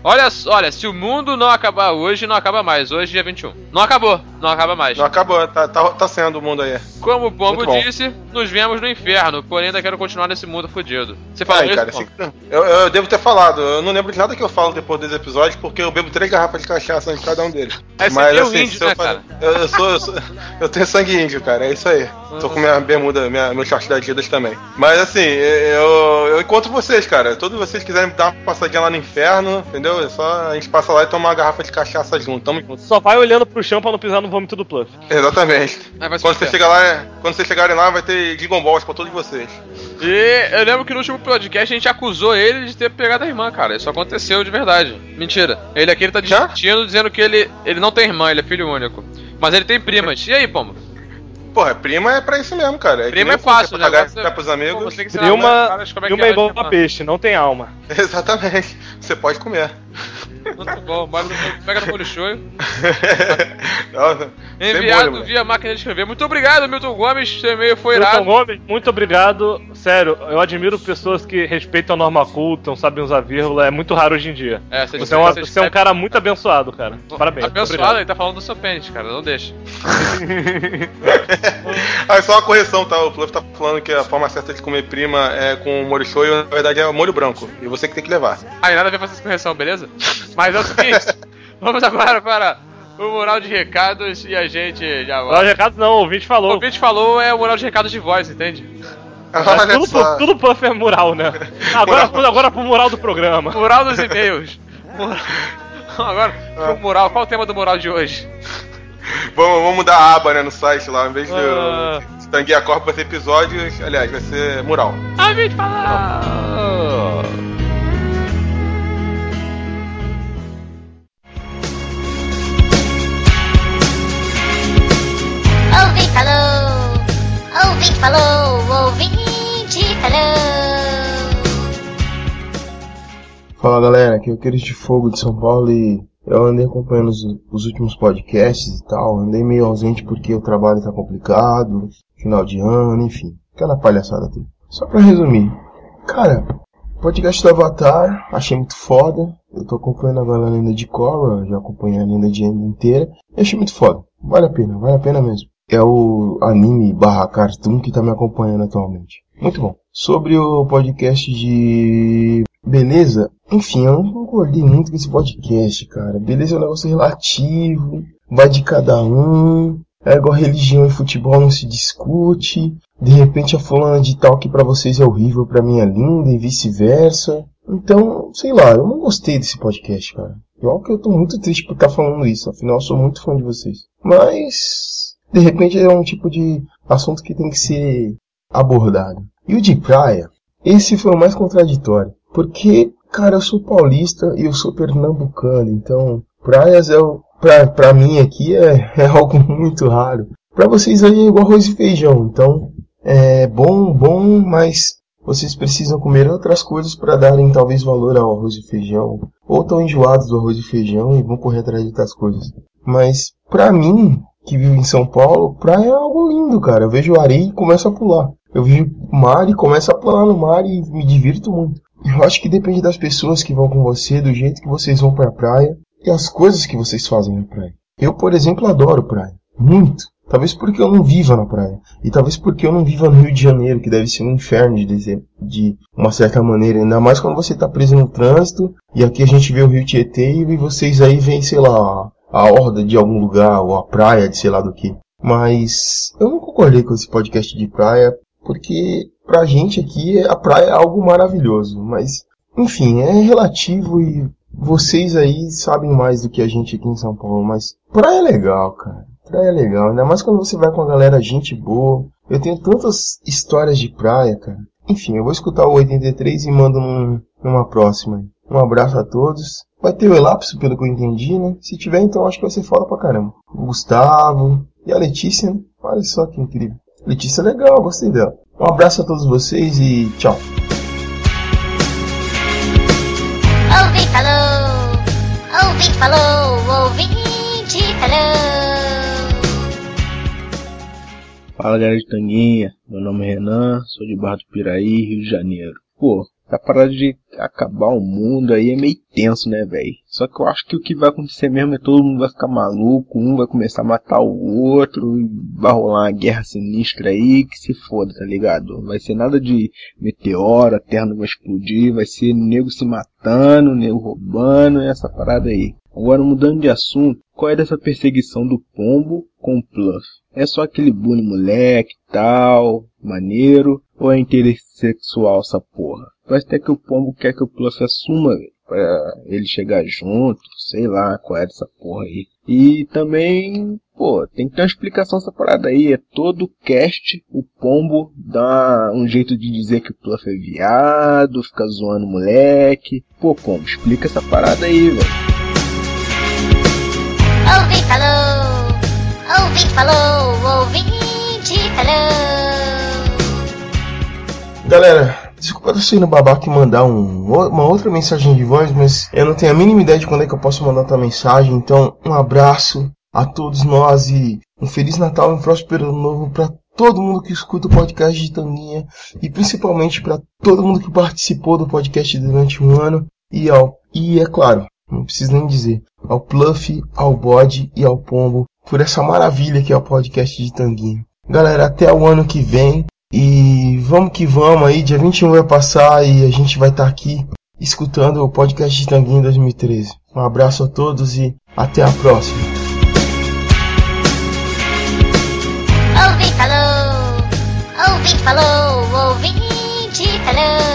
Olha, se o mundo não acabar hoje, não acaba mais. Hoje, dia 21. Não acabou, não acaba mais. Não acabou, tá sendo o mundo aí. Como o Pombo disse, nos vemos no inferno, porém ainda quero continuar nesse mundo fodido. Você falou isso, cara, eu devo ter falado. Eu não lembro de nada que eu falo depois desse episódio, porque eu bebo 3 garrafas de cachaça de cada um deles. Mas assim, índio, né, cara? Eu tenho sangue índio, cara, é isso aí. Tô com minha bermuda, meu short da Adidas também. Mas assim, eu encontro vocês, cara. Todos vocês quiserem dar uma passadinha lá no inferno, entendeu? É só a gente passa lá e toma uma garrafa de cachaça junto. Tamo junto. Só vai olhando pro chão pra não pisar no vômito do Pluff. Exatamente. Quando vocês chegarem lá, vai ter Dragon Balls pra todos vocês. E eu lembro que no último podcast a gente acusou ele de ter pegado a irmã, cara. Isso aconteceu de verdade. Mentira. Ele tá desmentindo, dizendo que ele não tem irmã, ele é filho único. Mas ele tem primas. E aí, Pombo? Porra, prima é pra isso mesmo, cara. Prima é fácil, né? Pagar pros amigos. Prima é igual a peixe, não tem alma. Exatamente. Você pode comer. Muito bom. Pega no molho shoyu. Nossa, enviado via máquina de escrever. Muito obrigado, Milton Gomes. Seu e-mail foi irado. Milton Gomes, muito obrigado. Sério, eu admiro pessoas que respeitam a norma culta, sabem usar vírgula. É muito raro hoje em dia. Você é um cara muito abençoado, cara. Parabéns. Abençoado, ele tá falando do seu pênis, cara. Não deixa. Só uma correção, tá? O Pluff tá falando que a forma certa de comer prima é com molho shoyu, na verdade é molho branco. E você que tem que levar. Nada a ver com essa correção, beleza? Mas é o seguinte, vamos agora para o mural de recados e a gente já volta. Mural de recados não, o ouvinte falou. O ouvinte falou é o mural de recados de voz, entende? Tudo Puff é mural, né? Agora pro mural do programa. Mural dos e-mails. Agora pro mural. Qual o tema do mural de hoje? Vamos mudar a aba, né, no site lá. Em vez de Tanguia Corp vai ser episódios, aliás, vai ser mural. A gente falou! Ouvinte falou, ouvinte falou. Fala galera, aqui é o Queiroz de Fogo de São Paulo e eu andei acompanhando os últimos podcasts e tal, andei meio ausente porque o trabalho tá complicado, final de ano, enfim, aquela palhaçada toda. Só pra resumir, cara, podcast do Avatar, achei muito foda, eu tô acompanhando agora a lenda de Korra, já acompanhei a lenda de Aang inteira, e achei muito foda, vale a pena mesmo. É o anime / cartoon que tá me acompanhando atualmente. Muito bom. Sobre o podcast de beleza, enfim, eu não concordei muito com esse podcast, cara. Beleza é um negócio relativo, vai de cada um, é igual religião e futebol, não se discute. De repente a fulana de tal que pra vocês é horrível, pra mim é linda e vice-versa. Então, sei lá, eu não gostei desse podcast, cara. Eu tô muito triste por estar falando isso, afinal eu sou muito fã de vocês. Mas de repente é um tipo de assunto que tem que ser abordado. E o de praia, esse foi o mais contraditório. Porque, cara, eu sou paulista e eu sou pernambucano. Então, praias pra mim aqui é algo muito raro. Pra vocês aí é igual arroz e feijão. Então, é bom, mas vocês precisam comer outras coisas para darem talvez valor ao arroz e feijão. Ou estão enjoados do arroz e feijão e vão correr atrás de outras coisas. Mas, pra mim, que vive em São Paulo, praia é algo lindo, cara. Eu vejo areia e começo a pular. Eu vejo mar e começo a pular no mar e me divirto muito. Eu acho que depende das pessoas que vão com você, do jeito que vocês vão pra praia e as coisas que vocês fazem na praia. Eu, por exemplo, adoro praia. Muito. Talvez porque eu não viva na praia. E talvez porque eu não viva no Rio de Janeiro, que deve ser um inferno de uma certa maneira. Ainda mais quando você tá preso no trânsito e aqui a gente vê o Rio Tietê e vocês aí veem, sei lá, a orla de algum lugar, ou a praia de sei lá do que. Mas eu não concordei com esse podcast de praia, porque pra gente aqui a praia é algo maravilhoso. Mas, enfim, é relativo e vocês aí sabem mais do que a gente aqui em São Paulo. Mas praia é legal, cara. Praia é legal, ainda mais quando você vai com a galera gente boa. Eu tenho tantas histórias de praia, cara. Enfim, eu vou escutar o 83 e mando numa próxima. Um abraço a todos. Vai ter o Elapso, pelo que eu entendi, né? Se tiver, então acho que vai ser foda pra caramba. O Gustavo e a Letícia, né? Olha só que incrível. Letícia é legal, gostei dela. Um abraço a todos vocês e tchau. Ouvinte falou, ouvinte falou. Fala galera de Tanguinha, meu nome é Renan, sou de Barra do Piraí, Rio de Janeiro. Pô, essa parada de acabar o mundo aí é meio tenso, né, velho? Só que eu acho que o que vai acontecer mesmo é todo mundo vai ficar maluco, um vai começar a matar o outro, e vai rolar uma guerra sinistra aí, que se foda, tá ligado? Vai ser nada de meteoro, a terra não vai explodir, vai ser nego se matando, nego roubando, essa parada aí. Agora, mudando de assunto, qual é dessa perseguição do pombo com o Pluff? É só aquele bullying moleque, tal, maneiro, ou é interesse sexual essa porra? Parece até que o pombo quer que o Pluff assuma, velho, pra ele chegar junto, sei lá qual é dessa porra aí. E também, pô, tem que ter uma explicação essa parada aí. É todo cast, o pombo dá um jeito de dizer que o Pluff é viado, fica zoando o moleque. Pô, pombo, explica essa parada aí, velho. Ouvinte falou, ouvinte falou, ouvinte falou. Galera, desculpa eu estar sendo babaca e mandar uma outra mensagem de voz, mas eu não tenho a mínima ideia de quando é que eu posso mandar outra mensagem. Então, um abraço a todos nós e um Feliz Natal e um próspero Ano Novo para todo mundo que escuta o podcast de Tanguinha e principalmente para todo mundo que participou do podcast durante um ano e é claro, não preciso nem dizer, ao Pluff, ao Bode e ao Pombo por essa maravilha que é o podcast de Tanguinha. Galera, até o ano que vem e vamos que vamos aí, dia 21 vai passar e a gente vai estar aqui escutando o podcast de Tanguinha em 2013. Um abraço a todos e até a próxima. Ouvinte falou, ouvinte falou, ouvinte falou.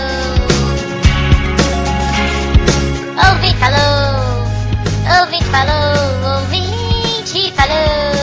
Ouvinte falou, ouvinte falou, ouvinte falou.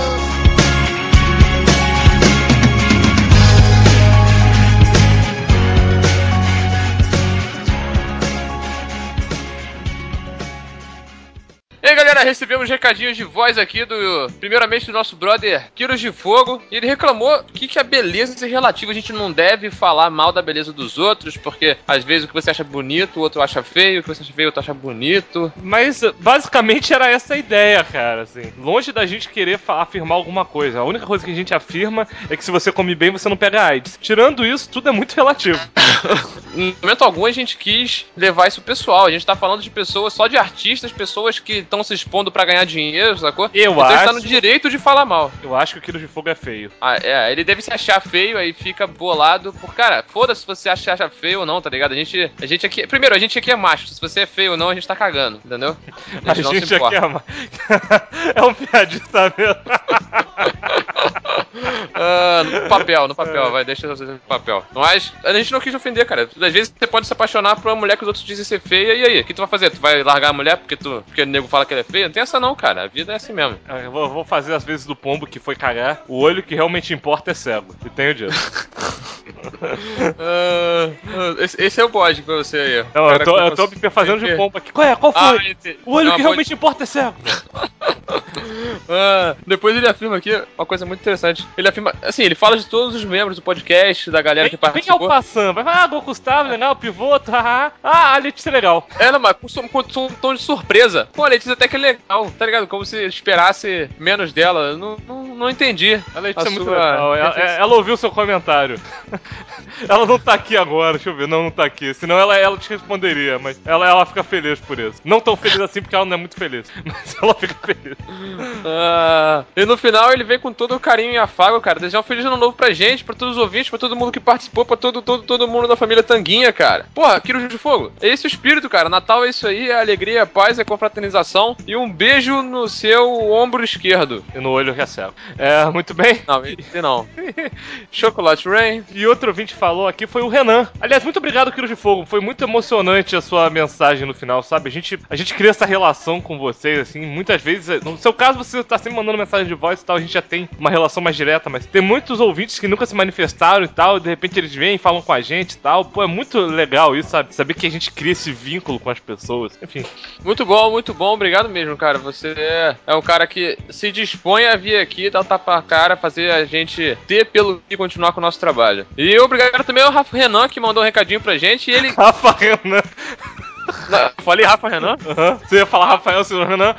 E aí, galera, recebemos recadinhos de voz aqui primeiramente do nosso brother Quiros de Fogo, e ele reclamou que a beleza é relativa, a gente não deve falar mal da beleza dos outros, porque às vezes o que você acha bonito, o outro acha feio, o que você acha feio, o outro acha bonito. Mas basicamente era essa a ideia, cara, assim. Longe da gente querer afirmar alguma coisa. A única coisa que a gente afirma é que se você come bem, você não pega AIDS. Tirando isso, tudo é muito relativo. No momento algum a gente quis levar isso pessoal. A gente tá falando de pessoas, só de artistas, pessoas que estão se expondo pra ganhar dinheiro, sacou? Então a gente tá no direito de falar mal. Eu acho que o Quilo de Fogo é feio. Ele deve se achar feio, aí fica bolado por, cara, foda-se se você acha feio ou não, tá ligado? A gente aqui, primeiro, a gente aqui é macho, se você é feio ou não, a gente tá cagando, entendeu? A gente aqui é macho. É um piadista mesmo. No papel, vai, deixa eu fazer no papel. Mas a gente não quis ofender, cara. Às vezes você pode se apaixonar por uma mulher que os outros dizem ser feia, e aí? O que tu vai fazer? Tu vai largar a mulher porque o nego fala que ela é feia? Não tem essa não, cara. A vida é assim mesmo. Eu vou fazer as vezes do pombo que foi cagar. O olho que realmente importa é cego. E tenho dito. Esse é o bode pra você aí. Não, eu tô me fazendo de pombo aqui. Qual foi? O olho que realmente importa é cego. Depois ele afirma aqui uma coisa muito interessante. Ele afirma, assim, ele fala de todos os membros do podcast, da galera que participou. Quem é o passando? Vai falar, Gustavo, legal, pivoto, haha. A Letícia é legal. Não, mas com um tom de surpresa. Pô, a Letícia até que é legal, tá ligado? Como se esperasse menos dela. Não entendi. A Letícia é muito legal. Ela ouviu seu comentário. Ela não tá aqui agora, deixa eu ver. Não tá aqui. Senão ela te responderia, mas ela fica feliz por isso. Não tão feliz assim porque ela não é muito feliz. Mas ela fica feliz. E no final ele vem com todo o carinho e afago, cara. Desejar um feliz ano novo pra gente, pra todos os ouvintes, pra todo mundo que participou, pra todo mundo da família Tanguinha, cara. Porra, Quiro de Fogo. É esse o espírito, cara. Natal é isso aí, é alegria, é paz, é confraternização. E um beijo no seu ombro esquerdo. E no olho que é cego. Muito bem? Não, esse não. Chocolate Rain. E outro ouvinte falou aqui foi o Renan. Aliás, muito obrigado, Quiro de Fogo. Foi muito emocionante a sua mensagem no final, sabe? A gente cria essa relação com vocês, assim, muitas vezes. No seu caso, você tá sempre mandando mensagem de voz e tal, a gente já tem uma relação mais direta, mas tem muitos ouvintes que nunca se manifestaram e tal, e de repente eles vêm e falam com a gente e tal. Pô, é muito legal isso, sabe? Saber que a gente cria esse vínculo com as pessoas. Enfim. Muito bom. Obrigado mesmo, cara. Você é um cara que se dispõe a vir aqui, dar o tapa na cara, fazer a gente ter pelo que continuar com o nosso trabalho. E obrigado também ao Rafa Renan, que mandou um recadinho pra gente, e ele... Rafa Renan... Eu falei Rafa Renan? Você ia falar Rafael Silva Renan?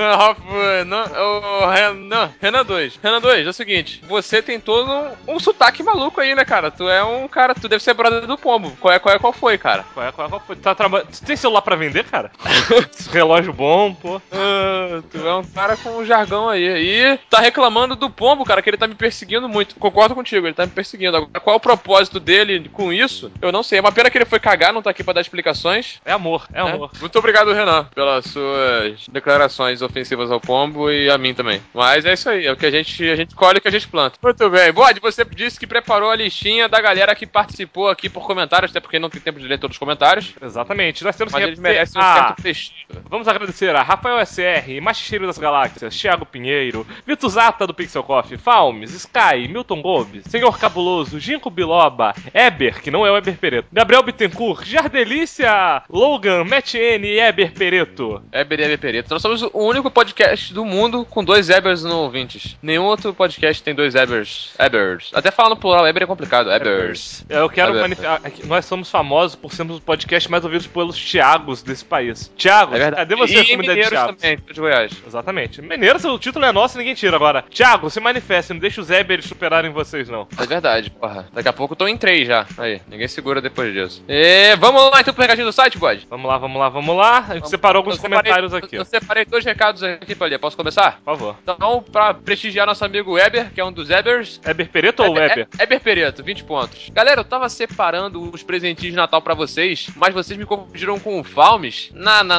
Renan 2. Renan 2, é o seguinte, você tem todo um sotaque maluco aí, né, cara? Tu é um cara, tu deve ser brother do Pombo. Qual foi, cara? Qual foi? Tu tem celular pra vender, cara? Relógio bom, pô. Tu é um cara com um jargão aí. E tá reclamando do Pombo, cara, que ele tá me perseguindo muito. Concordo contigo, ele tá me perseguindo. Agora, qual é o propósito dele com isso? Eu não sei. É uma pena que ele foi cagar, não tá aqui pra dar explicações. É amor. Muito obrigado, Renan, pelas suas declarações ofensivas ao Pombo e a mim também. Mas é isso aí, é o que a gente colhe, o que a gente planta. Muito bem. Bode, você disse que preparou a listinha da galera que participou aqui por comentários, até porque não tem tempo de ler todos os comentários. Exatamente. Nós temos Mas que eles merecem um certo prestígio. Vamos agradecer a Rafael SR, Machicheiro das Galáxias, Thiago Pinheiro, Vitor Zata do Pixel Coffee, Falmes, Sky, Milton Gomes, Senhor Cabuloso, Ginko Biloba, Eber, que não é o Eber Pereto, Gabriel Bittencourt, Jardelícia, Logan, Matt N e Eber Pereto. Eber e Eber Pereto. Nós somos o único podcast do mundo com 2 Ebers no ouvintes. Nenhum outro podcast tem 2 Ebers. Até falar no plural, Eber é complicado. Ebers. Eu quero manifestar. Nós somos famosos por sermos o podcast mais ouvidos pelos Thiagos desse país. Thiago, cadê você, comunidade de Thiago? Também, de Goiás. Exatamente. Mineiro, o título é nosso e ninguém tira agora. Thiago, se manifeste, não deixa os Ebers superarem vocês, não. É verdade, porra. Daqui a pouco eu tô em 3 já. Aí, ninguém segura depois disso. E vamos lá então pro recadinho do site, Bode? Vamos lá. A gente separou alguns comentários aqui. Eu separei 2 recados aqui pra ler. Posso começar? Por favor. Então, pra prestigiar nosso amigo Eber, que é um dos Ebers. Eber Pereto ou Eber? Eber Pereto, 20 pontos. Galera, eu tava separando os presentinhos de Natal pra vocês, mas vocês me confundiram com o Falmes.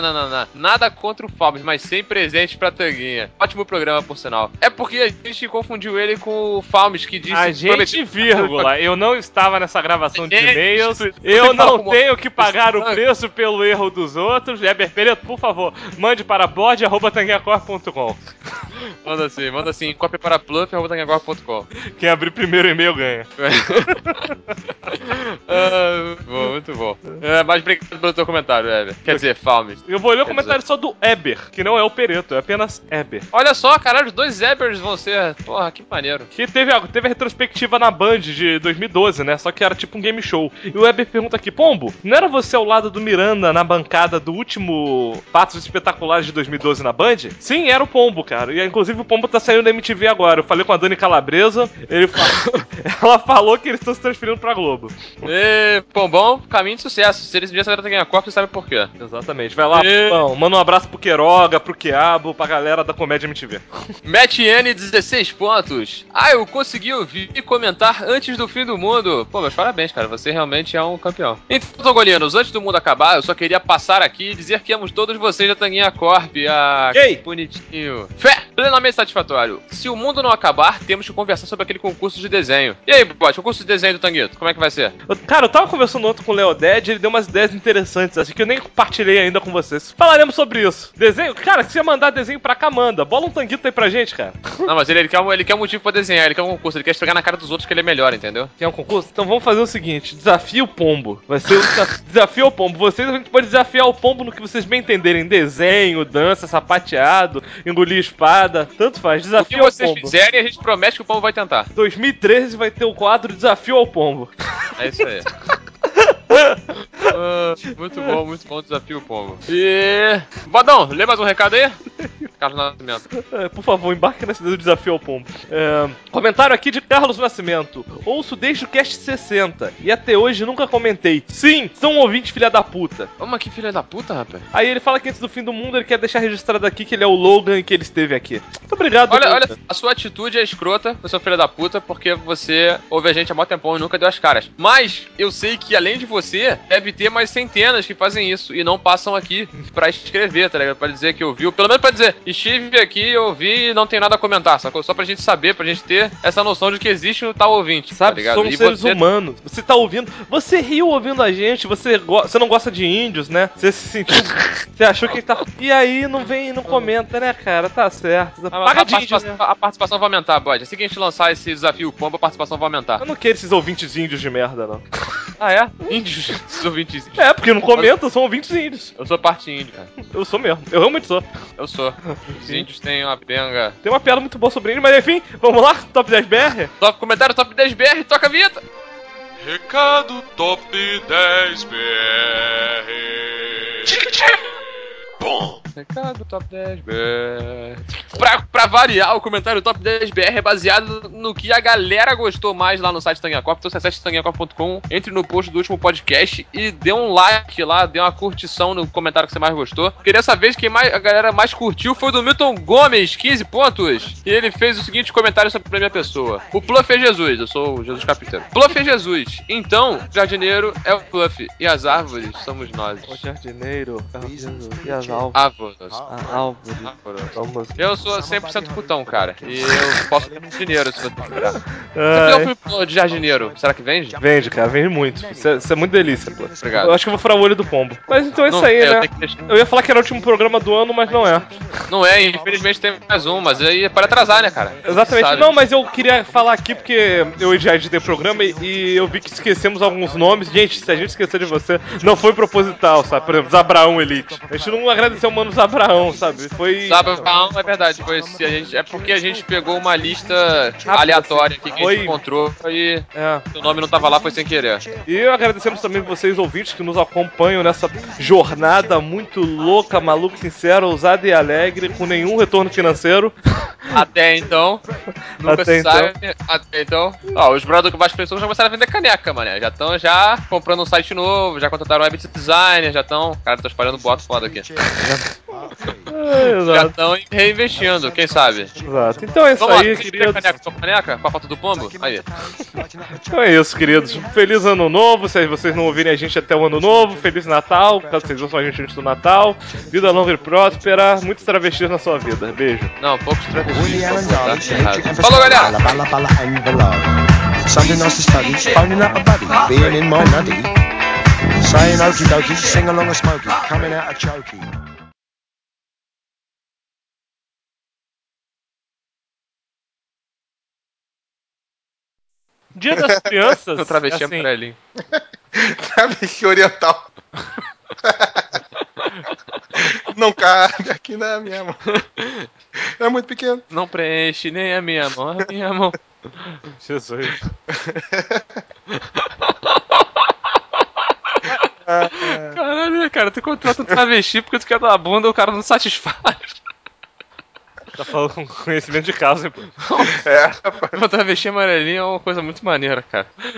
Nada contra o Falmes, mas sem presente pra Tanguinha. Ótimo programa, por sinal. É porque a gente confundiu ele com o Falmes, que disse... A gente, vírgula, eu não estava nessa gravação de e-mails, eu não tenho que pagar o preço pelo erro dos outros. Eber Pereto, por favor, mande para bode@tanguinhacor.com. Manda assim, cópia para pluff@tanguinacor.com. Quem abrir primeiro e-mail ganha. Muito bom. Mas obrigado pelo teu comentário, Eber. Quer dizer, Falmes. Eu vou ler o comentário só do Eber, que não é o Pereto, é apenas Eber. Olha só, caralho, os 2 Ebers vão ser... Porra, que maneiro. Que teve a retrospectiva na Band de 2012, né? Só que era tipo um game show. E o Eber pergunta aqui, Pombo, não era você ao lado do Miranda na bancada do último Fatos Espetaculares de 2012 na Band? Sim, era o Pombo, cara. E inclusive o Pombo tá saindo da MTV agora. Eu falei com a Dani Calabresa, ela falou que eles estão se transferindo pra Globo. Pombão, caminho de sucesso. Se eles viessem a ganhar Copa, você sabe por quê. Exatamente. Vai lá, Pombão. Manda um abraço pro Queiroga, pro Quiabo, pra galera da Comédia MTV. Matt N, 16 pontos. Eu consegui ouvir e comentar antes do fim do mundo. Pô, meus parabéns, cara. Você realmente é um campeão. Então, Togolinos, antes do mundo acabar, eu só queria passar aqui e dizer que amos todos vocês da Tanguinha Corp. Que bonitinho. Fé! Plenamente satisfatório. Se o mundo não acabar, temos que conversar sobre aquele concurso de desenho. E aí, Bot, concurso de desenho do Tanguito, como é que vai ser? Cara, eu tava conversando ontem com o Leo Dead, ele deu umas ideias interessantes, assim, que eu nem compartilhei ainda com vocês. Falaremos sobre isso. Desenho? Cara, se você mandar desenho pra cá, manda. Bola um Tanguito aí pra gente, cara. Não, mas ele quer um motivo pra desenhar, ele quer um concurso, ele quer esfregar na cara dos outros que ele é melhor, entendeu? Quer um concurso? Então vamos fazer o seguinte, desafio o Pombo. Vai ser o desafio ao Pombo. A gente pode desafiar o Pombo no que vocês bem entenderem. Desenho, dança, sapateado, engolir espada, tanto faz. Desafio ao Pombo. O que vocês fizerem, a gente promete que o Pombo vai tentar. 2013 vai ter o quadro Desafio ao Pombo. É isso aí. Muito bom desafio, Pombo. E... Bodão, lê mais um recado aí? Carlos Nascimento. Por favor, embarque nesse desafio ao Pombo. Comentário aqui de Carlos Nascimento. Ouço desde o cast 60 e até hoje nunca comentei. Sim, são um ouvinte filha da puta. Mas que filha da puta, rapaz? Aí ele fala que antes do fim do mundo ele quer deixar registrado aqui que ele é o Logan e que ele esteve aqui. Muito obrigado. Olha, a sua atitude é escrota, você é um filho da puta, porque você ouve a gente há mó tempão e nunca deu as caras. Mas eu sei que além de você, deve ter mais centenas que fazem isso e não passam aqui pra escrever, tá ligado? Pra dizer que ouviu, pelo menos pra dizer, estive aqui, ouvi e não tem nada a comentar, sacou? Só pra gente saber, pra gente ter essa noção de que existe um tal ouvinte, sabe? Tá ligado? Somos seres humanos. Você tá ouvindo, você riu ouvindo a gente, você não gosta de índios, né? Você se sentiu, você achou que tá... E aí não vem e não comenta, né, cara? Tá certo. Paga de índio, né? A participação vai aumentar, Bode. Assim que a gente lançar esse desafio Pombo, a participação vai aumentar. Eu não quero esses ouvintes índios de merda, não. Ah, é? Índios? Esses ouvintes índios. É, porque não comentam, são ouvintes índios. Eu sou parte índio, cara. Eu sou mesmo. Eu realmente sou. Eu sou. Os índios têm uma benga. Tem uma piada muito boa sobre índio, mas enfim, vamos lá? Top 10 BR? Comentário Top 10 BR, toca a vinheta! Recado Top 10 BR. Recado Top 10BR. Pra variar, o comentário Top 10BR é baseado no que a galera gostou mais lá no site Tanguacorp. Então, acesse tanguacorp.com, entre no post do último podcast e dê um like lá, dê uma curtição no comentário que você mais gostou. Porque dessa vez, a galera mais curtiu foi do Milton Gomes, 15 pontos. E ele fez o seguinte comentário sobre a minha pessoa. O Pluff é Jesus, eu sou o Jesus Capiteiro. Pluff é Jesus, então o jardineiro é o Pluff e as árvores somos nós. O jardineiro é o Jesus e as árvores. Árvores. Eu sou 100% putão, cara. E eu posso ter dinheiro se você esperar. Você pediu de jardineiro, será que vende? Vende, cara, vende muito. Isso é muito delícia, pô. Obrigado. Eu acho que eu vou furar o olho do pombo. Mas então é isso aí, né? Eu ia falar que era o último programa do ano, mas não é. Não é, infelizmente tem mais um, mas aí é para atrasar, né, cara? Exatamente. Não, mas eu queria falar aqui porque eu já editei o programa e eu vi que esquecemos alguns nomes. Gente, se a gente esquecer de você, não foi proposital, sabe? Por exemplo, Zabraão Elite. A gente não agradeceu o mano Zabraão, sabe? Foi... Zabraão, é verdade. É porque a gente pegou uma lista aleatória aqui que a gente encontrou e o nome não tava lá, foi sem querer. E agradecemos também vocês, ouvintes, que nos acompanham nessa jornada muito louca, maluca, sincera, ousada e alegre, com nenhum retorno financeiro. Até então. Nunca se sabe. Até então. Ó, os brothers com baixo pessoas já começaram a vender caneca, mané. Já estão comprando um site novo, já contrataram web designer, já estão. Cara, tô espalhando boato foda aqui. Já estão reinvestindo, quem sabe? Exato. Então é isso. Vamos aí, lá, queridos. Caneca? Com a foto do pombo? Aí. Então é isso, queridos. Feliz ano novo. Se vocês não ouvirem a gente até o ano novo, Feliz Natal. Caso vocês ouçam a gente antes do Natal. Vida longa e próspera. Muitos travestis na sua vida. Beijo. Não, poucos travestis. Falou, galera! Something else to study, phoning up a buddy, being in my nutty, saying okie dokie, sing along a smoky, coming out a chokey. Dia das Crianças. O travesti assim, amarelinho. Travesti oriental. Não cabe aqui na minha mão. É muito pequeno. Não preenche nem a minha mão. Jesus. Caralho, cara, tu contrata um travesti porque tu quer dar a bunda, o cara não satisfaz. Tá falando com conhecimento de causa, hein, pô. O travesti amarelinho é uma coisa muito maneira, cara.